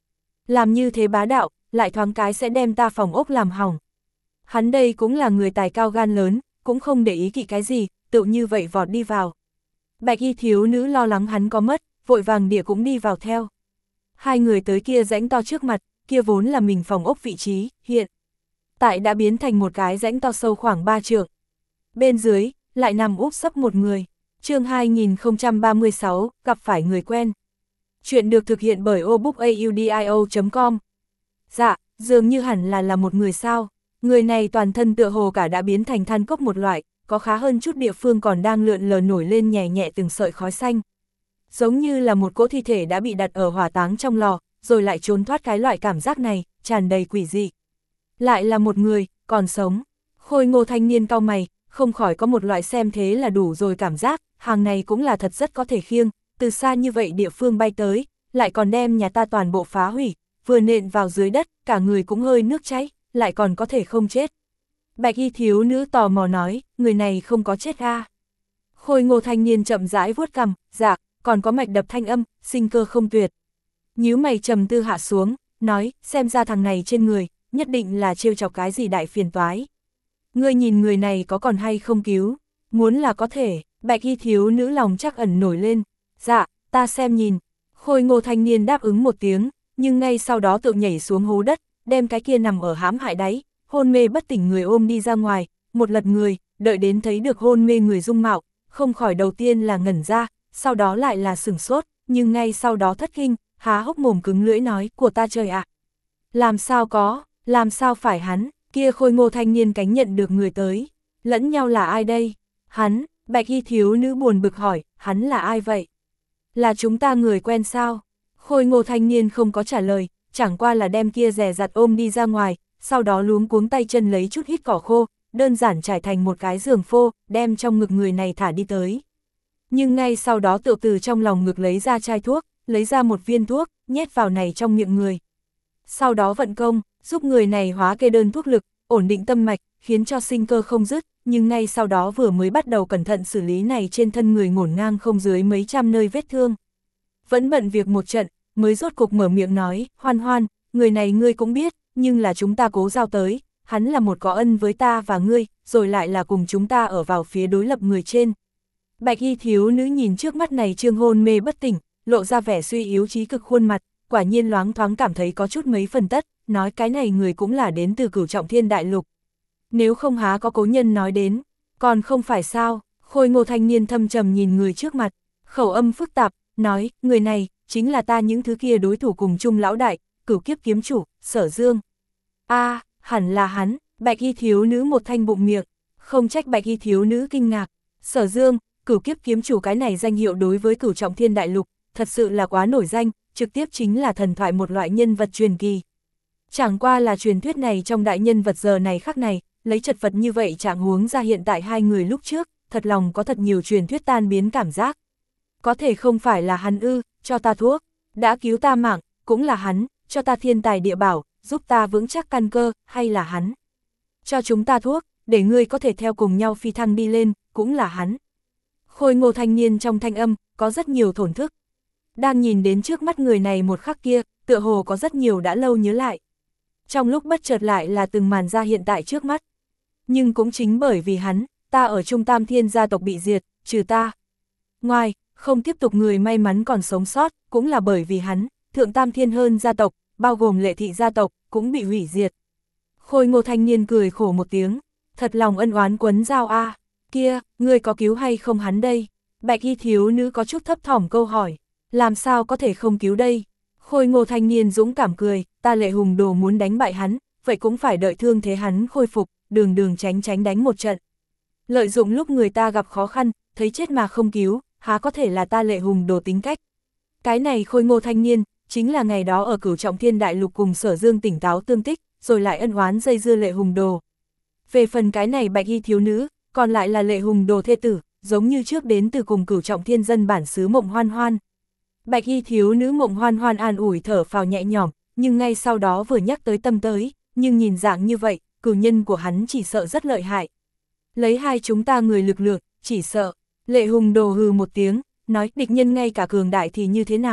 Làm như thế bá đạo, lại thoáng cái sẽ đem ta phòng ốc làm hỏng. Hắn đây cũng là người tài cao gan lớn, cũng không để ý kỵ cái gì, tự như vậy vọt đi vào. Bạch y thiếu nữ lo lắng hắn có mất, vội vàng địa cũng đi vào theo. Hai người tới kia rãnh to trước mặt, kia vốn là mình phòng ốc vị trí, hiện tại đã biến thành một cái rãnh to sâu khoảng ba trượng. Bên dưới, lại nằm úp sấp một người. Chương hai nghìn không trăm ba mươi sáu, gặp phải người quen. Chuyện được thực hiện bởi obookaudio chấm com. Dạ, dường như hẳn là là một người sao. Người này toàn thân tựa hồ cả đã biến thành than cốc một loại, có khá hơn chút địa phương còn đang lượn lờ nổi lên nhẹ nhẹ từng sợi khói xanh. Giống như là một cỗ thi thể đã bị đặt ở hỏa táng trong lò, rồi lại trốn thoát cái loại cảm giác này, tràn đầy quỷ dị. Lại là một người, còn sống. Khôi ngô thanh niên cau mày, không khỏi có một loại xem thế là đủ rồi cảm giác, hàng này cũng là thật rất có thể khiêng, từ xa như vậy địa phương bay tới, lại còn đem nhà ta toàn bộ phá hủy, vừa nện vào dưới đất, cả người cũng hơi nước cháy, lại còn có thể không chết. Bạch y thiếu nữ tò mò nói, người này không có chết a. Khôi ngô thanh niên chậm rãi vuốt cằm, dạ, còn có mạch đập thanh âm, sinh cơ không tuyệt. Nhíu mày trầm tư hạ xuống, nói, xem ra thằng này trên người, nhất định là trêu chọc cái gì đại phiền toái. Ngươi nhìn người này có còn hay không cứu, muốn là có thể. Bạch y thiếu nữ lòng chắc ẩn nổi lên, dạ, ta xem nhìn. Khôi ngô thanh niên đáp ứng một tiếng, nhưng ngay sau đó tự nhảy xuống hố đất, đem cái kia nằm ở hãm hại đáy, hôn mê bất tỉnh người ôm đi ra ngoài, một lật người, đợi đến thấy được hôn mê người dung mạo, không khỏi đầu tiên là ngẩn ra, sau đó lại là sửng sốt, nhưng ngay sau đó thất kinh, há hốc mồm cứng lưỡi nói, của ta trời ạ. Làm sao có, làm sao phải hắn, kia khôi ngô thanh niên cánh nhận được người tới, lẫn nhau là ai đây? Hắn, bạch y thiếu nữ buồn bực hỏi, hắn là ai vậy? Là chúng ta người quen sao? Khôi ngô thanh niên không có trả lời, chẳng qua là đem kia dè dặt ôm đi ra ngoài, sau đó luống cuống tay chân lấy chút hít cỏ khô, đơn giản trải thành một cái giường phô, đem trong ngực người này thả đi tới. Nhưng ngay sau đó tự từ trong lòng ngực lấy ra chai thuốc, lấy ra một viên thuốc, nhét vào này trong miệng người. Sau đó vận công, giúp người này hóa kê đơn thuốc lực, ổn định tâm mạch, khiến cho sinh cơ không dứt, nhưng ngay sau đó vừa mới bắt đầu cẩn thận xử lý này trên thân người ngổn ngang không dưới mấy trăm nơi vết thương. Vẫn bận việc một trận, mới rốt cục mở miệng nói, Hoan Hoan, người này ngươi cũng biết, nhưng là chúng ta cố giao tới, hắn là một có ân với ta và ngươi, rồi lại là cùng chúng ta ở vào phía đối lập người trên. Bạch y thiếu nữ nhìn trước mắt này trương hôn mê bất tỉnh, lộ ra vẻ suy yếu trí cực khuôn mặt, quả nhiên loáng thoáng cảm thấy có chút mấy phần tất, nói cái này người cũng là đến từ Cửu Trọng Thiên Đại Lục. Nếu không há có cố nhân nói đến, còn không phải sao, khôi ngô thanh niên thâm trầm nhìn người trước mặt, khẩu âm phức tạp, nói, người này, chính là ta những thứ kia đối thủ cùng chung lão đại, Cửu Kiếp kiếm chủ, Sở Dương. a à, hẳn là hắn, bạch y thiếu nữ một thanh bụng miệng, không trách bạch y thiếu nữ kinh ngạc, Sở Dương, Cửu Kiếp kiếm chủ cái này danh hiệu đối với Cửu Trọng Thiên Đại Lục, thật sự là quá nổi danh, trực tiếp chính là thần thoại một loại nhân vật truyền kỳ. Chẳng qua là truyền thuyết này trong đại nhân vật giờ này khắc này, lấy chật vật như vậy trạng huống ra hiện tại hai người lúc trước, thật lòng có thật nhiều truyền thuyết tan biến cảm giác. Có thể không phải là hắn ư, cho ta thuốc, đã cứu ta mạng, cũng là hắn, cho ta thiên tài địa bảo, giúp ta vững chắc căn cơ, hay là hắn. Cho chúng ta thuốc, để ngươi có thể theo cùng nhau phi thăng đi lên, cũng là hắn. Khôi ngô thanh niên trong thanh âm, có rất nhiều thổn thức. Đang nhìn đến trước mắt người này một khắc kia, tựa hồ có rất nhiều đã lâu nhớ lại. Trong lúc bất chợt lại là từng màn ra hiện tại trước mắt. Nhưng cũng chính bởi vì hắn, ta ở Trung Tam Thiên gia tộc bị diệt, trừ ta. Ngoài, không tiếp tục người may mắn còn sống sót, cũng là bởi vì hắn, Thượng Tam Thiên hơn gia tộc, bao gồm Lệ Thị gia tộc, cũng bị hủy diệt. Khôi ngô thanh niên cười khổ một tiếng, thật lòng ân oán quấn dao a. À. Kia, ngươi có cứu hay không hắn đây? Bạch y thiếu nữ có chút thấp thỏm câu hỏi, làm sao có thể không cứu đây? Khôi ngô thanh niên dũng cảm cười, ta Lệ Hùng Đồ muốn đánh bại hắn, vậy cũng phải đợi thương thế hắn khôi phục, đường đường tránh tránh đánh một trận. Lợi dụng lúc người ta gặp khó khăn, thấy chết mà không cứu, há có thể là ta Lệ Hùng Đồ tính cách. Cái này khôi ngô thanh niên, chính là ngày đó ở Cửu Trọng Thiên Đại Lục cùng Sở Dương tỉnh táo tương tích, rồi lại ân oán dây dưa Lệ Hùng Đồ. Về phần cái này bạch y thiếu nữ, còn lại là Lệ Hùng Đồ thê tử, giống như trước đến từ cùng Cửu Trọng Thiên dân bản xứ Mộng Hoan Hoan. Bạch y thiếu nữ Mộng Hoan Hoan an ủi thở phào nhẹ nhõm, nhưng ngay sau đó vừa nhắc tới tâm tới, nhưng nhìn dạng như vậy, cửu nhân của hắn chỉ sợ rất lợi hại. Lấy hai chúng ta người lực lượng, chỉ sợ. Lệ Hùng Đồ hừ một tiếng, nói địch nhân ngay cả cường đại thì như thế nào,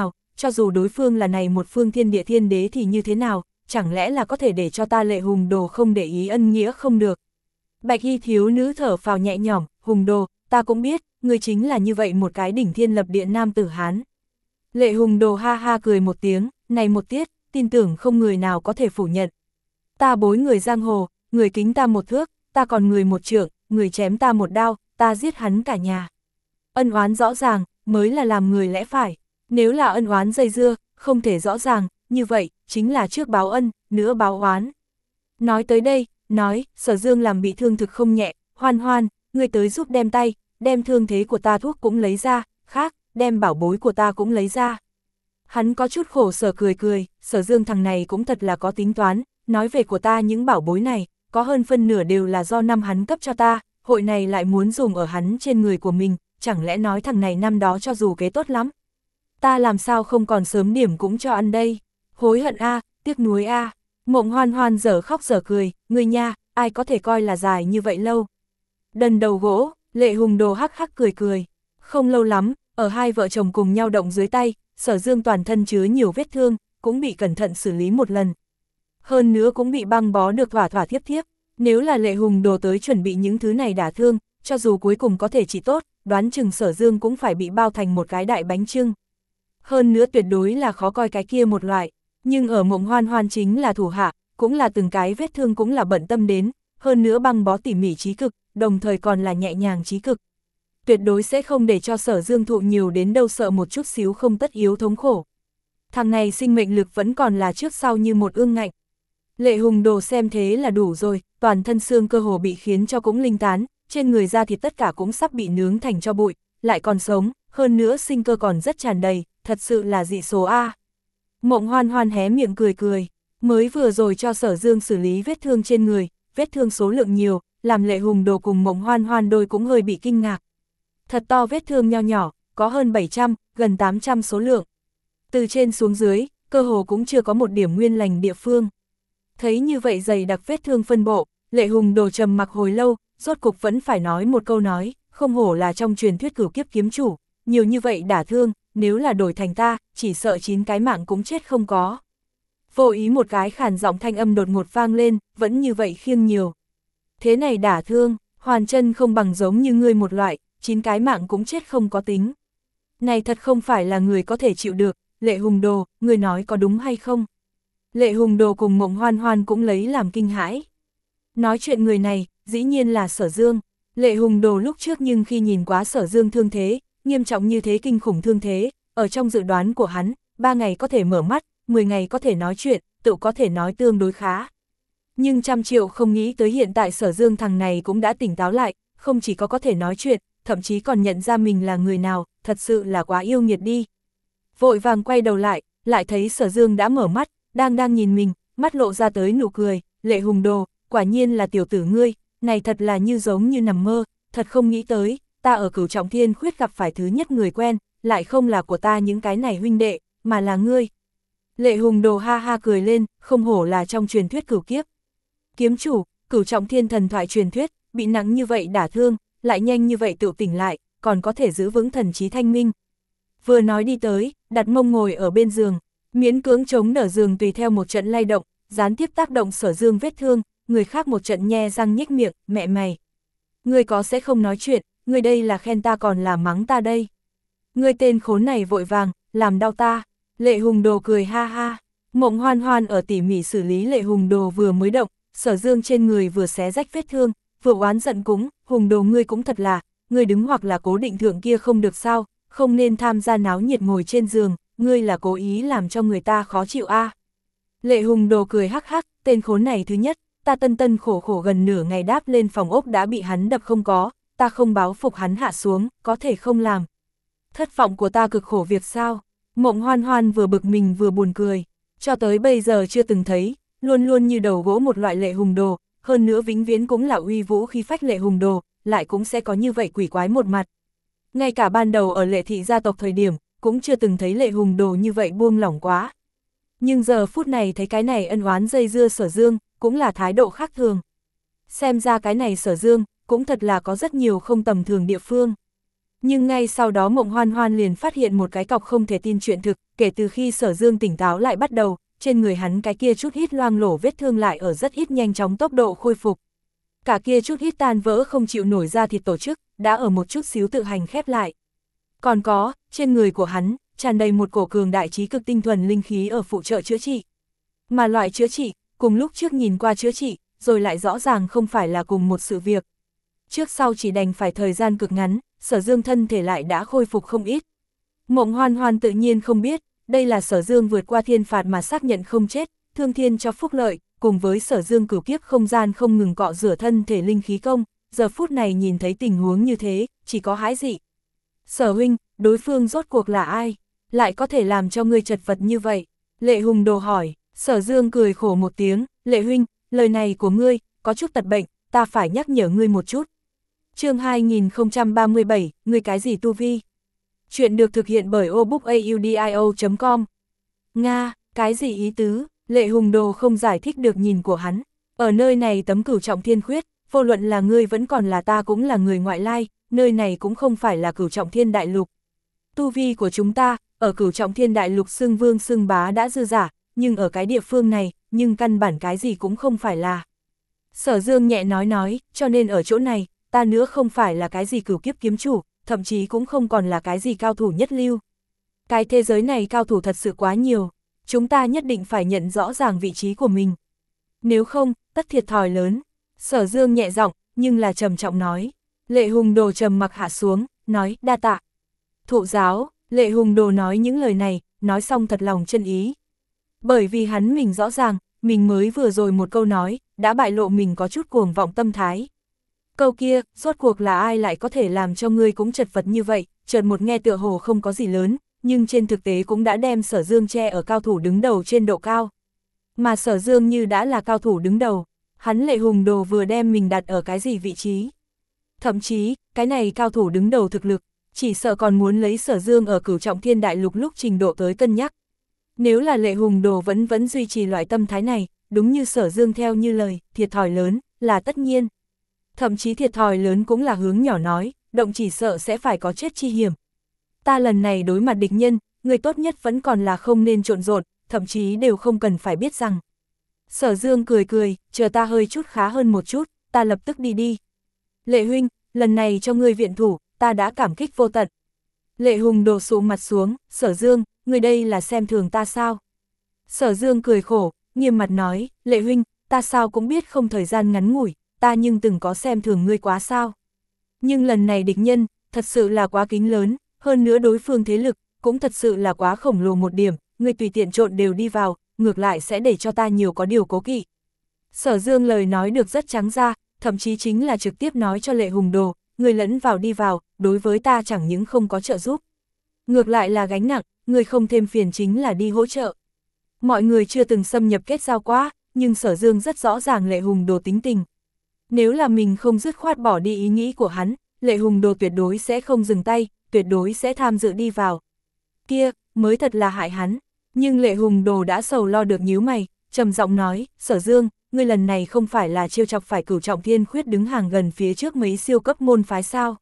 cho dù đối phương là này một phương thiên địa thiên đế thì như thế nào, chẳng lẽ là có thể để cho ta Lệ Hùng Đồ không để ý ân nghĩa không được. Bạch y thiếu nữ thở phào nhẹ nhõm, Hùng Đồ, ta cũng biết, ngươi chính là như vậy một cái đỉnh thiên lập địa nam tử Hán. Lệ Hùng Đồ ha ha cười một tiếng, này một tiết, tin tưởng không người nào có thể phủ nhận. Ta bối người giang hồ, người kính ta một thước, ta còn người một trượng, người chém ta một đao, ta giết hắn cả nhà. Ân oán rõ ràng, mới là làm người lẽ phải. Nếu là ân oán dây dưa, không thể rõ ràng, như vậy, chính là trước báo ân, nữa báo oán. Nói tới đây, nói, Sở Dương làm bị thương thực không nhẹ, Hoan Hoan, ngươi tới giúp đem tay, đem thương thế của ta thuốc cũng lấy ra, khác, đem bảo bối của ta cũng lấy ra. Hắn có chút khổ sở cười cười, Sở Dương thằng này cũng thật là có tính toán, nói về của ta những bảo bối này, có hơn phân nửa đều là do năm hắn cấp cho ta, hội này lại muốn dùng ở hắn trên người của mình, chẳng lẽ nói thằng này năm đó cho dù kế tốt lắm. Ta làm sao không còn sớm điểm cũng cho ăn đây, hối hận a, tiếc nuối a. Mộng Hoan Hoan dở khóc dở cười, người nha, ai có thể coi là dài như vậy lâu. Đần đầu gỗ, Lệ Hùng Đồ hắc hắc cười cười, không lâu lắm, ở hai vợ chồng cùng nhau động dưới tay, Sở Dương toàn thân chứa nhiều vết thương, cũng bị cẩn thận xử lý một lần. Hơn nữa cũng bị băng bó được thỏa thỏa thiếp thiếp, nếu là Lệ Hùng Đồ tới chuẩn bị những thứ này đả thương, cho dù cuối cùng có thể trị tốt, đoán chừng Sở Dương cũng phải bị bao thành một cái đại bánh chưng. Hơn nữa tuyệt đối là khó coi cái kia một loại, nhưng ở Mộng Hoan Hoan chính là thủ hạ, cũng là từng cái vết thương cũng là bận tâm đến, hơn nữa băng bó tỉ mỉ trí cực, đồng thời còn là nhẹ nhàng trí cực. Tuyệt đối sẽ không để cho Sở Dương thụ nhiều đến đâu sợ một chút xíu không tất yếu thống khổ. Thằng này sinh mệnh lực vẫn còn là trước sau như một ương ngạnh. Lệ Hùng Đồ xem thế là đủ rồi, toàn thân xương cơ hồ bị khiến cho cũng linh tán, trên người da thịt tất cả cũng sắp bị nướng thành cho bụi, lại còn sống, hơn nữa sinh cơ còn rất tràn đầy, thật sự là dị số A. Mộng Hoan Hoan hé miệng cười cười, mới vừa rồi cho Sở Dương xử lý vết thương trên người, vết thương số lượng nhiều, làm Lệ Hùng Đồ cùng Mộng Hoan Hoan đôi cũng hơi bị kinh ngạc. Thật to vết thương nho nhỏ, có hơn bảy trăm, gần tám trăm số lượng. Từ trên xuống dưới, cơ hồ cũng chưa có một điểm nguyên lành địa phương. Thấy như vậy dày đặc vết thương phân bộ, Lệ Hùng Đồ trầm mặc hồi lâu, rốt cục vẫn phải nói một câu nói, không hổ là trong truyền thuyết cửu kiếp kiếm chủ, nhiều như vậy đả thương, nếu là đổi thành ta, chỉ sợ chín cái mạng cũng chết không có. Vô ý một cái khàn giọng thanh âm đột ngột vang lên, vẫn như vậy khiêng nhiều. Thế này đả thương, hoàn chân không bằng giống như ngươi một loại, chín cái mạng cũng chết không có tính. Này thật không phải là người có thể chịu được, Lệ Hùng Đồ, người nói có đúng hay không? Lệ Hùng Đồ cùng Mộng Hoan Hoan cũng lấy làm kinh hãi. Nói chuyện người này, dĩ nhiên là Sở Dương. Lệ Hùng Đồ lúc trước nhưng khi nhìn quá Sở Dương thương thế, nghiêm trọng như thế kinh khủng thương thế, ở trong dự đoán của hắn, ba ngày có thể mở mắt, mười ngày có thể nói chuyện, tự có thể nói tương đối khá. Nhưng trăm triệu không nghĩ tới hiện tại Sở Dương thằng này cũng đã tỉnh táo lại, không chỉ có có thể nói chuyện, thậm chí còn nhận ra mình là người nào, thật sự là quá yêu nghiệt đi. Vội vàng quay đầu lại, lại thấy Sở Dương đã mở mắt, đang đang nhìn mình, mắt lộ ra tới nụ cười, Lệ Hùng Đồ, quả nhiên là tiểu tử ngươi, này thật là như giống như nằm mơ, thật không nghĩ tới, ta ở Cửu Trọng Thiên Khuyết gặp phải thứ nhất người quen, lại không là của ta những cái này huynh đệ, mà là ngươi. Lệ Hùng Đồ ha ha cười lên, không hổ là trong truyền thuyết cửu kiếp. Kiếm chủ, Cửu Trọng Thiên thần thoại truyền thuyết, bị nặng như vậy đả thương, lại nhanh như vậy tự tỉnh lại, còn có thể giữ vững thần trí thanh minh. Vừa nói đi tới, đặt mông ngồi ở bên giường, miễn cưỡng chống nở giường tùy theo một trận lay động, gián tiếp tác động Sở Dương vết thương, người khác một trận nhe răng nhếch miệng, mẹ mày. Ngươi có sẽ không nói chuyện, ngươi đây là khen ta còn là mắng ta đây. Ngươi tên khốn này vội vàng, làm đau ta. Lệ Hùng Đồ cười ha ha. Mộng Hoan Hoan ở tỉ mỉ xử lý Lệ Hùng Đồ vừa mới động, Sở Dương trên người vừa xé rách vết thương, vừa oán giận cúng, Hùng Đồ ngươi cũng thật là, ngươi đứng hoặc là cố định thượng kia không được sao, không nên tham gia náo nhiệt ngồi trên giường, ngươi là cố ý làm cho người ta khó chịu a. À. Lệ Hùng Đồ cười hắc hắc, tên khốn này thứ nhất, ta tân tân khổ khổ gần nửa ngày đáp lên phòng ốc đã bị hắn đập không có, ta không báo phục hắn hạ xuống, có thể không làm. Thất vọng của ta cực khổ việc sao? Mộng Hoan Hoan vừa bực mình vừa buồn cười, cho tới bây giờ chưa từng thấy, luôn luôn như đầu gỗ một loại Lệ Hùng Đồ, hơn nữa vĩnh viễn cũng là uy vũ khí phách Lệ Hùng Đồ, lại cũng sẽ có như vậy quỷ quái một mặt. Ngay cả ban đầu ở Lệ thị gia tộc thời điểm, cũng chưa từng thấy Lệ Hùng Đồ như vậy buông lỏng quá. Nhưng giờ phút này thấy cái này ân oán dây dưa Sở Dương, cũng là thái độ khác thường. Xem ra cái này Sở Dương, cũng thật là có rất nhiều không tầm thường địa phương. Nhưng ngay sau đó Mộng Hoan Hoan liền phát hiện một cái cọc không thể tin chuyện thực, kể từ khi Sở Dương tỉnh táo lại bắt đầu, trên người hắn cái kia chút ít loang lổ vết thương lại ở rất ít nhanh chóng tốc độ khôi phục. Cả kia chút ít tan vỡ không chịu nổi ra thịt tổ chức, đã ở một chút xíu tự hành khép lại. Còn có, trên người của hắn, tràn đầy một cổ cường đại trí cực tinh thuần linh khí ở phụ trợ chữa trị. Mà loại chữa trị, cùng lúc trước nhìn qua chữa trị, rồi lại rõ ràng không phải là cùng một sự việc. Trước sau chỉ đành phải thời gian cực ngắn, Sở Dương thân thể lại đã khôi phục không ít. Mộng Hoan Hoan tự nhiên không biết, đây là Sở Dương vượt qua thiên phạt mà xác nhận không chết, thương thiên cho phúc lợi, cùng với Sở Dương cửu kiếp không gian không ngừng cọ rửa thân thể linh khí công, giờ phút này nhìn thấy tình huống như thế, chỉ có hãi dị. Sở huynh, đối phương rốt cuộc là ai? Lại có thể làm cho ngươi chật vật như vậy? Lệ Hùng Đồ hỏi. Sở Dương cười khổ một tiếng, Lệ huynh, lời này của ngươi, có chút tật bệnh, ta phải nhắc nhở ngươi một chút. Chương hai nghìn không trăm ba mươi bảy, ngươi cái gì tu vi? Chuyện được thực hiện bởi obookaudio chấm com. Nga, cái gì ý tứ? Lệ Hùng Đồ không giải thích được nhìn của hắn. Ở nơi này tấm cửu trọng thiên khuyết, vô luận là ngươi vẫn còn là ta cũng là người ngoại lai, nơi này cũng không phải là cửu trọng thiên đại lục. Tu vi của chúng ta, ở cửu trọng thiên đại lục xưng vương xưng bá đã dư giả, nhưng ở cái địa phương này, nhưng căn bản cái gì cũng không phải là. Sở Dương nhẹ nói nói, cho nên ở chỗ này, ta nữa không phải là cái gì cửu kiếp kiếm chủ, thậm chí cũng không còn là cái gì cao thủ nhất lưu. Cái thế giới này cao thủ thật sự quá nhiều, chúng ta nhất định phải nhận rõ ràng vị trí của mình. Nếu không, tất thiệt thòi lớn. Sở Dương nhẹ giọng, nhưng là trầm trọng nói. Lệ Hùng Đồ trầm mặc hạ xuống, nói, đa tạ. Thụ giáo, Lệ Hùng Đồ nói những lời này, nói xong thật lòng chân ý. Bởi vì hắn mình rõ ràng, mình mới vừa rồi một câu nói, đã bại lộ mình có chút cuồng vọng tâm thái. Câu kia, rốt cuộc là ai lại có thể làm cho ngươi cũng chật vật như vậy, chợt một nghe tựa hồ không có gì lớn, nhưng trên thực tế cũng đã đem Sở Dương che ở cao thủ đứng đầu trên độ cao. Mà Sở Dương như đã là cao thủ đứng đầu, hắn Lệ Hùng Đồ vừa đem mình đặt ở cái gì vị trí. Thậm chí, cái này cao thủ đứng đầu thực lực, chỉ sợ còn muốn lấy Sở Dương ở cửu trọng thiên đại lục lúc trình độ tới cân nhắc. Nếu là Lệ Hùng Đồ vẫn vẫn duy trì loại tâm thái này, đúng như Sở Dương theo như lời, thiệt thòi lớn, là tất nhiên. Thậm chí thiệt thòi lớn cũng là hướng nhỏ nói, động chỉ sợ sẽ phải có chết chi hiểm. Ta lần này đối mặt địch nhân, người tốt nhất vẫn còn là không nên trộn rộn, thậm chí đều không cần phải biết rằng. Sở Dương cười cười, chờ ta hơi chút khá hơn một chút, ta lập tức đi đi. Lệ huynh, lần này cho ngươi viện thủ, ta đã cảm kích vô tận. Lệ Hùng Đồ sụ mặt xuống, Sở Dương, người đây là xem thường ta sao? Sở Dương cười khổ, nghiêm mặt nói, Lệ huynh, ta sao cũng biết không thời gian ngắn ngủi, ta nhưng từng có xem thường ngươi quá sao. Nhưng lần này địch nhân, thật sự là quá kính lớn, hơn nữa đối phương thế lực, cũng thật sự là quá khổng lồ một điểm, ngươi tùy tiện trộn đều đi vào, ngược lại sẽ để cho ta nhiều có điều cố kỵ. Sở Dương lời nói được rất trắng ra, thậm chí chính là trực tiếp nói cho Lệ Hùng Đồ, người lẫn vào đi vào, đối với ta chẳng những không có trợ giúp. Ngược lại là gánh nặng, người không thêm phiền chính là đi hỗ trợ. Mọi người chưa từng xâm nhập kết giao quá, nhưng Sở Dương rất rõ ràng Lệ Hùng Đồ tính tình. Nếu là mình không dứt khoát bỏ đi ý nghĩ của hắn, Lệ Hùng Đồ tuyệt đối sẽ không dừng tay, tuyệt đối sẽ tham dự đi vào. Kia, mới thật là hại hắn. Nhưng Lệ Hùng Đồ đã sầu lo được nhíu mày, trầm giọng nói, Sở Dương, ngươi lần này không phải là trêu chọc phải cửu trọng thiên khuyết đứng hàng gần phía trước mấy siêu cấp môn phái sao.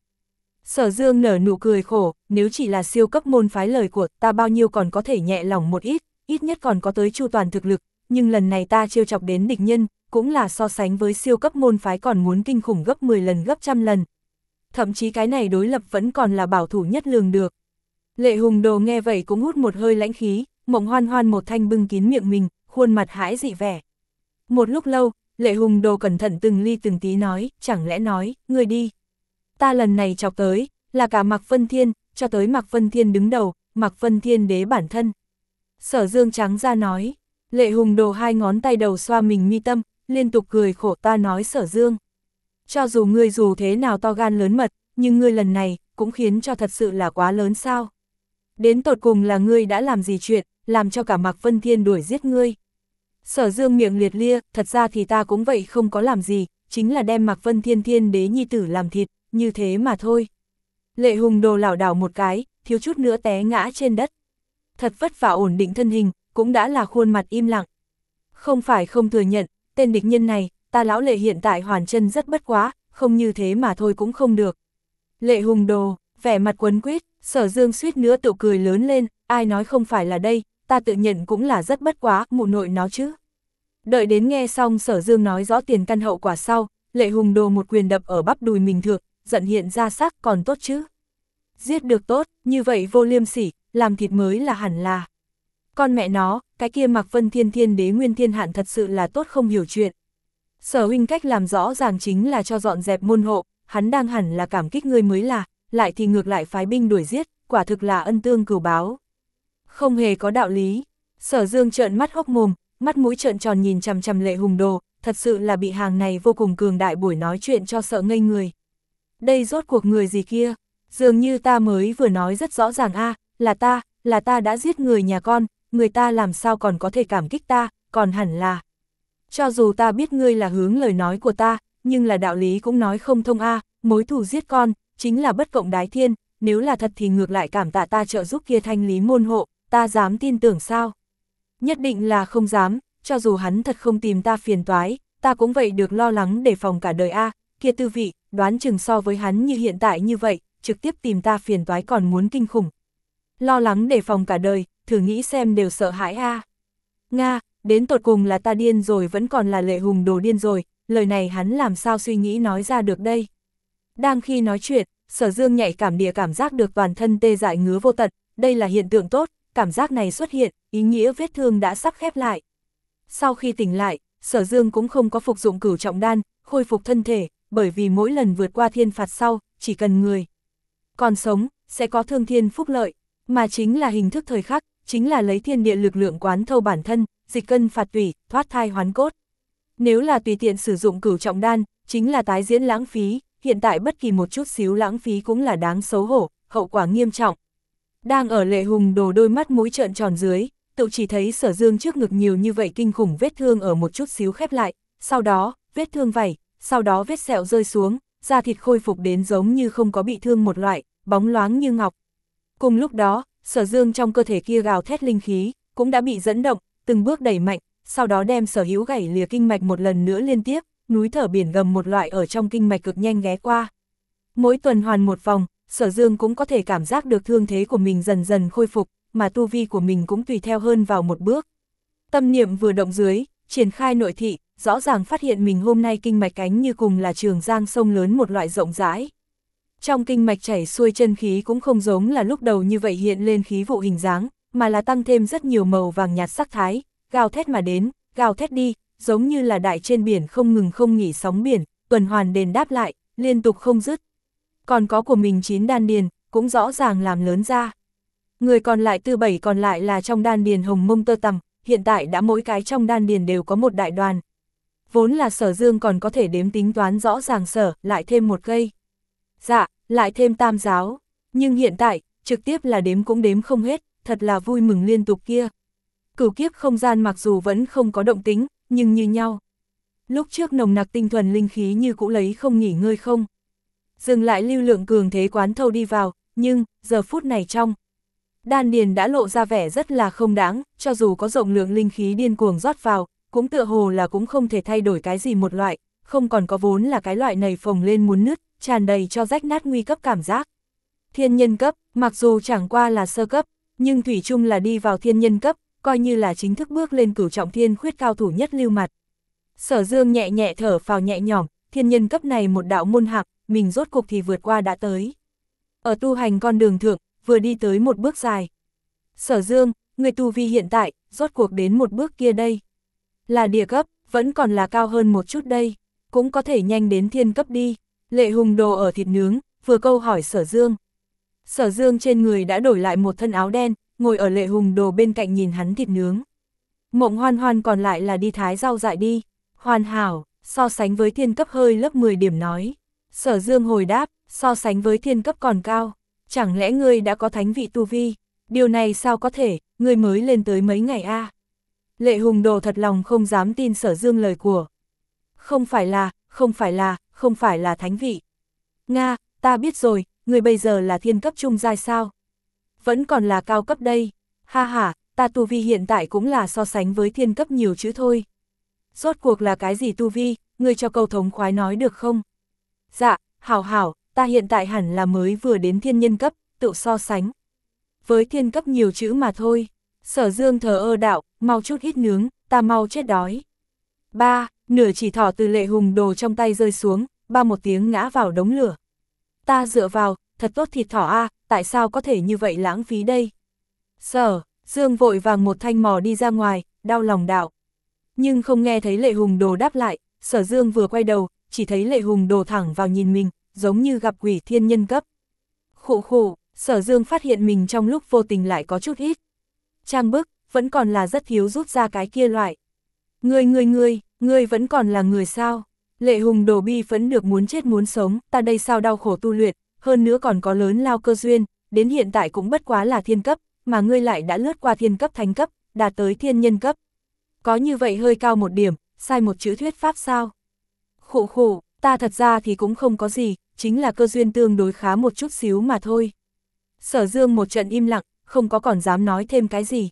Sở Dương nở nụ cười khổ, nếu chỉ là siêu cấp môn phái lời của ta bao nhiêu còn có thể nhẹ lòng một ít, ít nhất còn có tới chu toàn thực lực, nhưng lần này ta trêu chọc đến địch nhân, cũng là so sánh với siêu cấp môn phái còn muốn kinh khủng gấp mười lần gấp trăm lần. Thậm chí cái này đối lập vẫn còn là bảo thủ nhất lường được. Lệ Hùng Đồ nghe vậy cũng hút một hơi lãnh khí, Mộng Hoan Hoan một thanh bưng kín miệng mình, khuôn mặt hãi dị vẻ. Một lúc lâu, Lệ Hùng Đồ cẩn thận từng ly từng tí nói, chẳng lẽ nói, ngươi đi. Ta lần này chọc tới, là cả Mạc Vân Thiên, cho tới Mạc Vân Thiên đứng đầu, Mạc Vân Thiên đế bản thân. Sở Dương trắng ra nói, Lệ Hùng Đồ hai ngón tay đầu xoa mình mi tâm, liên tục cười khổ ta nói Sở Dương. Cho dù ngươi dù thế nào to gan lớn mật, nhưng ngươi lần này, cũng khiến cho thật sự là quá lớn sao. Đến tột cùng là ngươi đã làm gì chuyện, làm cho cả Mạc Vân Thiên đuổi giết ngươi. Sở Dương miệng liệt lia, thật ra thì ta cũng vậy không có làm gì, chính là đem Mạc Vân Thiên Thiên đế nhi tử làm thịt, như thế mà thôi. Lệ Hùng Đồ lảo đảo một cái, thiếu chút nữa té ngã trên đất. Thật vất vả ổn định thân hình, cũng đã là khuôn mặt im lặng. Không phải không thừa nhận, tên địch nhân này, ta lão Lệ hiện tại hoàn chân rất bất quá, không như thế mà thôi cũng không được. Lệ Hùng Đồ, Vẻ mặt quấn quýt, Sở Dương suýt nữa tự cười lớn lên, ai nói không phải là đây, ta tự nhận cũng là rất bất quá, mụ nội nó chứ. Đợi đến nghe xong Sở Dương nói rõ tiền căn hậu quả sau, Lệ Hùng Đồ một quyền đập ở bắp đùi mình thượng, giận hiện ra sắc, còn tốt chứ. Giết được tốt, như vậy vô liêm sỉ, làm thịt mới là hẳn là. Con mẹ nó, cái kia Mạc Vân Thiên Thiên Đế Nguyên Thiên Hạn thật sự là tốt không hiểu chuyện. Sở huynh cách làm rõ ràng chính là cho dọn dẹp môn hộ, hắn đang hẳn là cảm kích ngươi mới là, lại thì ngược lại phái binh đuổi giết, quả thực là ân tương cửu báo. Không hề có đạo lý. Sở Dương trợn mắt hốc mồm, mắt mũi trợn tròn nhìn chằm chằm Lệ Hùng Đồ, thật sự là bị hàng này vô cùng cường đại buổi nói chuyện cho sợ ngây người. Đây rốt cuộc người gì kia? Dường như ta mới vừa nói rất rõ ràng a, à, là ta, là ta đã giết người nhà con, người ta làm sao còn có thể cảm kích ta, còn hẳn là. Cho dù ta biết ngươi là hướng lời nói của ta, nhưng là đạo lý cũng nói không thông a, à, mối thù giết con, chính là bất cộng đái thiên, nếu là thật thì ngược lại cảm tạ ta trợ giúp kia thanh lý môn hộ, ta dám tin tưởng sao? Nhất định là không dám, cho dù hắn thật không tìm ta phiền toái, ta cũng vậy được lo lắng đề phòng cả đời a, à, kia tư vị, đoán chừng so với hắn như hiện tại như vậy, trực tiếp tìm ta phiền toái còn muốn kinh khủng. Lo lắng đề phòng cả đời, thử nghĩ xem đều sợ hãi a. À. Nga, đến tột cùng là ta điên rồi vẫn còn là Lệ Hùng Đồ điên rồi, lời này hắn làm sao suy nghĩ nói ra được đây. Đang khi nói chuyện, Sở Dương nhạy cảm địa cảm giác được toàn thân tê dại ngứa vô tận, đây là hiện tượng tốt, cảm giác này xuất hiện, ý nghĩa vết thương đã sắp khép lại. Sau khi tỉnh lại, Sở Dương cũng không có phục dụng cửu trọng đan, khôi phục thân thể, bởi vì mỗi lần vượt qua thiên phạt sau, chỉ cần người còn sống, sẽ có thương thiên phúc lợi, mà chính là hình thức thời khắc, chính là lấy thiên địa lực lượng quán thâu bản thân, dịch cân phạt tủy, thoát thai hoán cốt. Nếu là tùy tiện sử dụng cửu trọng đan, chính là tái diễn lãng phí, hiện tại bất kỳ một chút xíu lãng phí cũng là đáng xấu hổ, hậu quả nghiêm trọng. Đang ở Lệ Hùng Đồ đôi mắt mũi trợn tròn dưới, tự chỉ thấy Sở Dương trước ngực nhiều như vậy kinh khủng vết thương ở một chút xíu khép lại, sau đó, vết thương vảy, sau đó vết sẹo rơi xuống, da thịt khôi phục đến giống như không có bị thương một loại, bóng loáng như ngọc. Cùng lúc đó, Sở Dương trong cơ thể kia gào thét linh khí, cũng đã bị dẫn động, từng bước đẩy mạnh, sau đó đem sở hữu gãy lìa kinh mạch một lần nữa liên tiếp, núi thở biển gầm một loại ở trong kinh mạch cực nhanh ghé qua. Mỗi tuần hoàn một vòng, Sở Dương cũng có thể cảm giác được thương thế của mình dần dần khôi phục, mà tu vi của mình cũng tùy theo hơn vào một bước. Tâm niệm vừa động dưới, triển khai nội thị, rõ ràng phát hiện mình hôm nay kinh mạch cánh như cùng là trường giang sông lớn một loại rộng rãi. Trong kinh mạch chảy xuôi chân khí cũng không giống là lúc đầu như vậy hiện lên khí vụ hình dáng, mà là tăng thêm rất nhiều màu vàng nhạt sắc thái, gào thét mà đến, gào thét đi, giống như là đại trên biển không ngừng không nghỉ sóng biển, tuần hoàn đền đáp lại, liên tục không dứt. Còn có của mình chín đan điền, cũng rõ ràng làm lớn ra. Người còn lại tư bảy còn lại là trong đan điền hồng mông tơ tằm, hiện tại đã mỗi cái trong đan điền đều có một đại đoàn. Vốn là Sở Dương còn có thể đếm tính toán rõ ràng sở, lại thêm một cây. Dạ, lại thêm tam giáo, nhưng hiện tại, trực tiếp là đếm cũng đếm không hết, thật là vui mừng liên tục kia. Cửu kiếp không gian mặc dù vẫn không có động tính, nhưng như nhau. Lúc trước nồng nặc tinh thuần linh khí như cũ lấy không nghỉ ngơi không. Dừng lại lưu lượng cường thế quán thâu đi vào, nhưng, giờ phút này trong đan điền đã lộ ra vẻ rất là không đáng, cho dù có rộng lượng linh khí điên cuồng rót vào, cũng tựa hồ là cũng không thể thay đổi cái gì một loại, không còn có vốn là cái loại này phồng lên muốn nứt, tràn đầy cho rách nát nguy cấp cảm giác. Thiên nhân cấp, mặc dù chẳng qua là sơ cấp, nhưng thủy chung là đi vào thiên nhân cấp, coi như là chính thức bước lên cửu trọng thiên khuyết cao thủ nhất lưu mặt. Sở Dương nhẹ nhẹ thở phào nhẹ nhõm, thiên nhân cấp này một đạo môn hạc, mình rốt cục thì vượt qua đã tới. Ở tu hành con đường thượng, vừa đi tới một bước dài. Sở Dương, người tu vi hiện tại, rốt cuộc đến một bước kia đây. Là địa cấp, vẫn còn là cao hơn một chút đây, cũng có thể nhanh đến thiên cấp đi. Lệ Hùng Đồ ở thịt nướng, vừa câu hỏi Sở Dương. Sở Dương trên người đã đổi lại một thân áo đen, ngồi ở Lệ Hùng Đồ bên cạnh nhìn hắn thịt nướng. Mộng Hoan Hoan còn lại là đi thái rau dại đi. Hoàn hảo, so sánh với thiên cấp hơi lớp mười điểm nói. Sở Dương hồi đáp, so sánh với thiên cấp còn cao. Chẳng lẽ ngươi đã có thánh vị tu vi? Điều này sao có thể, ngươi mới lên tới mấy ngày a? À? Lệ Hùng Đồ thật lòng không dám tin Sở Dương lời của. Không phải là, không phải là, không phải là thánh vị. Nga, ta biết rồi, ngươi bây giờ là thiên cấp trung giai sao? Vẫn còn là cao cấp đây. Ha ha, ta tu vi hiện tại cũng là so sánh với thiên cấp nhiều chữ thôi. Rốt cuộc là cái gì tu vi, ngươi cho câu thống khoái nói được không? Dạ, hảo hảo, ta ta hiện tại hẳn là mới vừa đến thiên nhân cấp, tự so sánh. Với thiên cấp nhiều chữ mà thôi. Sở Dương thờ ơ đạo, mau chút ít nướng, ta mau chết đói. Ba, nửa chỉ thỏ từ Lệ Hùng Đồ trong tay rơi xuống, ba một tiếng ngã vào đống lửa. Ta dựa vào, thật tốt thịt thỏ a, tại sao có thể như vậy lãng phí đây? Sở Dương vội vàng một thanh mò đi ra ngoài, đau lòng đạo. Nhưng không nghe thấy Lệ Hùng Đồ đáp lại, Sở Dương vừa quay đầu, chỉ thấy Lệ Hùng Đồ thẳng vào nhìn mình, giống như gặp quỷ thiên nhân cấp. Khụ khụ, Sở Dương phát hiện mình trong lúc vô tình lại có chút ít. Trang bức, vẫn còn là rất thiếu rút ra cái kia loại. Ngươi ngươi ngươi, ngươi vẫn còn là người sao? Lệ Hùng Đồ bi vẫn được muốn chết muốn sống, ta đây sao đau khổ tu luyện, hơn nữa còn có lớn lao cơ duyên, đến hiện tại cũng bất quá là thiên cấp, mà ngươi lại đã lướt qua thiên cấp thánh cấp, đạt tới thiên nhân cấp. Có như vậy hơi cao một điểm, sai một chữ thuyết pháp sao? Khụ khụ, ta thật ra thì cũng không có gì, chính là cơ duyên tương đối khá một chút xíu mà thôi. Sở Dương một trận im lặng, không có còn dám nói thêm cái gì.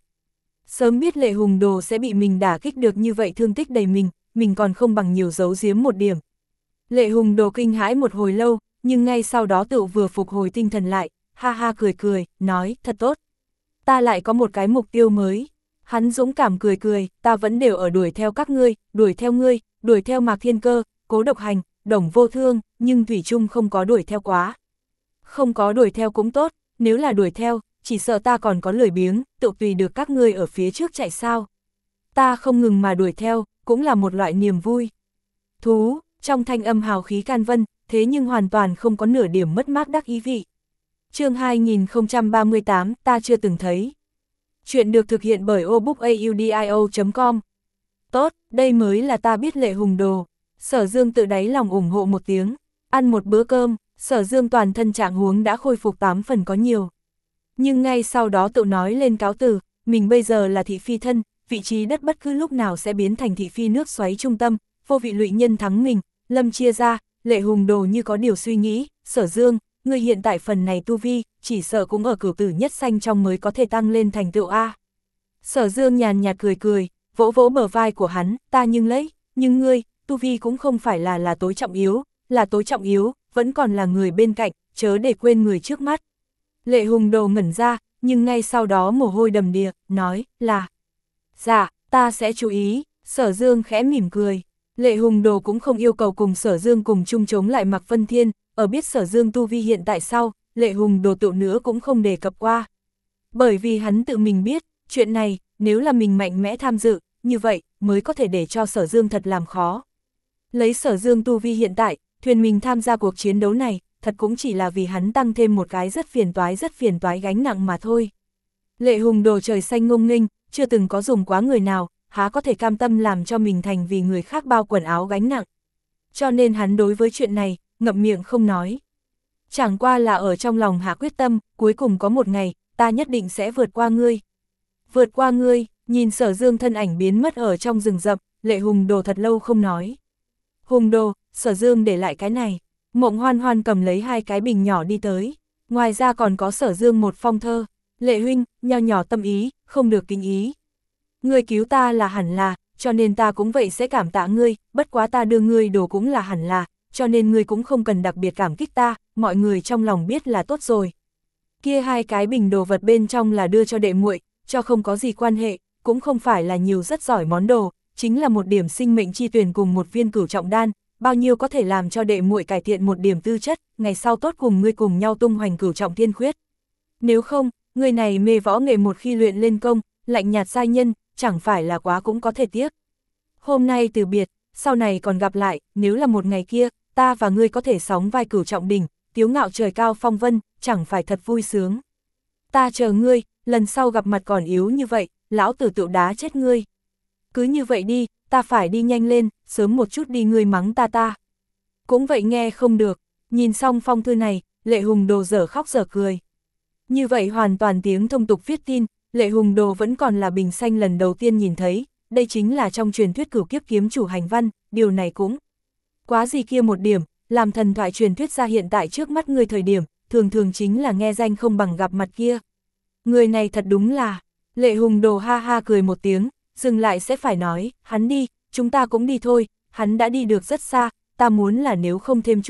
Sớm biết Lệ Hùng Đồ sẽ bị mình đả kích được như vậy thương tích đầy mình, mình còn không bằng nhiều giấu giếm một điểm. Lệ Hùng Đồ kinh hãi một hồi lâu, nhưng ngay sau đó tự vừa phục hồi tinh thần lại, ha ha cười cười, nói, thật tốt. Ta lại có một cái mục tiêu mới. Hắn dũng cảm cười cười, ta vẫn đều ở đuổi theo các ngươi, đuổi theo ngươi, đuổi theo Mạc Thiên Cơ, Cố Độc Hành, Đồng Vô Thương, nhưng thủy chung không có đuổi theo quá. Không có đuổi theo cũng tốt, nếu là đuổi theo, chỉ sợ ta còn có lười biếng, tự tùy được các ngươi ở phía trước chạy sao. Ta không ngừng mà đuổi theo, cũng là một loại niềm vui. Thú, trong thanh âm hào khí can vân, thế nhưng hoàn toàn không có nửa điểm mất mát đắc ý vị. Chương hai nghìn không trăm ba mươi tám, ta chưa từng thấy. Chuyện được thực hiện bởi obookaudio chấm com. Tốt, đây mới là ta biết Lệ Hùng Đồ. Sở Dương tự đáy lòng ủng hộ một tiếng. Ăn một bữa cơm, Sở Dương toàn thân trạng huống đã khôi phục tám phần có nhiều. Nhưng ngay sau đó tự nói lên cáo từ, mình bây giờ là thị phi thân, vị trí đất bất cứ lúc nào sẽ biến thành thị phi nước xoáy trung tâm, vô vị lụy nhân thắng mình. Lâm chia ra, Lệ Hùng Đồ như có điều suy nghĩ, Sở Dương, người hiện tại phần này tu vi, chỉ sợ cũng ở cửu tử nhất sanh trong mới có thể tăng lên thành tựu A. Sở Dương nhàn nhạt cười cười, vỗ vỗ bờ vai của hắn, ta nhưng lấy, nhưng ngươi, tu vi cũng không phải là là tối trọng yếu, là tối trọng yếu, vẫn còn là người bên cạnh, chớ để quên người trước mắt. Lệ Hùng Đồ ngẩn ra, nhưng ngay sau đó mồ hôi đầm đìa, nói, là, dạ, ta sẽ chú ý. Sở Dương khẽ mỉm cười. Lệ Hùng Đồ cũng không yêu cầu cùng Sở Dương cùng chung chống lại Mạc Vân Thiên, ở biết Sở Dương tu vi hiện tại sau, Lệ Hùng Đồ tự nữa cũng không đề cập qua. Bởi vì hắn tự mình biết, chuyện này, nếu là mình mạnh mẽ tham dự, như vậy, mới có thể để cho Sở Dương thật làm khó. Lấy Sở Dương tu vi hiện tại, thuyền mình tham gia cuộc chiến đấu này, thật cũng chỉ là vì hắn tăng thêm một cái rất phiền toái rất phiền toái gánh nặng mà thôi. Lệ Hùng Đồ trời xanh ngông nghênh, chưa từng có dùng quá người nào, há có thể cam tâm làm cho mình thành vì người khác bao quần áo gánh nặng. Cho nên hắn đối với chuyện này, ngậm miệng không nói. Chẳng qua là ở trong lòng hạ quyết tâm, cuối cùng có một ngày, ta nhất định sẽ vượt qua ngươi. Vượt qua ngươi, nhìn Sở Dương thân ảnh biến mất ở trong rừng rậm, Lệ Hùng Đồ thật lâu không nói. Hùng Đồ, Sở Dương để lại cái này. Mộng Hoan Hoan cầm lấy hai cái bình nhỏ đi tới. Ngoài ra còn có Sở Dương một phong thơ. Lệ huynh, nho nhỏ tâm ý, không được kính ý. Ngươi cứu ta là hẳn là, cho nên ta cũng vậy sẽ cảm tạ ngươi, bất quá ta đưa ngươi đồ cũng là hẳn là, cho nên ngươi cũng không cần đặc biệt cảm kích ta, mọi người trong lòng biết là tốt rồi. Kia hai cái bình đồ vật bên trong là đưa cho đệ muội, cho không có gì quan hệ, cũng không phải là nhiều rất giỏi món đồ, chính là một điểm sinh mệnh chi tuyển cùng một viên cửu trọng đan, bao nhiêu có thể làm cho đệ muội cải thiện một điểm tư chất, ngày sau tốt cùng ngươi cùng nhau tung hoành cửu trọng thiên khuyết. Nếu không, người này mê võ nghệ một khi luyện lên công, lạnh nhạt giai nhân, chẳng phải là quá cũng có thể tiếc. Hôm nay từ biệt, sau này còn gặp lại, nếu là một ngày kia, ta và ngươi có thể sóng vai cửu trọng đỉnh, tiếu ngạo trời cao phong vân, chẳng phải thật vui sướng. Ta chờ ngươi, lần sau gặp mặt còn yếu như vậy, lão tử tự đá chết ngươi. Cứ như vậy đi, ta phải đi nhanh lên, sớm một chút đi ngươi mắng ta ta. Cũng vậy nghe không được, nhìn xong phong thư này, Lệ Hùng Đồ dở khóc dở cười. Như vậy hoàn toàn tiếng thông tục viết tin, Lệ Hùng Đồ vẫn còn là bình xanh lần đầu tiên nhìn thấy, đây chính là trong truyền thuyết cửu kiếp kiếm chủ hành văn, điều này cũng quá gì kia một điểm, làm thần thoại truyền thuyết ra hiện tại trước mắt người thời điểm, thường thường chính là nghe danh không bằng gặp mặt kia. Người này thật đúng là, Lệ Hùng Đồ ha ha cười một tiếng, dừng lại sẽ phải nói, hắn đi, chúng ta cũng đi thôi, hắn đã đi được rất xa, ta muốn là nếu không thêm chút sức,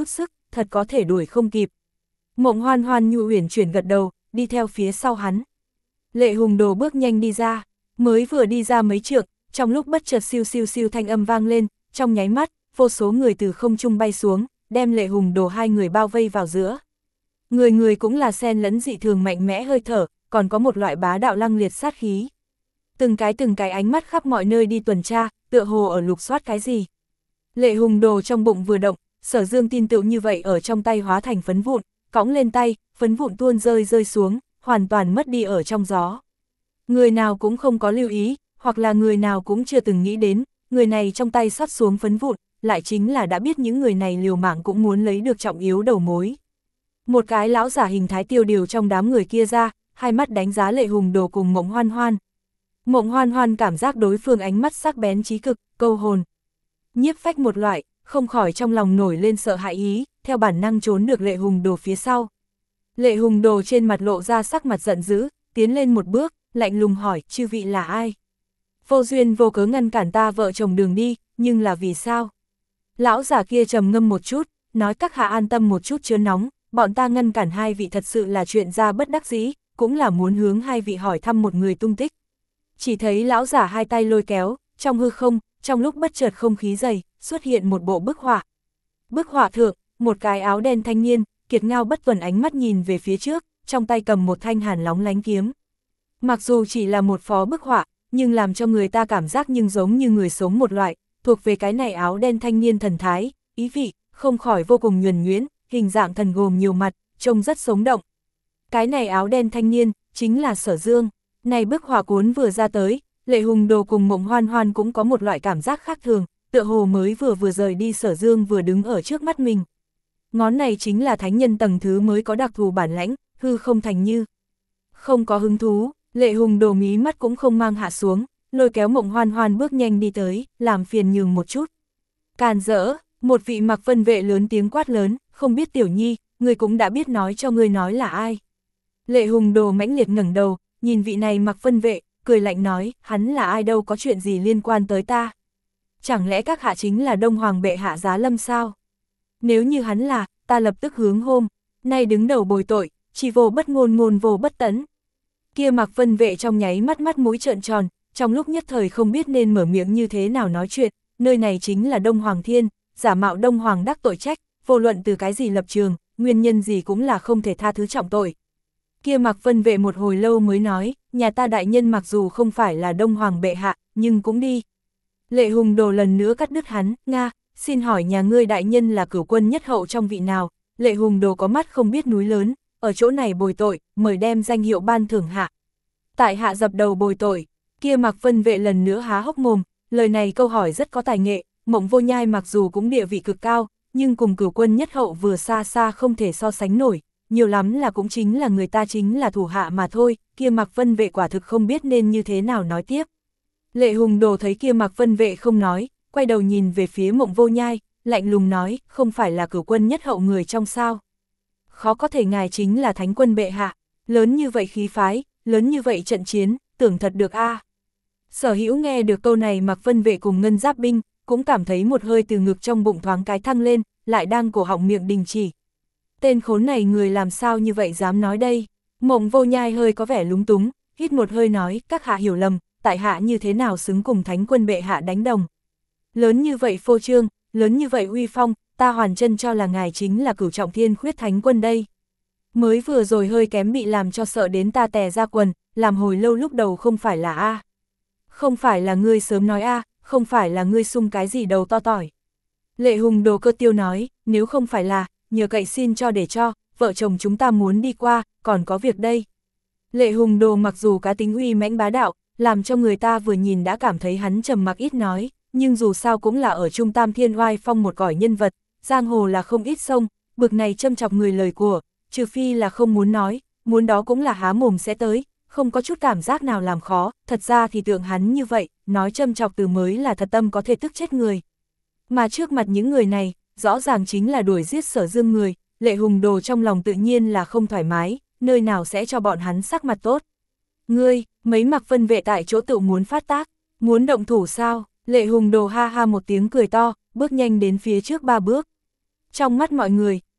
thật có thể đuổi không kịp. Mộng Hoan Hoan nhu uyển chuyển gật đầu, đi theo phía sau hắn. Lệ Hùng Đồ bước nhanh đi ra, mới vừa đi ra mấy trượng, trong lúc bất chợt siêu siêu siêu thanh âm vang lên, trong nháy mắt, vô số người từ không trung bay xuống, đem Lệ Hùng Đồ hai người bao vây vào giữa. Người người cũng là xen lẫn dị thường mạnh mẽ hơi thở, còn có một loại bá đạo lăng liệt sát khí. Từng cái từng cái ánh mắt khắp mọi nơi đi tuần tra, tựa hồ ở lục soát cái gì. Lệ Hùng Đồ trong bụng vừa động, Sở Dương tin tựu như vậy ở trong tay hóa thành phấn vụn, cõng lên tay, phấn vụn tuôn rơi rơi xuống, hoàn toàn mất đi ở trong gió. Người nào cũng không có lưu ý, hoặc là người nào cũng chưa từng nghĩ đến, người này trong tay sót xuống phấn vụn, lại chính là đã biết những người này liều mạng cũng muốn lấy được trọng yếu đầu mối. Một cái lão giả hình thái tiêu điều trong đám người kia ra, hai mắt đánh giá Lệ Hùng Đồ cùng Mộng Hoan Hoan. Mộng Hoan Hoan cảm giác đối phương ánh mắt sắc bén trí cực, câu hồn. Nhiếp phách một loại, không khỏi trong lòng nổi lên sợ hãi ý, theo bản năng trốn được Lệ Hùng Đồ phía sau. Lệ Hùng Đồ trên mặt lộ ra sắc mặt giận dữ, tiến lên một bước, lạnh lùng hỏi, chư vị là ai? Vô duyên vô cớ ngăn cản ta vợ chồng đường đi, nhưng là vì sao? Lão giả kia trầm ngâm một chút, nói các hạ an tâm một chút chớ nóng, bọn ta ngăn cản hai vị thật sự là chuyện ra bất đắc dĩ, cũng là muốn hướng hai vị hỏi thăm một người tung tích. Chỉ thấy lão giả hai tay lôi kéo, trong hư không, trong lúc bất chợt không khí dày, xuất hiện một bộ bức họa. Bức họa thượng, một cái áo đen thanh niên, kiệt ngao bất tuần ánh mắt nhìn về phía trước, trong tay cầm một thanh hàn lóng lánh kiếm. Mặc dù chỉ là một phó bức họa, nhưng làm cho người ta cảm giác nhưng giống như người sống một loại, thuộc về cái này áo đen thanh niên thần thái, ý vị, không khỏi vô cùng nhuần nhuyễn, hình dạng thần gồm nhiều mặt, trông rất sống động. Cái này áo đen thanh niên, chính là Sở Dương. Này bức họa cuốn vừa ra tới, Lệ Hùng Đồ cùng Mộng Hoan Hoan cũng có một loại cảm giác khác thường, tựa hồ mới vừa vừa rời đi Sở Dương vừa đứng ở trước mắt mình. Ngón này chính là thánh nhân tầng thứ mới có đặc thù bản lãnh, hư không thành như. Không có hứng thú, Lệ Hùng Đồ mí mắt cũng không mang hạ xuống, lôi kéo Mộng Hoan Hoan bước nhanh đi tới, làm phiền nhường một chút. Càn rỡ, một vị mặc vân vệ lớn tiếng quát lớn, không biết tiểu nhi, người cũng đã biết nói cho người nói là ai. Lệ Hùng Đồ mãnh liệt ngẩng đầu, nhìn vị này mặc vân vệ, cười lạnh nói, hắn là ai đâu có chuyện gì liên quan tới ta. Chẳng lẽ các hạ chính là Đông Hoàng bệ hạ Giá Lâm sao? Nếu như hắn là, ta lập tức hướng hôm, nay đứng đầu bồi tội, chỉ vô bất ngôn ngôn vô bất tẫn. Kia mặc vân vệ trong nháy mắt mắt mũi trợn tròn, trong lúc nhất thời không biết nên mở miệng như thế nào nói chuyện, nơi này chính là Đông Hoàng Thiên, giả mạo Đông Hoàng đắc tội trách, vô luận từ cái gì lập trường, nguyên nhân gì cũng là không thể tha thứ trọng tội. Kia mặc vân vệ một hồi lâu mới nói, nhà ta đại nhân mặc dù không phải là Đông Hoàng bệ hạ, nhưng cũng đi. Lệ Hùng Đồ lần nữa cắt đứt hắn, Nga, xin hỏi nhà ngươi đại nhân là cửu quân nhất hậu trong vị nào? Lệ Hùng Đồ có mắt không biết núi lớn, ở chỗ này bồi tội, mời đem danh hiệu ban thưởng hạ. Tại hạ dập đầu bồi tội, kia mặc vân vệ lần nữa há hốc mồm, lời này câu hỏi rất có tài nghệ, Mộng Vô Nhai mặc dù cũng địa vị cực cao, nhưng cùng cửu quân nhất hậu vừa xa xa không thể so sánh nổi, nhiều lắm là cũng chính là người ta chính là thủ hạ mà thôi, kia mặc vân vệ quả thực không biết nên như thế nào nói tiếp. Lệ Hùng Đồ thấy kia mặc vân vệ không nói, quay đầu nhìn về phía Mộng Vô Nhai, lạnh lùng nói, không phải là cửu quân nhất hậu người trong sao. Khó có thể ngài chính là thánh quân bệ hạ, lớn như vậy khí phái, lớn như vậy trận chiến, tưởng thật được a. À. Sở Hữu nghe được câu này mặc vân vệ cùng ngân giáp binh, cũng cảm thấy một hơi từ ngực trong bụng thoáng cái thăng lên, lại đang cổ họng miệng đình chỉ. Tên khốn này người làm sao như vậy dám nói đây? Mộng Vô Nhai hơi có vẻ lúng túng, hít một hơi nói, các hạ hiểu lầm, tại hạ như thế nào xứng cùng thánh quân bệ hạ đánh đồng. Lớn như vậy phô trương, lớn như vậy uy phong, ta hoàn chân cho là ngài chính là cửu trọng thiên khuyết thánh quân đây. Mới vừa rồi hơi kém bị làm cho sợ đến ta tè ra quần, làm hồi lâu lúc đầu không phải là A. Không phải là ngươi sớm nói A, không phải là ngươi sung cái gì đầu to tỏi. Lệ Hùng Đồ cơ tiêu nói, nếu không phải là, nhờ cậy xin cho để cho, vợ chồng chúng ta muốn đi qua, còn có việc đây. Lệ Hùng Đồ mặc dù cá tính uy mãnh bá đạo, làm cho người ta vừa nhìn đã cảm thấy hắn trầm mặc ít nói, nhưng dù sao cũng là ở Trung Tam Thiên oai phong một cõi nhân vật, giang hồ là không ít sông, bực này châm chọc người lời của, trừ phi là không muốn nói, muốn đó cũng là há mồm sẽ tới, không có chút cảm giác nào làm khó, thật ra thì tượng hắn như vậy, nói châm chọc từ mới là thật tâm có thể tức chết người. Mà trước mặt những người này, rõ ràng chính là đuổi giết Sở Dương người, Lệ Hùng Đồ trong lòng tự nhiên là không thoải mái, nơi nào sẽ cho bọn hắn sắc mặt tốt. Ngươi, mấy mặc vân vệ tại chỗ tự muốn phát tác, muốn động thủ sao? Lệ Hùng Đồ ha ha một tiếng cười to, bước nhanh đến phía trước ba bước. Trong mắt mọi người,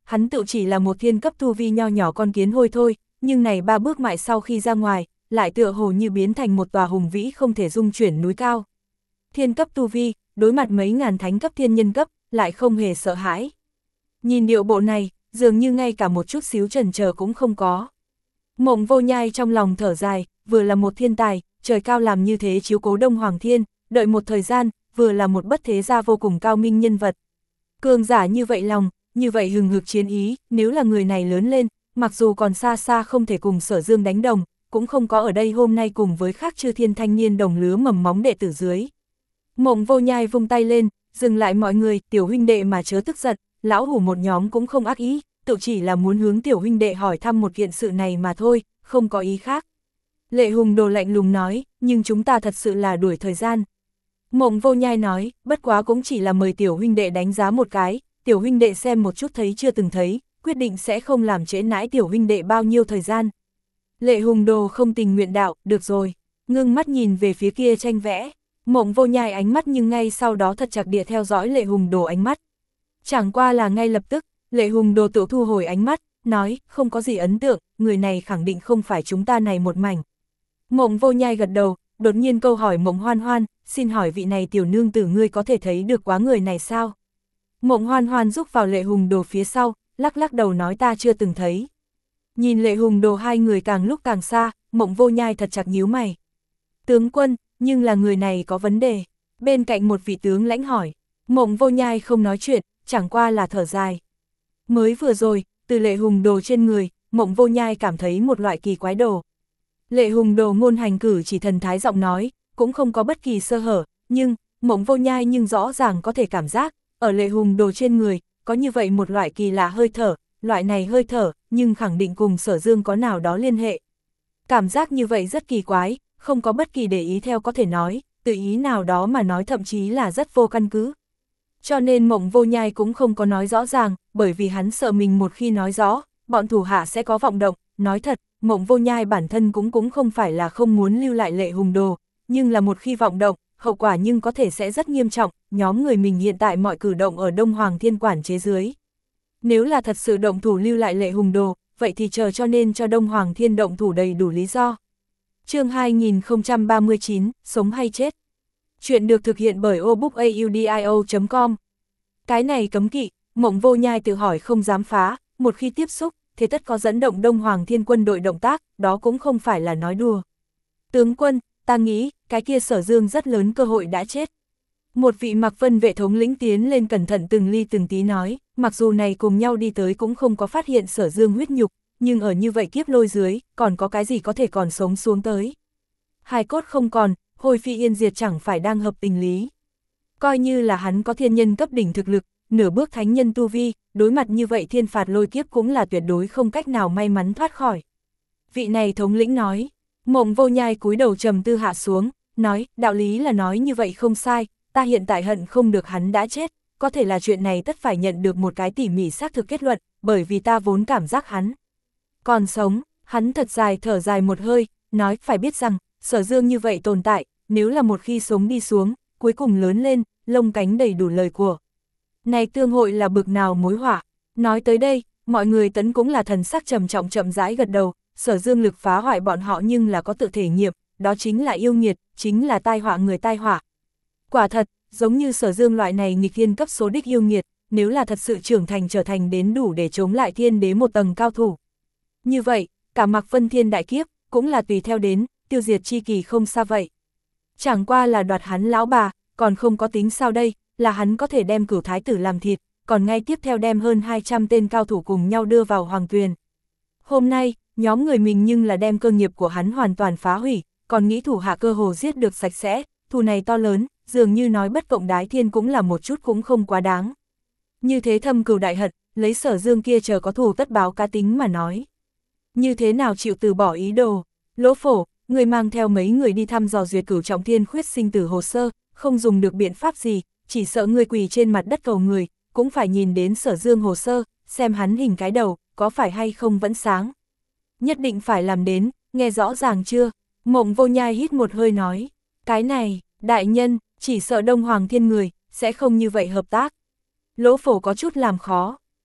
hắn tự chỉ là một thiên cấp tu vi nho nhỏ con kiến hôi thôi, nhưng này ba bước mại sau khi ra ngoài, lại tựa hồ như biến thành một tòa hùng vĩ không thể dung chuyển núi cao. Thiên cấp tu vi, đối mặt mấy ngàn thánh cấp thiên nhân cấp, lại không hề sợ hãi. Nhìn điệu bộ này, dường như ngay cả một chút xíu chần chờ cũng không có. Mộng Vô Nhai trong lòng thở dài, vừa là một thiên tài, trời cao làm như thế chiếu cố Đông Hoàng Thiên, đợi một thời gian, vừa là một bất thế gia vô cùng cao minh nhân vật. Cường giả như vậy lòng, như vậy hừng hực chiến ý, nếu là người này lớn lên, mặc dù còn xa xa không thể cùng Sở Dương đánh đồng, cũng không có ở đây hôm nay cùng với khác chư thiên thanh niên đồng lứa mầm móng đệ tử dưới. Mộng Vô Nhai vung tay lên, dừng lại mọi người, tiểu huynh đệ mà chớ tức giận, lão hủ một nhóm cũng không ác ý, tự chỉ là muốn hướng tiểu huynh đệ hỏi thăm một kiện sự này mà thôi, không có ý khác. Lệ Hùng Đồ lạnh lùng nói, nhưng chúng ta thật sự là đuổi thời gian. Mộng Vô Nhai nói, bất quá cũng chỉ là mời tiểu huynh đệ đánh giá một cái, tiểu huynh đệ xem một chút thấy chưa từng thấy, quyết định sẽ không làm trễ nãi tiểu huynh đệ bao nhiêu thời gian. Lệ Hùng Đồ không tình nguyện đạo, được rồi, ngưng mắt nhìn về phía kia tranh vẽ. Mộng Vô Nhai ánh mắt nhưng ngay sau đó thật chặt địa theo dõi Lệ Hùng Đồ ánh mắt. Chẳng qua là ngay lập tức, Lệ Hùng Đồ tự thu hồi ánh mắt, nói, không có gì ấn tượng, người này khẳng định không phải chúng ta này một mảnh. Mộng Vô Nhai gật đầu, đột nhiên câu hỏi Mộng Hoan Hoan, xin hỏi vị này tiểu nương tử ngươi có thể thấy được quá người này sao? Mộng Hoan Hoan rúc vào Lệ Hùng Đồ phía sau, lắc lắc đầu nói ta chưa từng thấy. Nhìn Lệ Hùng Đồ hai người càng lúc càng xa, Mộng Vô Nhai thật chặt nhíu mày. Tướng quân, nhưng là người này có vấn đề. Bên cạnh một vị tướng lãnh hỏi, Mộng Vô Nhai không nói chuyện, chẳng qua là thở dài. Mới vừa rồi, từ Lệ Hùng Đồ trên người, Mộng Vô Nhai cảm thấy một loại kỳ quái đồ. Lệ Hùng Đồ ngôn hành cử chỉ thần thái giọng nói, cũng không có bất kỳ sơ hở, nhưng, Mộng Vô Nhai nhưng rõ ràng có thể cảm giác, ở Lệ Hùng Đồ trên người, có như vậy một loại kỳ lạ hơi thở, loại này hơi thở, nhưng khẳng định cùng Sở Dương có nào đó liên hệ. Cảm giác như vậy rất kỳ quái, không có bất kỳ để ý theo có thể nói, tự ý nào đó mà nói thậm chí là rất vô căn cứ. Cho nên Mộng Vô Nhai cũng không có nói rõ ràng, bởi vì hắn sợ mình một khi nói rõ, bọn thủ hạ sẽ có vọng động. Nói thật, Mộng Vô Nhai bản thân cũng cũng không phải là không muốn lưu lại Lệ Hùng Đồ, nhưng là một khi vọng động, hậu quả nhưng có thể sẽ rất nghiêm trọng, nhóm người mình hiện tại mọi cử động ở Đông Hoàng Thiên quản chế dưới. Nếu là thật sự động thủ lưu lại Lệ Hùng Đồ, vậy thì chờ cho nên cho Đông Hoàng Thiên động thủ đầy đủ lý do. Chương hai nghìn không trăm ba mươi chín, sống hay chết. Chuyện được thực hiện bởi obookaudio chấm com. Cái này cấm kỵ, Mộng Vô Nhai tự hỏi không dám phá, một khi tiếp xúc, thế tất có dẫn động Đông Hoàng Thiên quân đội động tác, đó cũng không phải là nói đùa. Tướng quân, ta nghĩ, cái kia Sở Dương rất lớn cơ hội đã chết. Một vị Mặc Vân vệ thống lĩnh tiến lên cẩn thận từng ly từng tí nói, mặc dù này cùng nhau đi tới cũng không có phát hiện Sở Dương huyết nhục, nhưng ở như vậy kiếp lôi dưới, còn có cái gì có thể còn sống xuống tới. Hài cốt không còn, hồi phi yên diệt chẳng phải đang hợp tình lý. Coi như là hắn có thiên nhân cấp đỉnh thực lực, nửa bước thánh nhân tu vi, đối mặt như vậy thiên phạt lôi kiếp cũng là tuyệt đối không cách nào may mắn thoát khỏi. Vị này thống lĩnh nói, Mộng Vô Nhai cúi đầu trầm tư hạ xuống, nói, đạo lý là nói như vậy không sai, ta hiện tại hận không được hắn đã chết, có thể là chuyện này tất phải nhận được một cái tỉ mỉ xác thực kết luận, bởi vì ta vốn cảm giác hắn còn sống. Hắn thật dài thở dài một hơi, nói, phải biết rằng, Sở Dương như vậy tồn tại, nếu là một khi sống đi xuống, cuối cùng lớn lên, lông cánh đầy đủ lời của. Này tương hội là bực nào mối họa. Nói tới đây, mọi người tấn cũng là thần sắc trầm trọng chậm rãi gật đầu, Sở Dương lực phá hoại bọn họ nhưng là có tự thể nghiệm, đó chính là yêu nghiệt, chính là tai họa người tai họa. Quả thật, giống như Sở Dương loại này nghịch thiên cấp số đích yêu nghiệt, nếu là thật sự trưởng thành trở thành đến đủ để chống lại thiên đế một tầng cao thủ. Như vậy, cả Mạc Vân Thiên đại kiếp, cũng là tùy theo đến, tiêu diệt chi kỳ không xa vậy. Chẳng qua là đoạt hắn lão bà, còn không có tính sao đây, là hắn có thể đem Cửu thái tử làm thịt, còn ngay tiếp theo đem hơn hai trăm tên cao thủ cùng nhau đưa vào hoàng tuyền. Hôm nay, nhóm người mình nhưng là đem cơ nghiệp của hắn hoàn toàn phá hủy, còn nghĩ thủ hạ cơ hồ giết được sạch sẽ, thù này to lớn, dường như nói bất cộng đái thiên cũng là một chút cũng không quá đáng. Như thế thâm cừu đại hận, lấy Sở Dương kia chờ có thù tất báo cá tính mà nói. Như thế nào chịu từ bỏ ý đồ? Lỗ Phổ, người mang theo mấy người đi thăm dò duyệt Cửu Trọng Thiên khuyết sinh tử hồ sơ, không dùng được biện pháp gì, chỉ sợ người quỳ trên mặt đất cầu người, cũng phải nhìn đến Sở Dương hồ sơ, xem hắn hình cái đầu, có phải hay không vẫn sáng. Nhất định phải làm đến, nghe rõ ràng chưa? Mộng Vô Nhai hít một hơi nói, cái này, đại nhân, chỉ sợ Đông Hoàng Thiên người, sẽ không như vậy hợp tác. Lỗ Phổ có chút làm khó,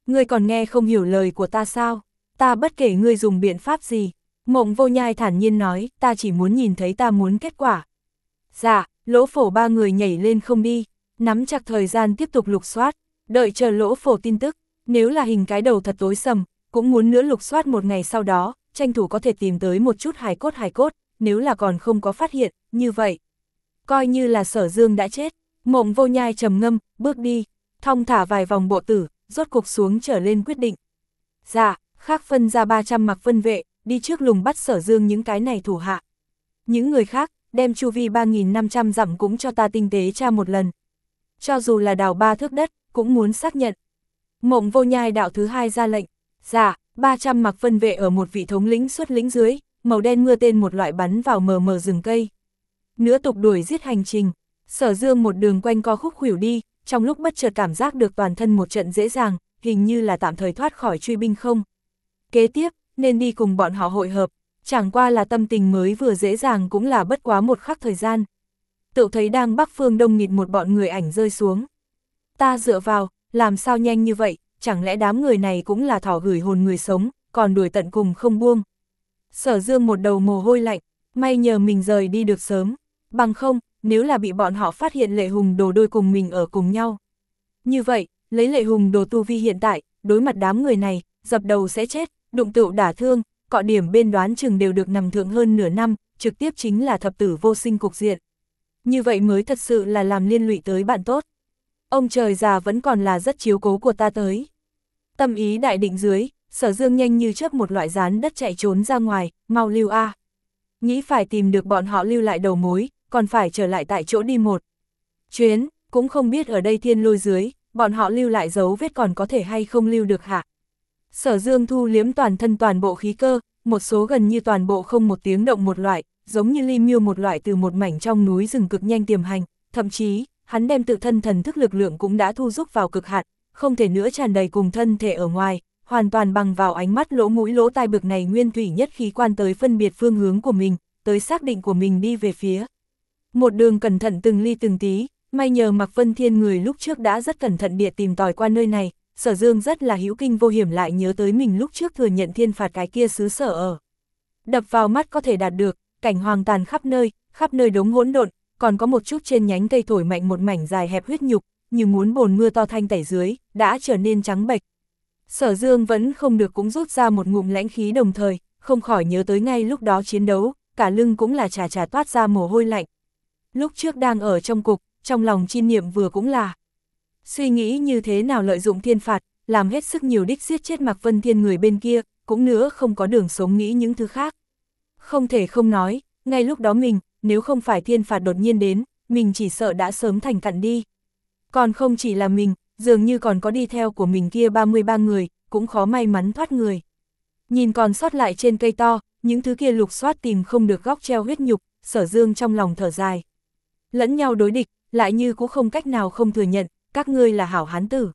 Ngươi còn nghe không hiểu lời của ta sao? Ta bất kể ngươi dùng biện pháp gì. Mộng Vô Nhai thản nhiên nói, ta chỉ muốn nhìn thấy ta muốn kết quả. Dạ, Lỗ Phổ ba người nhảy lên không đi, nắm chặt thời gian tiếp tục lục soát, đợi chờ Lỗ Phổ tin tức, nếu là hình cái đầu thật tối sầm, cũng muốn nữa lục soát một ngày sau đó, tranh thủ có thể tìm tới một chút hài cốt hài cốt, nếu là còn không có phát hiện, như vậy. Coi như là Sở Dương đã chết, Mộng Vô Nhai trầm ngâm, bước đi, thong thả vài vòng bộ tử, rốt cục xuống trở lên quyết định. Dạ, khác phân ra ba trăm mặc vân vệ, đi trước lùng bắt Sở Dương những cái này thủ hạ. Những người khác, đem chu vi ba nghìn năm trăm dặm cũng cho ta tinh tế tra một lần. Cho dù là đào ba thước đất, cũng muốn xác nhận. Mộng Vô Nhai đạo thứ hai ra lệnh. Dạ, ba trăm mặc vân vệ ở một vị thống lĩnh xuất lĩnh dưới, màu đen mưa tên một loại bắn vào mờ mờ rừng cây. Nữa tục đuổi giết hành trình, Sở Dương một đường quanh co khúc khuỷu đi, trong lúc bất chợt cảm giác được toàn thân một trận dễ dàng, hình như là tạm thời thoát khỏi truy binh không. Kế tiếp, nên đi cùng bọn họ hội hợp, chẳng qua là tâm tình mới vừa dễ dàng cũng là bất quá một khắc thời gian. Tự thấy đang bắc phương đông nghịt một bọn người ảnh rơi xuống. Ta dựa vào, làm sao nhanh như vậy, chẳng lẽ đám người này cũng là thỏ gửi hồn người sống, còn đuổi tận cùng không buông. Sở Dương một đầu mồ hôi lạnh, may nhờ mình rời đi được sớm, bằng không, nếu là bị bọn họ phát hiện Lệ Hùng Đồ đôi cùng mình ở cùng nhau. Như vậy, lấy Lệ Hùng Đồ tu vi hiện tại, đối mặt đám người này, dập đầu sẽ chết, đụng tựu đả thương, cọ điểm bên đoán chừng đều được nằm thượng hơn nửa năm, trực tiếp chính là thập tử vô sinh cục diện. Như vậy mới thật sự là làm liên lụy tới bạn tốt. Ông trời già vẫn còn là rất chiếu cố của ta tới. Tâm ý đại định dưới, Sở Dương nhanh như chớp một loại rán đất chạy trốn ra ngoài, mau lưu a. Nghĩ phải tìm được bọn họ lưu lại đầu mối, còn phải trở lại tại chỗ đi một chuyến, cũng không biết ở đây thiên lôi dưới, bọn họ lưu lại dấu vết còn có thể hay không lưu được hả. Sở Dương thu liếm toàn thân toàn bộ khí cơ, một số gần như toàn bộ không một tiếng động một loại, giống như ly miêu một loại từ một mảnh trong núi rừng cực nhanh tiềm hành, thậm chí, hắn đem tự thân thần thức lực lượng cũng đã thu rút vào cực hạn, không thể nữa tràn đầy cùng thân thể ở ngoài, hoàn toàn bằng vào ánh mắt lỗ mũi lỗ tai bực này nguyên thủy nhất khí quan tới phân biệt phương hướng của mình, tới xác định của mình đi về phía. Một đường cẩn thận từng ly từng tí, may nhờ Mạc Vân Thiên người lúc trước đã rất cẩn thận địa tìm tòi qua nơi này, Sở Dương rất là hữu kinh vô hiểm lại nhớ tới mình lúc trước thừa nhận thiên phạt cái kia xứ sở ở. Đập vào mắt có thể đạt được, cảnh hoang tàn khắp nơi, khắp nơi đống hỗn độn, còn có một chút trên nhánh cây thổi mạnh một mảnh dài hẹp huyết nhục, như muốn bồn mưa to thanh tẩy dưới, đã trở nên trắng bệch. Sở Dương vẫn không được cũng rút ra một ngụm lãnh khí đồng thời, không khỏi nhớ tới ngay lúc đó chiến đấu, cả lưng cũng là trà trà toát ra mồ hôi lạnh. Lúc trước đang ở trong cục, trong lòng chi niệm vừa cũng là suy nghĩ như thế nào lợi dụng thiên phạt, làm hết sức nhiều đích giết chết Mạc Vân Thiên người bên kia, cũng nữa không có đường sống nghĩ những thứ khác. Không thể không nói, ngay lúc đó mình, nếu không phải thiên phạt đột nhiên đến, mình chỉ sợ đã sớm thành cặn đi. Còn không chỉ là mình, dường như còn có đi theo của mình kia ba mươi ba người, cũng khó may mắn thoát người. Nhìn còn sót lại trên cây to, những thứ kia lục soát tìm không được góc treo huyết nhục, Sở Dương trong lòng thở dài. Lẫn nhau đối địch, lại như cũng không cách nào không thừa nhận, các ngươi là hảo hán tử.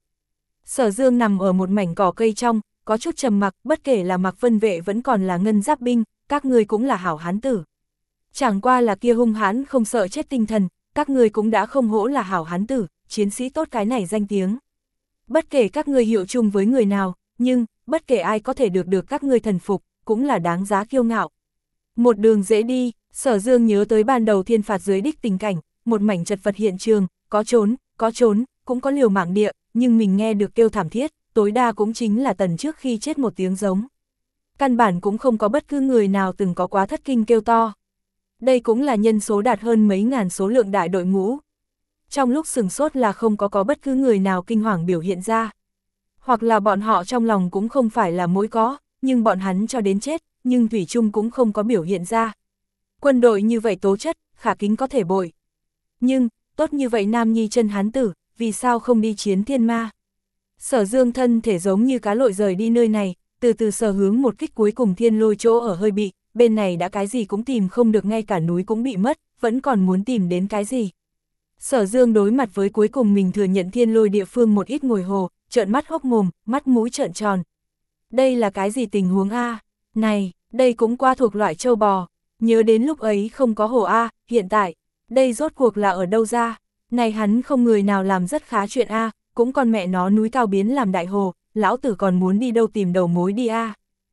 Sở Dương nằm ở một mảnh cỏ cây trong, có chút trầm mặc, bất kể là Mạc Vân Vệ vẫn còn là ngân giáp binh, các ngươi cũng là hảo hán tử. Chẳng qua là kia hung hãn không sợ chết tinh thần, các ngươi cũng đã không hổ là hảo hán tử, chiến sĩ tốt cái này danh tiếng. Bất kể các ngươi hiệu chung với người nào, nhưng, bất kể ai có thể được được các ngươi thần phục, cũng là đáng giá kiêu ngạo. Một đường dễ đi, Sở Dương nhớ tới ban đầu thiên phạt dưới đích tình cảnh, một mảnh chật vật hiện trường, có trốn, có trốn, cũng có liều mạng địa, nhưng mình nghe được kêu thảm thiết, tối đa cũng chính là tần trước khi chết một tiếng giống. Căn bản cũng không có bất cứ người nào từng có quá thất kinh kêu to. Đây cũng là nhân số đạt hơn mấy ngàn số lượng đại đội ngũ. Trong lúc sừng sốt là không có có bất cứ người nào kinh hoàng biểu hiện ra. Hoặc là bọn họ trong lòng cũng không phải là mỗi có, nhưng bọn hắn cho đến chết, nhưng thủy chung cũng không có biểu hiện ra. Quân đội như vậy tố chất, khả kính có thể bội. Nhưng, tốt như vậy nam nhi chân hán tử, vì sao không đi chiến thiên ma? Sở Dương thân thể giống như cá lội rời đi nơi này, từ từ sờ hướng một kích cuối cùng thiên lôi chỗ ở hơi bị, bên này đã cái gì cũng tìm không được, ngay cả núi cũng bị mất, vẫn còn muốn tìm đến cái gì. Sở Dương đối mặt với cuối cùng mình thừa nhận thiên lôi địa phương một ít ngồi hồ, trợn mắt hốc mồm, mắt mũi trợn tròn. Đây là cái gì tình huống a? Này, đây cũng qua thuộc loại châu bò, nhớ đến lúc ấy không có hồ a, hiện tại, đây rốt cuộc là ở đâu ra? Này hắn không người nào làm rất khá chuyện a, cũng con mẹ nó núi cao biến làm đại hồ, lão tử còn muốn đi đâu tìm đầu mối đi a. À.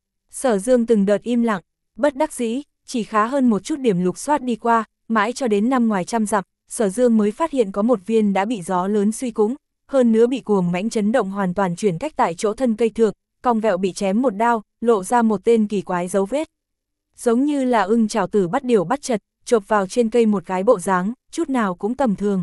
Sở Dương từng đợt im lặng, bất đắc dĩ, chỉ khá hơn một chút điểm lục soát đi qua, mãi cho đến năm ngoài trăm dặm, Sở Dương mới phát hiện có một viên đã bị gió lớn suy cúng, hơn nữa bị cuồng mãnh chấn động hoàn toàn chuyển cách tại chỗ thân cây thượng, cong vẹo bị chém một đao, lộ ra một tên kỳ quái dấu vết. Giống như là ưng trảo tử bắt điểu bắt chật, chộp vào trên cây một cái bộ dáng, chút nào cũng tầm thường.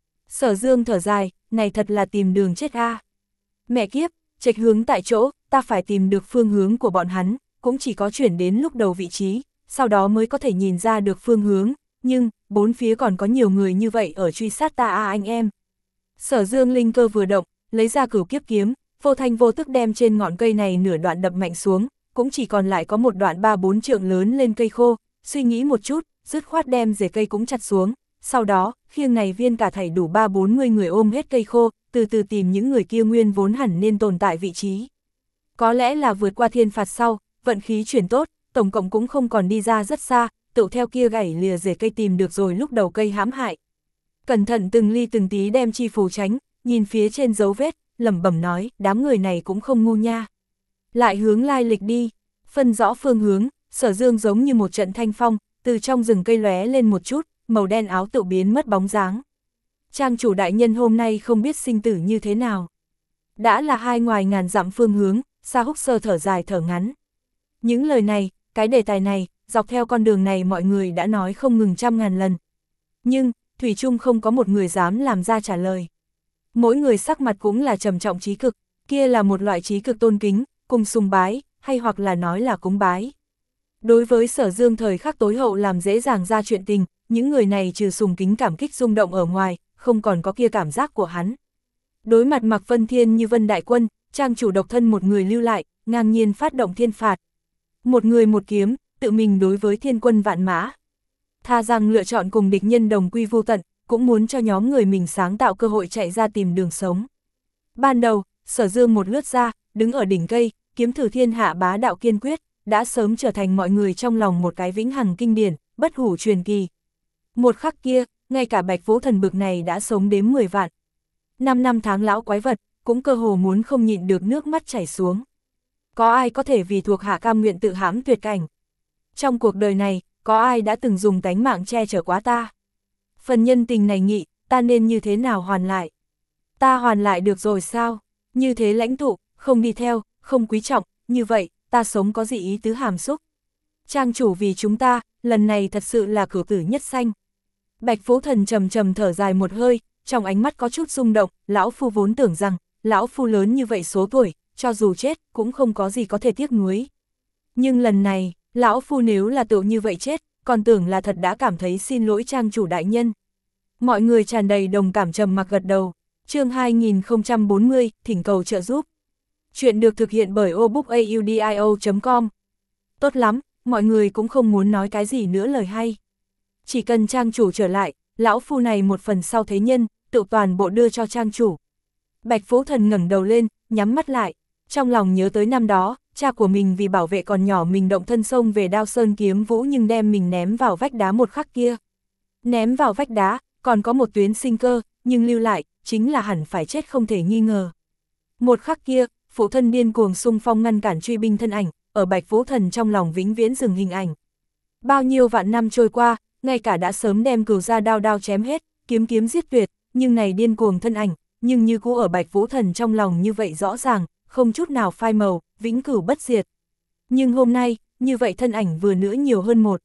Sở Dương thở dài, này thật là tìm đường chết a. À. Mẹ kiếp, chệch hướng tại chỗ, ta phải tìm được phương hướng của bọn hắn, cũng chỉ có chuyển đến lúc đầu vị trí, sau đó mới có thể nhìn ra được phương hướng, nhưng, bốn phía còn có nhiều người như vậy ở truy sát ta à anh em. Sở Dương linh cơ vừa động, lấy ra cửu kiếp kiếm, vô thanh vô tức đem trên ngọn cây này nửa đoạn đập mạnh xuống, cũng chỉ còn lại có một đoạn ba bốn trượng lớn lên cây khô, suy nghĩ một chút, dứt khoát đem rễ cây cũng chặt xuống, sau đó, khiêng này viên cả thảy đủ ba bốn mươi người ôm hết cây khô, từ từ tìm những người kia nguyên vốn hẳn nên tồn tại vị trí. Có lẽ là vượt qua thiên phạt sau, vận khí chuyển tốt, tổng cộng cũng không còn đi ra rất xa, tự theo kia gãy lìa rễ cây tìm được rồi lúc đầu cây hãm hại. Cẩn thận từng ly từng tí đem chi phù tránh, nhìn phía trên dấu vết, lẩm bẩm nói, đám người này cũng không ngu nha. Lại hướng lai lịch đi, phân rõ phương hướng, Sở Dương giống như một trận thanh phong, từ trong rừng cây lóe lên một chút, màu đen áo tự biến mất bóng dáng. Trang chủ đại nhân hôm nay không biết sinh tử như thế nào. Đã là hai ngoài ngàn dặm phương hướng, Sa Húc Sơ thở dài thở ngắn. Những lời này, cái đề tài này, dọc theo con đường này mọi người đã nói không ngừng trăm ngàn lần. Nhưng, thủy chung không có một người dám làm ra trả lời. Mỗi người sắc mặt cũng là trầm trọng trí cực, kia là một loại trí cực tôn kính, cùng sùng bái, hay hoặc là nói là cúng bái. Đối với Sở Dương thời khắc tối hậu làm dễ dàng ra chuyện tình, những người này trừ sùng kính cảm kích rung động ở ngoài, không còn có kia cảm giác của hắn. Đối mặt Mạc Vân Thiên như Vân Đại Quân, trang chủ độc thân một người lưu lại, ngang nhiên phát động thiên phạt. Một người một kiếm, tự mình đối với thiên quân vạn mã. Tha rằng lựa chọn cùng địch nhân đồng quy vô tận, cũng muốn cho nhóm người mình sáng tạo cơ hội chạy ra tìm đường sống. Ban đầu, Sở Dương một lướt ra, đứng ở đỉnh cây, kiếm thử thiên hạ bá đạo kiên quyết, đã sớm trở thành mọi người trong lòng một cái vĩnh hằng kinh điển, bất hủ truyền kỳ. Một khắc kia, ngay cả Bạch Vũ Thần bực này đã sống đếm mười vạn. Năm năm tháng lão quái vật, cũng cơ hồ muốn không nhịn được nước mắt chảy xuống. Có ai có thể vì thuộc hạ cam nguyện tự hãm tuyệt cảnh? Trong cuộc đời này, có ai đã từng dùng tánh mạng che chở quá ta? Phần nhân tình này nghị, ta nên như thế nào hoàn lại? Ta hoàn lại được rồi sao? Như thế lãnh tụ, không đi theo, không quý trọng, như vậy, ta sống có gì ý tứ hàm xúc? Trang chủ vì chúng ta, lần này thật sự là cửu tử nhất sanh. Bạch Vũ Thần trầm trầm thở dài một hơi, trong ánh mắt có chút rung động, lão phu vốn tưởng rằng, lão phu lớn như vậy số tuổi, cho dù chết, cũng không có gì có thể tiếc nuối. Nhưng lần này, lão phu nếu là tự như vậy chết, còn tưởng là thật đã cảm thấy xin lỗi trang chủ đại nhân. Mọi người tràn đầy đồng cảm trầm mặc gật đầu. Chương hai nghìn không trăm bốn mươi, thỉnh cầu trợ giúp. Chuyện được thực hiện bởi obookaudio chấm com. Tốt lắm, mọi người cũng không muốn nói cái gì nữa lời hay. Chỉ cần trang chủ trở lại, lão phu này một phần sau thế nhân, tự toàn bộ đưa cho trang chủ. Bạch Vũ Thần ngẩng đầu lên, nhắm mắt lại, trong lòng nhớ tới năm đó, cha của mình vì bảo vệ còn nhỏ mình động thân sông về Đao Sơn kiếm vũ nhưng đem mình ném vào vách đá một khắc kia. Ném vào vách đá, còn có một tuyến sinh cơ, nhưng lưu lại, chính là hẳn phải chết không thể nghi ngờ. Một khắc kia, phụ thân điên cuồng xung phong ngăn cản truy binh thân ảnh, ở Bạch Vũ Thần trong lòng vĩnh viễn dừng hình ảnh. Bao nhiêu vạn năm trôi qua, ngay cả đã sớm đem cừu ra đao đao chém hết, kiếm kiếm giết tuyệt, nhưng này điên cuồng thân ảnh, nhưng như cũ ở Bạch Vũ Thần trong lòng như vậy rõ ràng, không chút nào phai màu, vĩnh cửu bất diệt. Nhưng hôm nay, như vậy thân ảnh vừa nữa nhiều hơn một.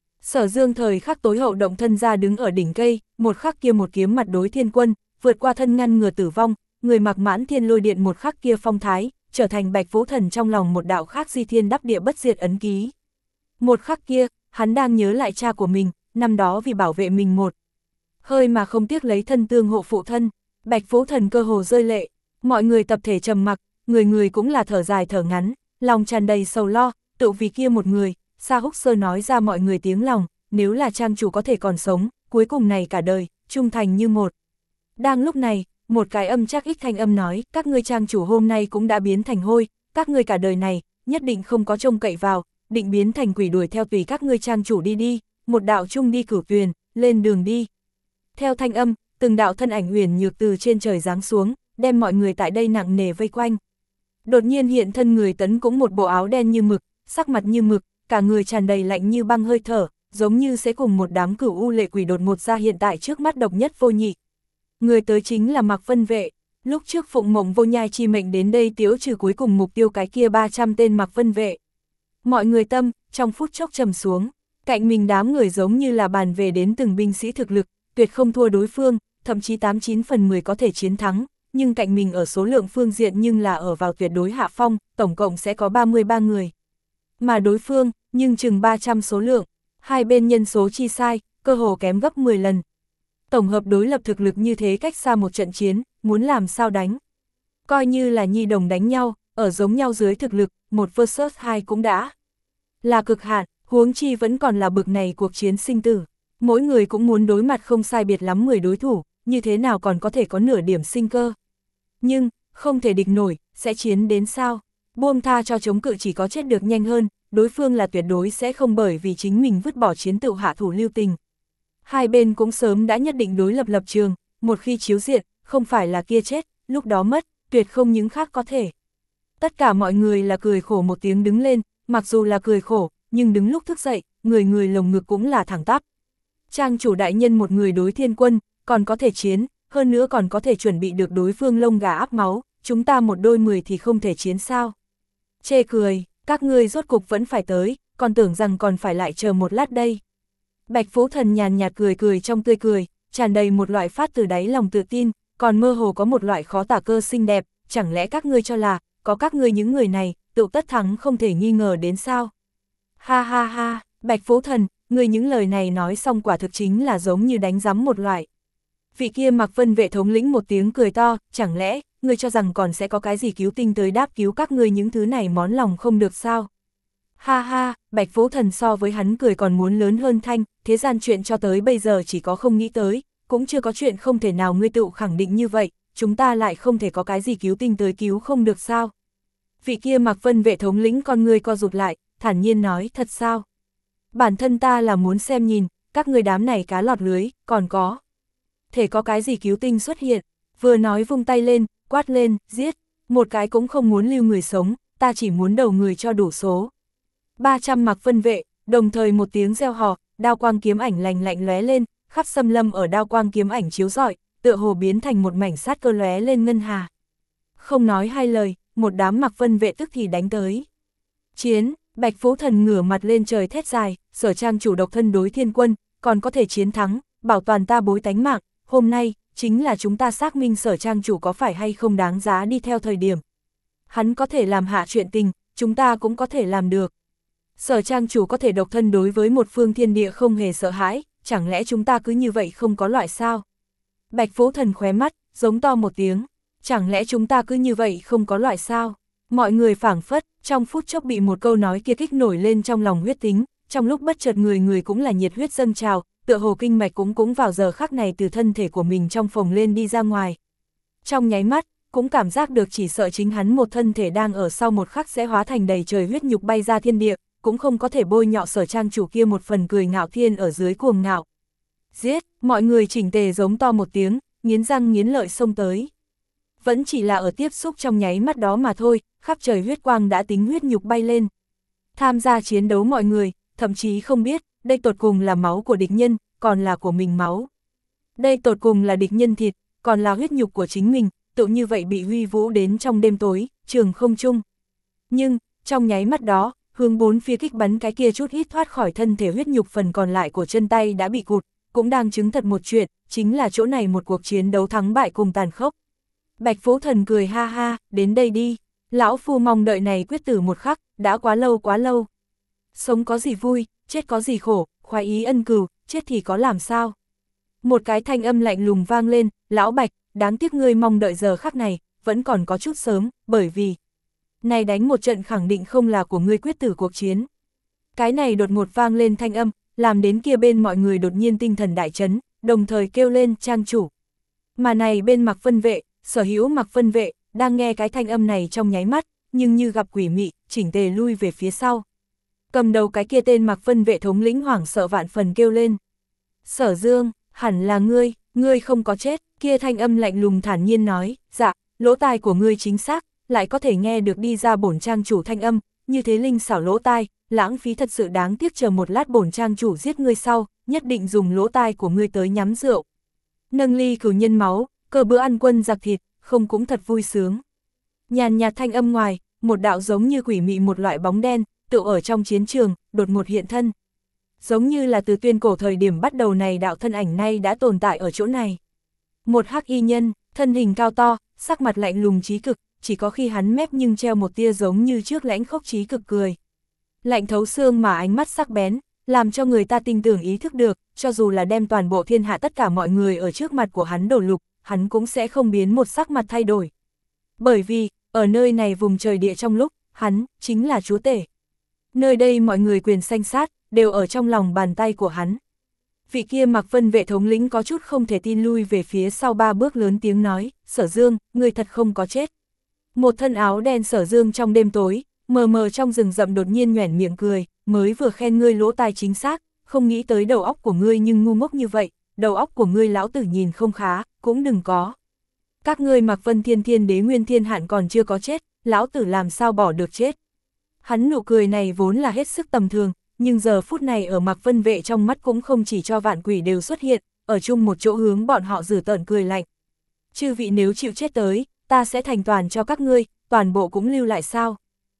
Sở Dương thời khắc tối hậu động thân ra đứng ở đỉnh cây, một khắc kia một kiếm mặt đối thiên quân, vượt qua thân ngăn ngừa tử vong, người mặc mãn thiên lôi điện một khắc kia phong thái, trở thành Bạch Vũ Thần trong lòng một đạo khác di thiên đắp địa bất diệt ấn ký. Một khắc kia, hắn đang nhớ lại cha của mình, năm đó vì bảo vệ mình một hơi mà không tiếc lấy thân tương hộ phụ thân. Bạch Vũ Thần cơ hồ rơi lệ, mọi người tập thể trầm mặc, người người cũng là thở dài thở ngắn, lòng tràn đầy sầu lo, tự vì kia một người. Sa Húc Sơ nói ra mọi người tiếng lòng, nếu là trang chủ có thể còn sống, cuối cùng này cả đời, trung thành như một. Đang lúc này, một cái âm chắc ích thanh âm nói, các ngươi trang chủ hôm nay cũng đã biến thành hôi, các ngươi cả đời này, nhất định không có trông cậy vào, định biến thành quỷ đuổi theo tùy các ngươi trang chủ đi đi, một đạo chung đi cửu tuyền, lên đường đi. Theo thanh âm, từng đạo thân ảnh huyền nhược từ trên trời giáng xuống, đem mọi người tại đây nặng nề vây quanh. Đột nhiên hiện thân người Tấn cũng một bộ áo đen như mực, sắc mặt như mực, cả người tràn đầy lạnh như băng hơi thở, giống như sẽ cùng một đám cửu u lệ quỷ đột ngột ra hiện tại trước mắt độc nhất vô nhị. Người tới chính là Mạc Vân Vệ, lúc trước Phụng Mộng Vô Nhai chi mệnh đến đây tiếu trừ cuối cùng mục tiêu cái kia ba trăm tên Mạc Vân Vệ. Mọi người tâm, trong phút chốc trầm xuống, cạnh mình đám người giống như là bàn về đến từng binh sĩ thực lực, tuyệt không thua đối phương, thậm chí tám chín phần mười có thể chiến thắng, nhưng cạnh mình ở số lượng phương diện nhưng là ở vào tuyệt đối hạ phong, tổng cộng sẽ có ba mươi ba người. Mà đối phương, nhưng chừng ba trăm số lượng, hai bên nhân số chi sai, cơ hồ kém gấp mười lần. Tổng hợp đối lập thực lực như thế cách xa một trận chiến, muốn làm sao đánh. Coi như là nhi đồng đánh nhau, ở giống nhau dưới thực lực, một versus hai cũng đã là cực hạn, huống chi vẫn còn là bực này cuộc chiến sinh tử. Mỗi người cũng muốn đối mặt không sai biệt lắm mười đối thủ, như thế nào còn có thể có nửa điểm sinh cơ. Nhưng, không thể địch nổi, sẽ chiến đến sao? Buông tha cho chống cự chỉ có chết được nhanh hơn, đối phương là tuyệt đối sẽ không bởi vì chính mình vứt bỏ chiến tựu hạ thủ lưu tình. Hai bên cũng sớm đã nhất định đối lập lập trường, một khi chiếu diện, không phải là kia chết, lúc đó mất, tuyệt không những khác có thể. Tất cả mọi người là cười khổ một tiếng đứng lên, mặc dù là cười khổ, nhưng đứng lúc thức dậy, người người lồng ngực cũng là thẳng tắp. Trang chủ đại nhân một người đối thiên quân, còn có thể chiến, hơn nữa còn có thể chuẩn bị được đối phương lông gà áp máu, chúng ta một đôi mười thì không thể chiến sao. Chê cười, các ngươi rốt cục vẫn phải tới, còn tưởng rằng còn phải lại chờ một lát đây. Bạch Phú Thần nhàn nhạt cười cười trong tươi cười, tràn đầy một loại phát từ đáy lòng tự tin, còn mơ hồ có một loại khó tả cơ xinh đẹp, chẳng lẽ các ngươi cho là, có các ngươi những người này, tự tất thắng không thể nghi ngờ đến sao. Ha ha ha, Bạch Phú Thần, ngươi những lời này nói xong quả thực chính là giống như đánh giấm một loại. Vị kia Mạc Vân Vệ thống lĩnh một tiếng cười to, chẳng lẽ, ngươi cho rằng còn sẽ có cái gì cứu tinh tới đáp cứu các ngươi những thứ này món lòng không được sao? Ha ha, Bạch Phú Thần so với hắn cười còn muốn lớn hơn thanh, thế gian chuyện cho tới bây giờ chỉ có không nghĩ tới, cũng chưa có chuyện không thể nào ngươi tự khẳng định như vậy, chúng ta lại không thể có cái gì cứu tinh tới cứu không được sao? Vị kia Mạc Vân Vệ thống lĩnh con ngươi co rụt lại, thản nhiên nói, thật sao? Bản thân ta là muốn xem nhìn, các ngươi đám này cá lọt lưới, còn có thể có cái gì cứu tinh xuất hiện, vừa nói vung tay lên, quát lên, giết, một cái cũng không muốn lưu người sống, ta chỉ muốn đầu người cho đủ số. ba trăm Mạc Vân Vệ, đồng thời một tiếng reo hò, đao quang kiếm ảnh lành lạnh lóe lên, khắp xâm lâm ở đao quang kiếm ảnh chiếu rọi, tựa hồ biến thành một mảnh sát cơ lóe lên ngân hà. Không nói hai lời, một đám Mạc Vân Vệ tức thì đánh tới. Chiến, Bạch Phú Thần ngửa mặt lên trời thét dài, Sở Trang chủ độc thân đối thiên quân, còn có thể chiến thắng, bảo toàn ta bối tánh mạng, hôm nay, chính là chúng ta xác minh Sở Trang chủ có phải hay không đáng giá đi theo thời điểm. Hắn có thể làm hạ chuyện tình, chúng ta cũng có thể làm được. Sở Trang chủ có thể độc thân đối với một phương thiên địa không hề sợ hãi, chẳng lẽ chúng ta cứ như vậy không có loại sao? Bạch Phú Thần khóe mắt, giống to một tiếng, chẳng lẽ chúng ta cứ như vậy không có loại sao? Mọi người phảng phất, trong phút chốc bị một câu nói kia kích nổi lên trong lòng huyết tính, trong lúc bất chợt người người cũng là nhiệt huyết dâng trào, tựa hồ kinh mạch cũng cũng vào giờ khắc này từ thân thể của mình trong phồng lên đi ra ngoài. Trong nháy mắt, cũng cảm giác được chỉ sợ chính hắn một thân thể đang ở sau một khắc sẽ hóa thành đầy trời huyết nhục bay ra thiên địa, cũng không có thể bôi nhọ Sở Trang chủ kia một phần cười ngạo thiên ở dưới cuồng ngạo. Giết, mọi người chỉnh tề giống to một tiếng, nghiến răng nghiến lợi xông tới. Vẫn chỉ là ở tiếp xúc trong nháy mắt đó mà thôi, khắp trời huyết quang đã tính huyết nhục bay lên. Tham gia chiến đấu mọi người, thậm chí không biết, đây tột cùng là máu của địch nhân, còn là của mình máu. Đây tột cùng là địch nhân thịt, còn là huyết nhục của chính mình, tự như vậy bị huy vũ đến trong đêm tối, trường không trung. Nhưng, trong nháy mắt đó, hướng bốn phía kích bắn cái kia chút ít thoát khỏi thân thể huyết nhục phần còn lại của chân tay đã bị cụt, cũng đang chứng thật một chuyện, chính là chỗ này một cuộc chiến đấu thắng bại cùng tàn khốc. Bạch Phú Thần cười ha ha, đến đây đi, lão phu mong đợi này quyết tử một khắc, đã quá lâu quá lâu. Sống có gì vui, chết có gì khổ, khoái ý ân cừu, chết thì có làm sao. Một cái thanh âm lạnh lùng vang lên, lão Bạch, đáng tiếc ngươi mong đợi giờ khắc này, vẫn còn có chút sớm, bởi vì này đánh một trận khẳng định không là của ngươi quyết tử cuộc chiến. Cái này đột ngột vang lên thanh âm, làm đến kia bên mọi người đột nhiên tinh thần đại chấn, đồng thời kêu lên Trang chủ. Mà này bên Mạc Vân Vệ, Sở hữu Mạc Vân Vệ, đang nghe cái thanh âm này trong nháy mắt, nhưng như gặp quỷ mị, chỉnh tề lui về phía sau. Cầm đầu cái kia tên Mạc Vân Vệ thống lĩnh hoảng sợ vạn phần kêu lên. Sở Dương, hẳn là ngươi, ngươi không có chết, kia thanh âm lạnh lùng thản nhiên nói, dạ, lỗ tai của ngươi chính xác, lại có thể nghe được đi ra bổn trang chủ thanh âm, như thế linh xảo lỗ tai, lãng phí thật sự đáng tiếc, chờ một lát bổn trang chủ giết ngươi sau, nhất định dùng lỗ tai của ngươi tới nhắm rượu. Nâng ly cửu nhân máu, cờ bữa ăn quân giặc thịt, không cũng thật vui sướng. Nhàn nhạt thanh âm ngoài, một đạo giống như quỷ mị một loại bóng đen, tựu ở trong chiến trường, đột ngột hiện thân. Giống như là từ tuyên cổ thời điểm bắt đầu này đạo thân ảnh này đã tồn tại ở chỗ này. Một hắc y nhân, thân hình cao to, sắc mặt lạnh lùng chí cực, chỉ có khi hắn mép nhưng treo một tia giống như trước lãnh khốc chí cực cười. Lạnh thấu xương mà ánh mắt sắc bén, làm cho người ta tin tưởng ý thức được, cho dù là đem toàn bộ thiên hạ tất cả mọi người ở trước mặt của hắn đổ lục, hắn cũng sẽ không biến một sắc mặt thay đổi. Bởi vì, ở nơi này vùng trời địa trong lúc, hắn, chính là chúa tể. Nơi đây mọi người quyền sanh sát, đều ở trong lòng bàn tay của hắn. Vị kia Mạc Vân vệ thống lĩnh có chút không thể tin lui về phía sau ba bước lớn tiếng nói, Sở Dương, người thật không có chết. Một thân áo đen Sở Dương trong đêm tối, mờ mờ trong rừng rậm đột nhiên nhoẻn miệng cười, mới vừa khen ngươi lỗ tai chính xác, không nghĩ tới đầu óc của ngươi nhưng ngu ngốc như vậy, đầu óc của ngươi lão tử nhìn không khá, cũng đừng có. Các ngươi Mạc Vân Thiên Thiên Đế Nguyên Thiên Hạn còn chưa có chết, lão tử làm sao bỏ được chết. Hắn nụ cười này vốn là hết sức tầm thường, nhưng giờ phút này ở Mạc Vân vệ trong mắt cũng không chỉ cho vạn quỷ đều xuất hiện, ở chung một chỗ hướng bọn họ dử tợn cười lạnh. Chư vị nếu chịu chết tới, ta sẽ thành toàn cho các ngươi, toàn bộ cũng lưu lại sao.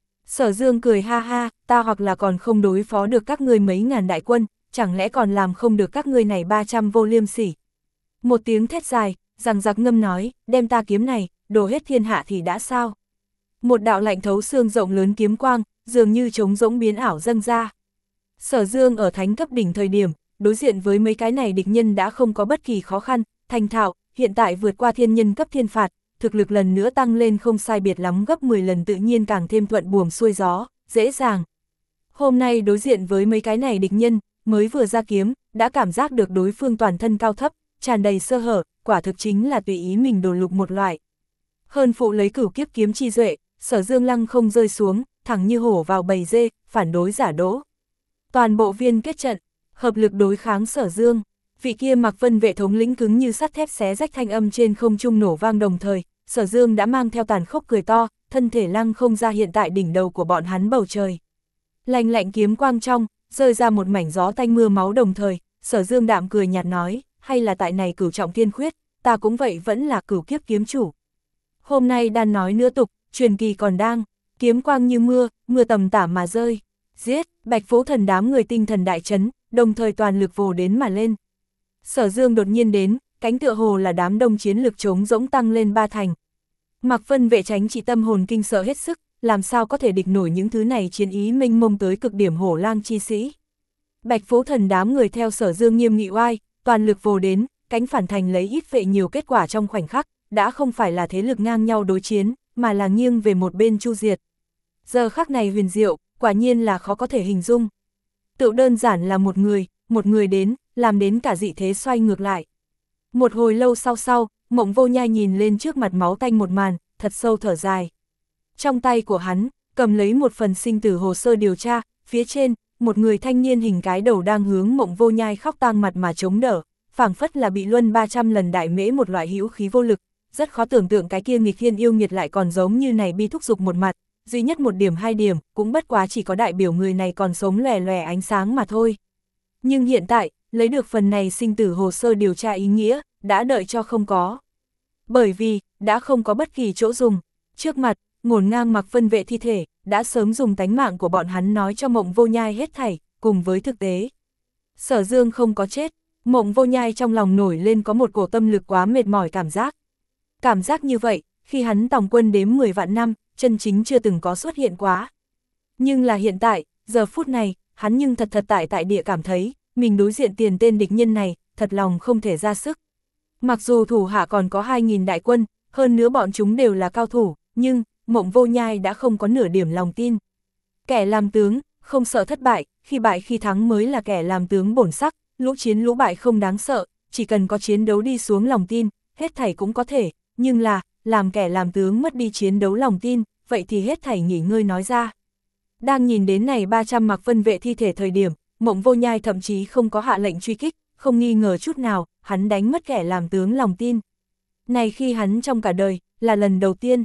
Sở Dương cười ha ha, ta hoặc là còn không đối phó được các ngươi mấy ngàn đại quân, chẳng lẽ còn làm không được các ngươi này ba trăm vô liêm sỉ. Một tiếng thét dài, rằng giặc ngâm nói, đem ta kiếm này, đổ hết thiên hạ thì đã sao. Một đạo lạnh thấu xương rộng lớn kiếm quang, dường như trống rỗng biến ảo dâng ra. Sở Dương ở thánh cấp đỉnh thời điểm, đối diện với mấy cái này địch nhân đã không có bất kỳ khó khăn, thành thạo, hiện tại vượt qua thiên nhân cấp thiên phạt, thực lực lần nữa tăng lên không sai biệt lắm gấp mười lần, tự nhiên càng thêm thuận buồm xuôi gió, dễ dàng. Hôm nay đối diện với mấy cái này địch nhân, mới vừa ra kiếm, đã cảm giác được đối phương toàn thân cao thấp, tràn đầy sơ hở, quả thực chính là tùy ý mình đổ lục một loại. Hơn phụ lấy cửu kiếp kiếm chi duệ, Sở Dương lăng không rơi xuống, thẳng như hổ vào bầy dê, phản đối giả đỗ. Toàn bộ viên kết trận, hợp lực đối kháng Sở Dương, vị kia Mạc Vân vệ thống lĩnh cứng như sắt thép xé rách thanh âm trên không trung nổ vang đồng thời, Sở Dương đã mang theo tàn khốc cười to, thân thể lăng không ra hiện tại đỉnh đầu của bọn hắn bầu trời. Lạnh lạnh kiếm quang trong, rơi ra một mảnh gió tanh mưa máu đồng thời, Sở Dương đạm cười nhạt nói, hay là tại này cửu trọng thiên khuyết, ta cũng vậy vẫn là cửu kiếp kiếm chủ. Hôm nay đan nói nữa tục, truyền kỳ còn đang, kiếm quang như mưa, mưa tầm tả mà rơi. Giết, Bạch Phố Thần đám người tinh thần đại chấn, đồng thời toàn lực vồ đến mà lên. Sở Dương đột nhiên đến, cánh tựa hồ là đám đông chiến lực chống rỗng tăng lên ba thành. Mạc Vân vệ tránh trị tâm hồn kinh sợ hết sức, làm sao có thể địch nổi những thứ này chiến ý mênh mông tới cực điểm hổ lang chi sĩ. Bạch Phố Thần đám người theo Sở Dương nghiêm nghị oai, toàn lực vồ đến, cánh phản thành lấy ít vệ nhiều kết quả trong khoảnh khắc, đã không phải là thế lực ngang nhau đối chiến, mà là nghiêng về một bên chu diệt. Giờ khắc này huyền diệu, quả nhiên là khó có thể hình dung. Tự đơn giản là một người, một người đến, làm đến cả dị thế xoay ngược lại. Một hồi lâu sau sau, Mộng Vô Nhai nhìn lên trước mặt máu tanh một màn, thật sâu thở dài. Trong tay của hắn, cầm lấy một phần sinh tử hồ sơ điều tra, phía trên, một người thanh niên hình cái đầu đang hướng Mộng Vô Nhai khóc tang mặt mà chống đỡ, phảng phất là bị luân ba trăm lần đại mễ một loại hữu khí vô lực, rất khó tưởng tượng cái kia nghịch thiên yêu nghiệt lại còn giống như này bi thúc dục một mặt, duy nhất một điểm hai điểm, cũng bất quá chỉ có đại biểu người này còn sống lòe lòe ánh sáng mà thôi. Nhưng hiện tại, lấy được phần này sinh tử hồ sơ điều tra ý nghĩa, đã đợi cho không có. Bởi vì, đã không có bất kỳ chỗ dùng, trước mặt, ngổn ngang Mạc Vân vệ thi thể, đã sớm dùng tánh mạng của bọn hắn nói cho Mộng Vô Nhai hết thảy, cùng với thực tế. Sở Dương không có chết, Mộng Vô Nhai trong lòng nổi lên có một cổ tâm lực quá mệt mỏi cảm giác. Cảm giác như vậy, khi hắn tòng quân đếm mười vạn năm, chân chính chưa từng có xuất hiện quá. Nhưng là hiện tại, giờ phút này, hắn nhưng thật thật tại tại địa cảm thấy, mình đối diện tiền tên địch nhân này, thật lòng không thể ra sức. Mặc dù thủ hạ còn có hai nghìn đại quân, hơn nữa bọn chúng đều là cao thủ, nhưng, Mộng Vô Nhai đã không có nửa điểm lòng tin. Kẻ làm tướng, không sợ thất bại, khi bại khi thắng mới là kẻ làm tướng bổn sắc, lũ chiến lũ bại không đáng sợ, chỉ cần có chiến đấu đi xuống lòng tin, hết thảy cũng có thể, nhưng là, làm kẻ làm tướng mất đi chiến đấu lòng tin, vậy thì hết thảy nghỉ ngơi nói ra. Đang nhìn đến này ba trăm Mạc Vân vệ thi thể thời điểm, Mộng Vô Nhai thậm chí không có hạ lệnh truy kích, không nghi ngờ chút nào, hắn đánh mất kẻ làm tướng lòng tin. Này khi hắn trong cả đời, là lần đầu tiên,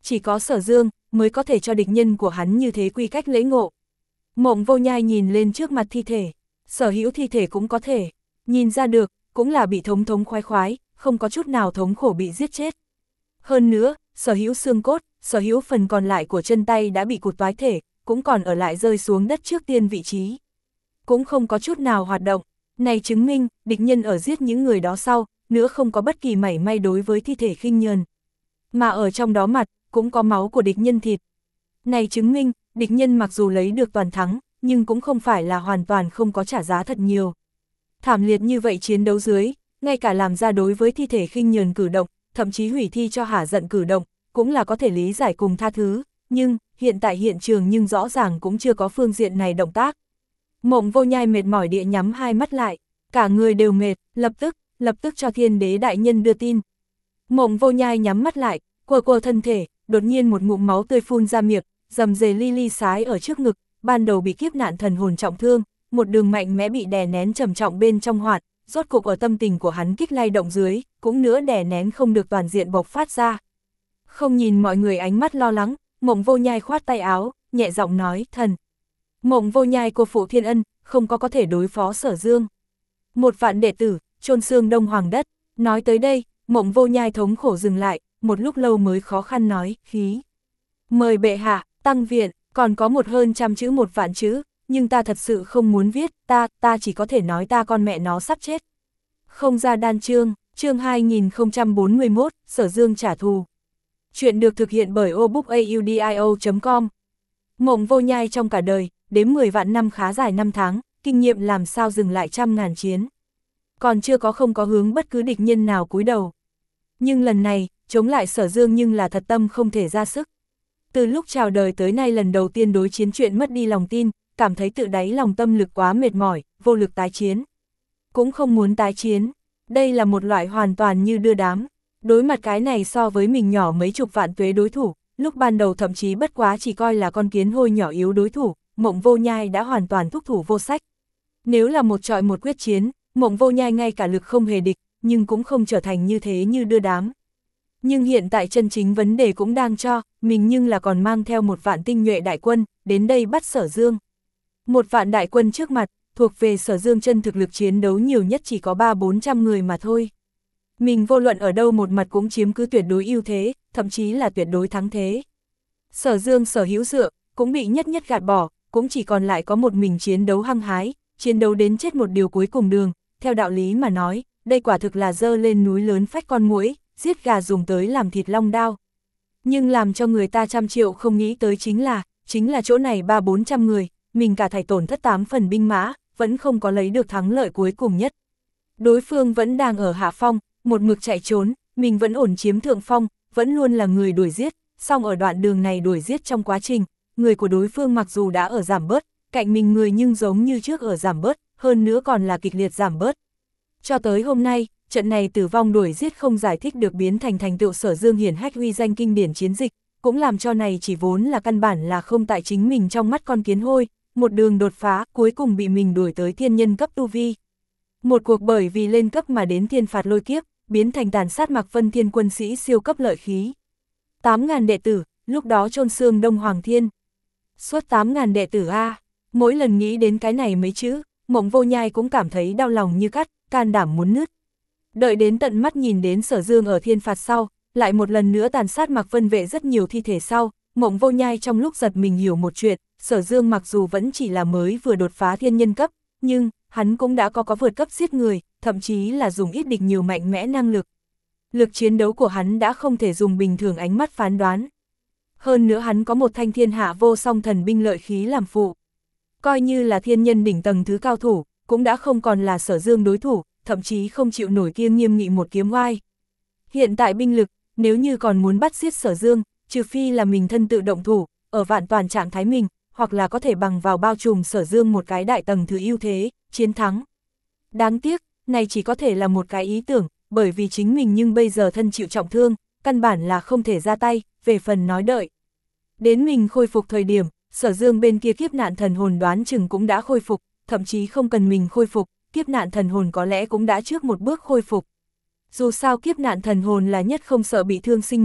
chỉ có Sở Dương mới có thể cho địch nhân của hắn như thế quy cách lễ ngộ. Mộng Vô Nhai nhìn lên trước mặt thi thể, sở hữu thi thể cũng có thể, nhìn ra được, cũng là bị thống thống khoái khoái, không có chút nào thống khổ bị giết chết. Hơn nữa, sở hữu xương cốt, sở hữu phần còn lại của chân tay đã bị cụt toái thể, cũng còn ở lại rơi xuống đất trước tiên vị trí. Cũng không có chút nào hoạt động, này chứng minh, địch nhân ở giết những người đó sau, nữa không có bất kỳ mảy may đối với thi thể khinh nhờn. Mà ở trong đó mặt, cũng có máu của địch nhân thịt. Này chứng minh, địch nhân mặc dù lấy được toàn thắng, nhưng cũng không phải là hoàn toàn không có trả giá thật nhiều. Thảm liệt như vậy chiến đấu dưới, ngay cả làm ra đối với thi thể khinh nhờn cử động, thậm chí hủy thi cho hả giận cử động, cũng là có thể lý giải cùng tha thứ, nhưng, hiện tại hiện trường nhưng rõ ràng cũng chưa có phương diện này động tác. Mộng Vô Nhai mệt mỏi địa nhắm hai mắt lại, cả người đều mệt, lập tức, lập tức cho Thiên Đế đại nhân đưa tin. Mộng Vô Nhai nhắm mắt lại, quờ quờ thân thể, đột nhiên một ngụm máu tươi phun ra miệng, rầm rề li li sái ở trước ngực, ban đầu bị kiếp nạn thần hồn trọng thương, một đường mạnh mẽ bị đè nén trầm trọng bên trong hoạt, rốt cục ở tâm tình của hắn kích lay động dưới, cũng nữa đè nén không được toàn diện bộc phát ra. Không nhìn mọi người ánh mắt lo lắng, Mộng Vô Nhai khoát tay áo, nhẹ giọng nói, thần. Mộng Vô Nhai cô phụ thiên ân, không có có thể đối phó Sở Dương. Một vạn đệ tử, chôn xương đông hoàng đất, nói tới đây, Mộng Vô Nhai thống khổ dừng lại, một lúc lâu mới khó khăn nói, khí. Mời bệ hạ, tăng viện, còn có một hơn trăm chữ một vạn chữ, nhưng ta thật sự không muốn viết, ta, ta chỉ có thể nói ta con mẹ nó sắp chết. Không ra đan chương, chương hai nghìn không trăm bốn mươi mốt, Sở Dương trả thù. Chuyện được thực hiện bởi obookaudio chấm com. Mộng Vô Nhai trong cả đời, đếm mười vạn năm khá dài năm tháng, kinh nghiệm làm sao dừng lại trăm ngàn chiến. Còn chưa có không có hướng bất cứ địch nhân nào cúi đầu. Nhưng lần này, chống lại Sở Dương nhưng là thật tâm không thể ra sức. Từ lúc chào đời tới nay lần đầu tiên đối chiến chuyện mất đi lòng tin, cảm thấy tự đáy lòng tâm lực quá mệt mỏi, vô lực tái chiến. Cũng không muốn tái chiến, đây là một loại hoàn toàn như đưa đám. Đối mặt cái này so với mình nhỏ mấy chục vạn tuế đối thủ, lúc ban đầu thậm chí bất quá chỉ coi là con kiến hôi nhỏ yếu đối thủ, Mộng Vô Nhai đã hoàn toàn thúc thủ vô sách. Nếu là một trọi một quyết chiến, Mộng Vô Nhai ngay cả lực không hề địch, nhưng cũng không trở thành như thế như đưa đám. Nhưng hiện tại chân chính vấn đề cũng đang cho, mình nhưng là còn mang theo một vạn tinh nhuệ đại quân, đến đây bắt Sở Dương. Một vạn đại quân trước mặt, thuộc về Sở Dương chân thực lực chiến đấu nhiều nhất chỉ có ba bốn trăm người mà thôi. Mình vô luận ở đâu một mặt cũng chiếm cứ tuyệt đối ưu thế, thậm chí là tuyệt đối thắng thế. Sở Dương sở hữu dựa, cũng bị nhất nhất gạt bỏ, cũng chỉ còn lại có một mình chiến đấu hăng hái, chiến đấu đến chết một điều cuối cùng đường, theo đạo lý mà nói, đây quả thực là dơ lên núi lớn phách con muỗi, giết gà dùng tới làm thịt long đao. Nhưng làm cho người ta trăm triệu không nghĩ tới chính là, chính là chỗ này ba bốn trăm người, mình cả thảy tổn thất tám phần binh mã, vẫn không có lấy được thắng lợi cuối cùng nhất. Đối phương vẫn đang ở hạ phong, một mực chạy trốn, mình vẫn ổn chiếm thượng phong, vẫn luôn là người đuổi giết, song ở đoạn đường này đuổi giết trong quá trình, người của đối phương mặc dù đã ở giảm bớt, cạnh mình người nhưng giống như trước ở giảm bớt, hơn nữa còn là kịch liệt giảm bớt. Cho tới hôm nay, trận này tử vong đuổi giết không giải thích được biến thành thành tựu Sở Dương hiển hách huy danh kinh điển chiến dịch, cũng làm cho này chỉ vốn là căn bản là không tại chính mình trong mắt con kiến hôi, một đường đột phá, cuối cùng bị mình đuổi tới thiên nhân cấp tu vi. Một cuộc bởi vì lên cấp mà đến thiên phạt lôi kiếp, biến thành tàn sát Mạc Vân Thiên quân sĩ siêu cấp lợi khí. tám ngàn đệ tử, lúc đó chôn xương Đông Hoàng Thiên. Suốt tám ngàn đệ tử a, mỗi lần nghĩ đến cái này mấy chữ, Mộng Vô Nhai cũng cảm thấy đau lòng như cắt, can đảm muốn nứt. Đợi đến tận mắt nhìn đến Sở Dương ở thiên phạt sau, lại một lần nữa tàn sát Mạc Vân vệ rất nhiều thi thể sau, Mộng Vô Nhai trong lúc giật mình hiểu một chuyện, Sở Dương mặc dù vẫn chỉ là mới vừa đột phá thiên nhân cấp, nhưng hắn cũng đã có có vượt cấp giết người, thậm chí là dùng ít địch nhiều mạnh mẽ năng lực. Lực chiến đấu của hắn đã không thể dùng bình thường ánh mắt phán đoán. Hơn nữa hắn có một thanh thiên hạ vô song thần binh lợi khí làm phụ. Coi như là thiên nhân đỉnh tầng thứ cao thủ, cũng đã không còn là Sở Dương đối thủ, thậm chí không chịu nổi kia nghiêm nghị một kiếm oai. Hiện tại binh lực, nếu như còn muốn bắt giết Sở Dương, trừ phi là mình thân tự động thủ, ở vạn toàn trạng thái mình, hoặc là có thể bằng vào bao trùm Sở Dương một cái đại tầng thứ ưu thế, chiến thắng. Đáng tiếc, này chỉ có thể là một cái ý tưởng, bởi vì chính mình nhưng bây giờ thân chịu trọng thương, căn bản là không thể ra tay, về phần nói đợi. Đến mình khôi phục thời điểm, Sở Dương bên kia kiếp nạn thần hồn đoán chừng cũng đã khôi phục, thậm chí không cần mình khôi phục, kiếp nạn thần hồn có lẽ cũng đã trước một bước khôi phục. Dù sao kiếp nạn thần hồn là nhất không sợ bị thương sinh mệnh,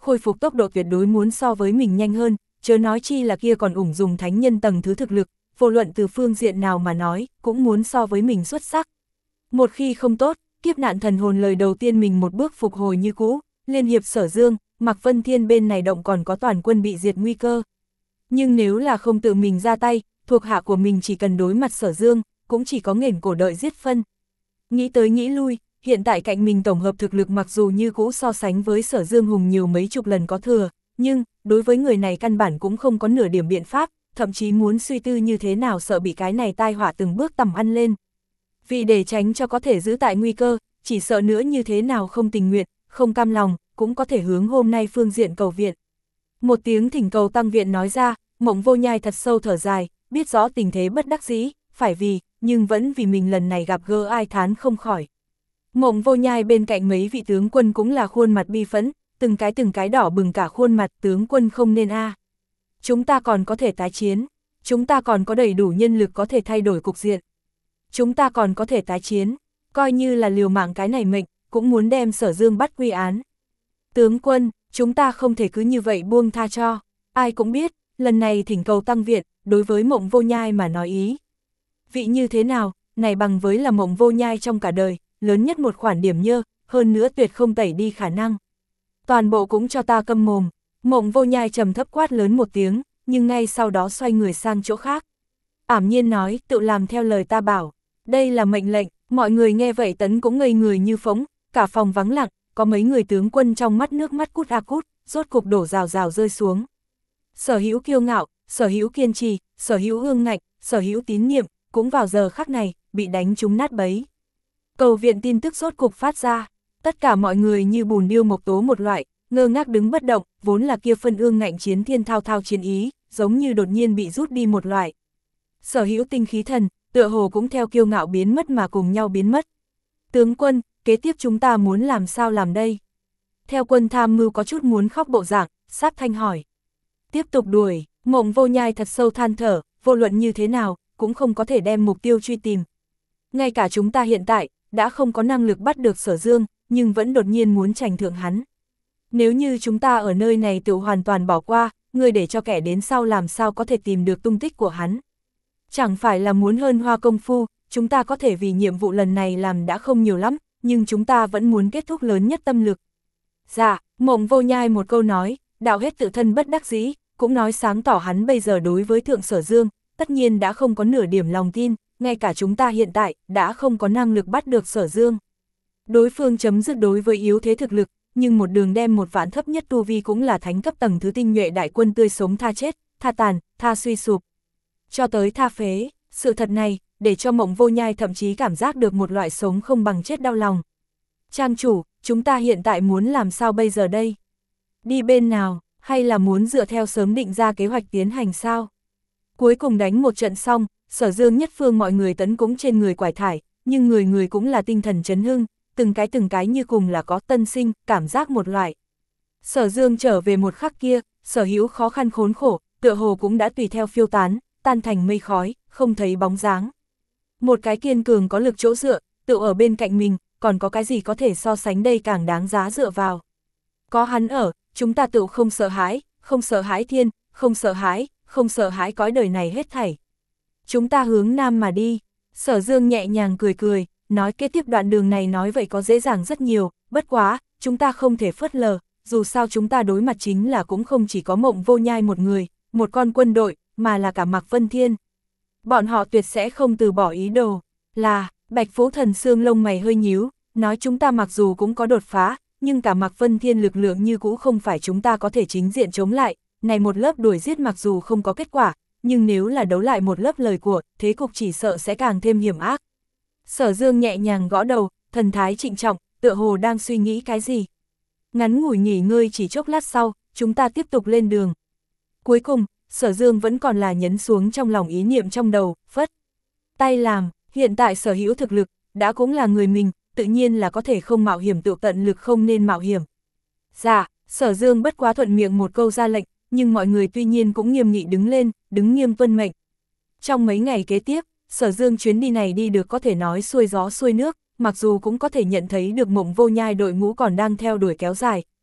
khôi phục tốc độ tuyệt đối muốn so với mình nhanh hơn, chớ nói chi là kia còn ủng dùng thánh nhân tầng thứ thực lực, vô luận từ phương diện nào mà nói, cũng muốn so với mình xuất sắc. Một khi không tốt, kiếp nạn thần hồn lời đầu tiên mình một bước phục hồi như cũ, liên hiệp Sở Dương, Mạc Vân Thiên bên này động còn có toàn quân bị diệt nguy cơ. Nhưng nếu là không tự mình ra tay, thuộc hạ của mình chỉ cần đối mặt Sở Dương, cũng chỉ có nghển cổ đợi giết phân. Nghĩ tới nghĩ lui, hiện tại cạnh mình tổng hợp thực lực mặc dù như cũ so sánh với Sở Dương hùng nhiều mấy chục lần có thừa, nhưng, đối với người này căn bản cũng không có nửa điểm biện pháp, thậm chí muốn suy tư như thế nào sợ bị cái này tai họa từng bước tầm ăn lên. Vì để tránh cho có thể giữ tại nguy cơ, chỉ sợ nữa như thế nào không tình nguyện, không cam lòng, cũng có thể hướng hôm nay phương diện cầu viện. Một tiếng thỉnh cầu tăng viện nói ra, Mộng Vô Nhai thật sâu thở dài, biết rõ tình thế bất đắc dĩ, phải vì, nhưng vẫn vì mình lần này gặp gỡ ai thán không khỏi. Mộng Vô Nhai bên cạnh mấy vị tướng quân cũng là khuôn mặt bi phẫn, từng cái từng cái đỏ bừng cả khuôn mặt, tướng quân không nên a. Chúng ta còn có thể tái chiến, chúng ta còn có đầy đủ nhân lực có thể thay đổi cục diện. Chúng ta còn có thể tái chiến, coi như là liều mạng cái này mệnh, cũng muốn đem Sở Dương bắt quy án. Tướng quân, chúng ta không thể cứ như vậy buông tha cho, ai cũng biết, lần này thỉnh cầu tăng viện, đối với Mộng Vô Nhai mà nói ý. Vị như thế nào, này bằng với là Mộng Vô Nhai trong cả đời, lớn nhất một khoản điểm nhơ, hơn nữa tuyệt không tẩy đi khả năng. Toàn bộ cũng cho ta câm mồm, Mộng Vô Nhai trầm thấp quát lớn một tiếng, nhưng ngay sau đó xoay người sang chỗ khác. Ảm nhiên nói, tự làm theo lời ta bảo, đây là mệnh lệnh, mọi người nghe vậy tấn cũng ngây người như phóng, cả phòng vắng lặng, có mấy người tướng quân trong mắt nước mắt cút a cút, rốt cục đổ rào rào rơi xuống. Sở hữu kiêu ngạo, sở hữu kiên trì, sở hữu ương ngạnh, sở hữu tín niệm, cũng vào giờ khắc này, bị đánh trúng nát bấy. Cầu viện tin tức rốt cục phát ra, tất cả mọi người như bùn điêu mộc tố một loại, ngơ ngác đứng bất động, vốn là kia phân ương ngạnh chiến thiên thao thao chiến ý, giống như đột nhiên bị rút đi một loại. Sở hữu tinh khí thần, tựa hồ cũng theo kiêu ngạo biến mất mà cùng nhau biến mất. Tướng quân, kế tiếp chúng ta muốn làm sao làm đây? Theo quân tham mưu có chút muốn khóc bộ dạng, sát thanh hỏi. Tiếp tục đuổi, Mộng Vô Nhai thật sâu than thở, vô luận như thế nào, cũng không có thể đem mục tiêu truy tìm. Ngay cả chúng ta hiện tại, đã không có năng lực bắt được Sở Dương, nhưng vẫn đột nhiên muốn tranh thượng hắn. Nếu như chúng ta ở nơi này tự hoàn toàn bỏ qua, người để cho kẻ đến sau làm sao có thể tìm được tung tích của hắn. Chẳng phải là muốn hơn hoa công phu, chúng ta có thể vì nhiệm vụ lần này làm đã không nhiều lắm, nhưng chúng ta vẫn muốn kết thúc lớn nhất tâm lực. Dạ, Mộng Vô Nhai một câu nói, đạo hết tự thân bất đắc dĩ, cũng nói sáng tỏ hắn bây giờ đối với Thượng Sở Dương, tất nhiên đã không có nửa điểm lòng tin, ngay cả chúng ta hiện tại, đã không có năng lực bắt được Sở Dương. Đối phương chấm dứt đối với yếu thế thực lực, nhưng một đường đem một vạn thấp nhất tu vi cũng là thánh cấp tầng thứ tinh nhuệ đại quân tươi sống tha chết, tha tàn, tha suy sụp. Cho tới tha phế, sự thật này, để cho Mộng Vô Nhai thậm chí cảm giác được một loại sống không bằng chết đau lòng. Trang chủ, chúng ta hiện tại muốn làm sao bây giờ đây? Đi bên nào, hay là muốn dựa theo sớm định ra kế hoạch tiến hành sao? Cuối cùng đánh một trận xong, Sở Dương nhất phương mọi người tấn cũng trên người quải thải, nhưng người người cũng là tinh thần chấn hưng, từng cái từng cái như cùng là có tân sinh, cảm giác một loại. Sở Dương trở về một khắc kia, sở hữu khó khăn khốn khổ, tựa hồ cũng đã tùy theo phiêu tán, tan thành mây khói, không thấy bóng dáng. Một cái kiên cường có lực chỗ dựa, tự ở bên cạnh mình, còn có cái gì có thể so sánh đây càng đáng giá dựa vào. Có hắn ở, chúng ta tự không sợ hãi, không sợ hãi thiên, không sợ hãi, không sợ hãi cõi đời này hết thảy. Chúng ta hướng nam mà đi, Sở Dương nhẹ nhàng cười cười, nói kế tiếp đoạn đường này nói vậy có dễ dàng rất nhiều, bất quá, chúng ta không thể phớt lờ, dù sao chúng ta đối mặt chính là cũng không chỉ có Mộng Vô Nhai một người, một con quân đội, mà là cả Mạc Vân Thiên. Bọn họ tuyệt sẽ không từ bỏ ý đồ, là, Bạch Phú Thần xương lông mày hơi nhíu, nói chúng ta mặc dù cũng có đột phá, nhưng cả Mạc Vân Thiên lực lượng như cũ không phải chúng ta có thể chính diện chống lại, này một lớp đuổi giết mặc dù không có kết quả, nhưng nếu là đấu lại một lớp lời của, thế cục chỉ sợ sẽ càng thêm hiểm ác. Sở Dương nhẹ nhàng gõ đầu, thần thái trịnh trọng, tựa hồ đang suy nghĩ cái gì. Ngắn ngủi nghỉ ngơi chỉ chốc lát sau, chúng ta tiếp tục lên đường. Cuối cùng, Sở Dương vẫn còn là nhấn xuống trong lòng ý niệm trong đầu, phất tay làm, hiện tại sở hữu thực lực, đã cũng là người mình, tự nhiên là có thể không mạo hiểm tự tận lực không nên mạo hiểm. Dạ, Sở Dương bất quá thuận miệng một câu ra lệnh, nhưng mọi người tuy nhiên cũng nghiêm nghị đứng lên, đứng nghiêm tuân mệnh. Trong mấy ngày kế tiếp, Sở Dương chuyến đi này đi được có thể nói xuôi gió xuôi nước, mặc dù cũng có thể nhận thấy được Mộng Vô Nhai đội ngũ còn đang theo đuổi kéo dài,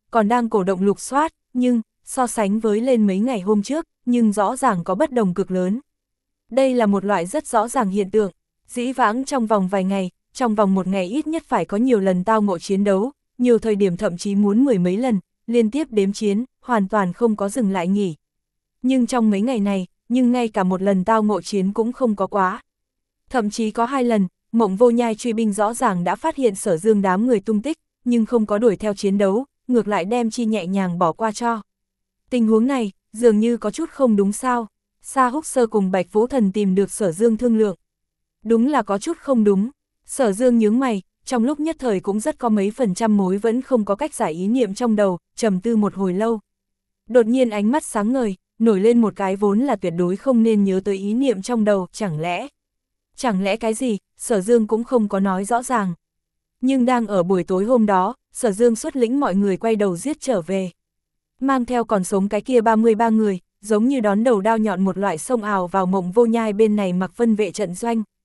còn đang cổ động lục soát, nhưng, so sánh với lên mấy ngày hôm trước, nhưng rõ ràng có bất đồng cực lớn. Đây là một loại rất rõ ràng hiện tượng, dĩ vãng trong vòng vài ngày, trong vòng một ngày ít nhất phải có nhiều lần tao ngộ chiến đấu, nhiều thời điểm thậm chí muốn mười mấy lần, liên tiếp đếm chiến, hoàn toàn không có dừng lại nghỉ. Nhưng trong mấy ngày này, nhưng ngay cả một lần tao ngộ chiến cũng không có quá. Thậm chí có hai lần, Mộng Vô Nhai truy binh rõ ràng đã phát hiện Sở Dương đám người tung tích, nhưng không có đuổi theo chiến đấu, ngược lại đem chi nhẹ nhàng bỏ qua cho. Tình huống này, dường như có chút không đúng sao. Sa Húc Sơ cùng Bạch Vũ Thần tìm được Sở Dương thương lượng. Đúng là có chút không đúng. Sở Dương nhướng mày, trong lúc nhất thời cũng rất có mấy phần trăm mối vẫn không có cách giải ý niệm trong đầu, trầm tư một hồi lâu. Đột nhiên ánh mắt sáng ngời, nổi lên một cái vốn là tuyệt đối không nên nhớ tới ý niệm trong đầu, chẳng lẽ... Chẳng lẽ cái gì, Sở Dương cũng không có nói rõ ràng. Nhưng đang ở buổi tối hôm đó, Sở Dương xuất lĩnh mọi người quay đầu giết trở về. Mang theo còn sống cái kia ba mươi ba người, giống như đón đầu đao nhọn một loại sông ào vào Mộng Vô Nhai bên này Mặc Vân vệ trận doanh,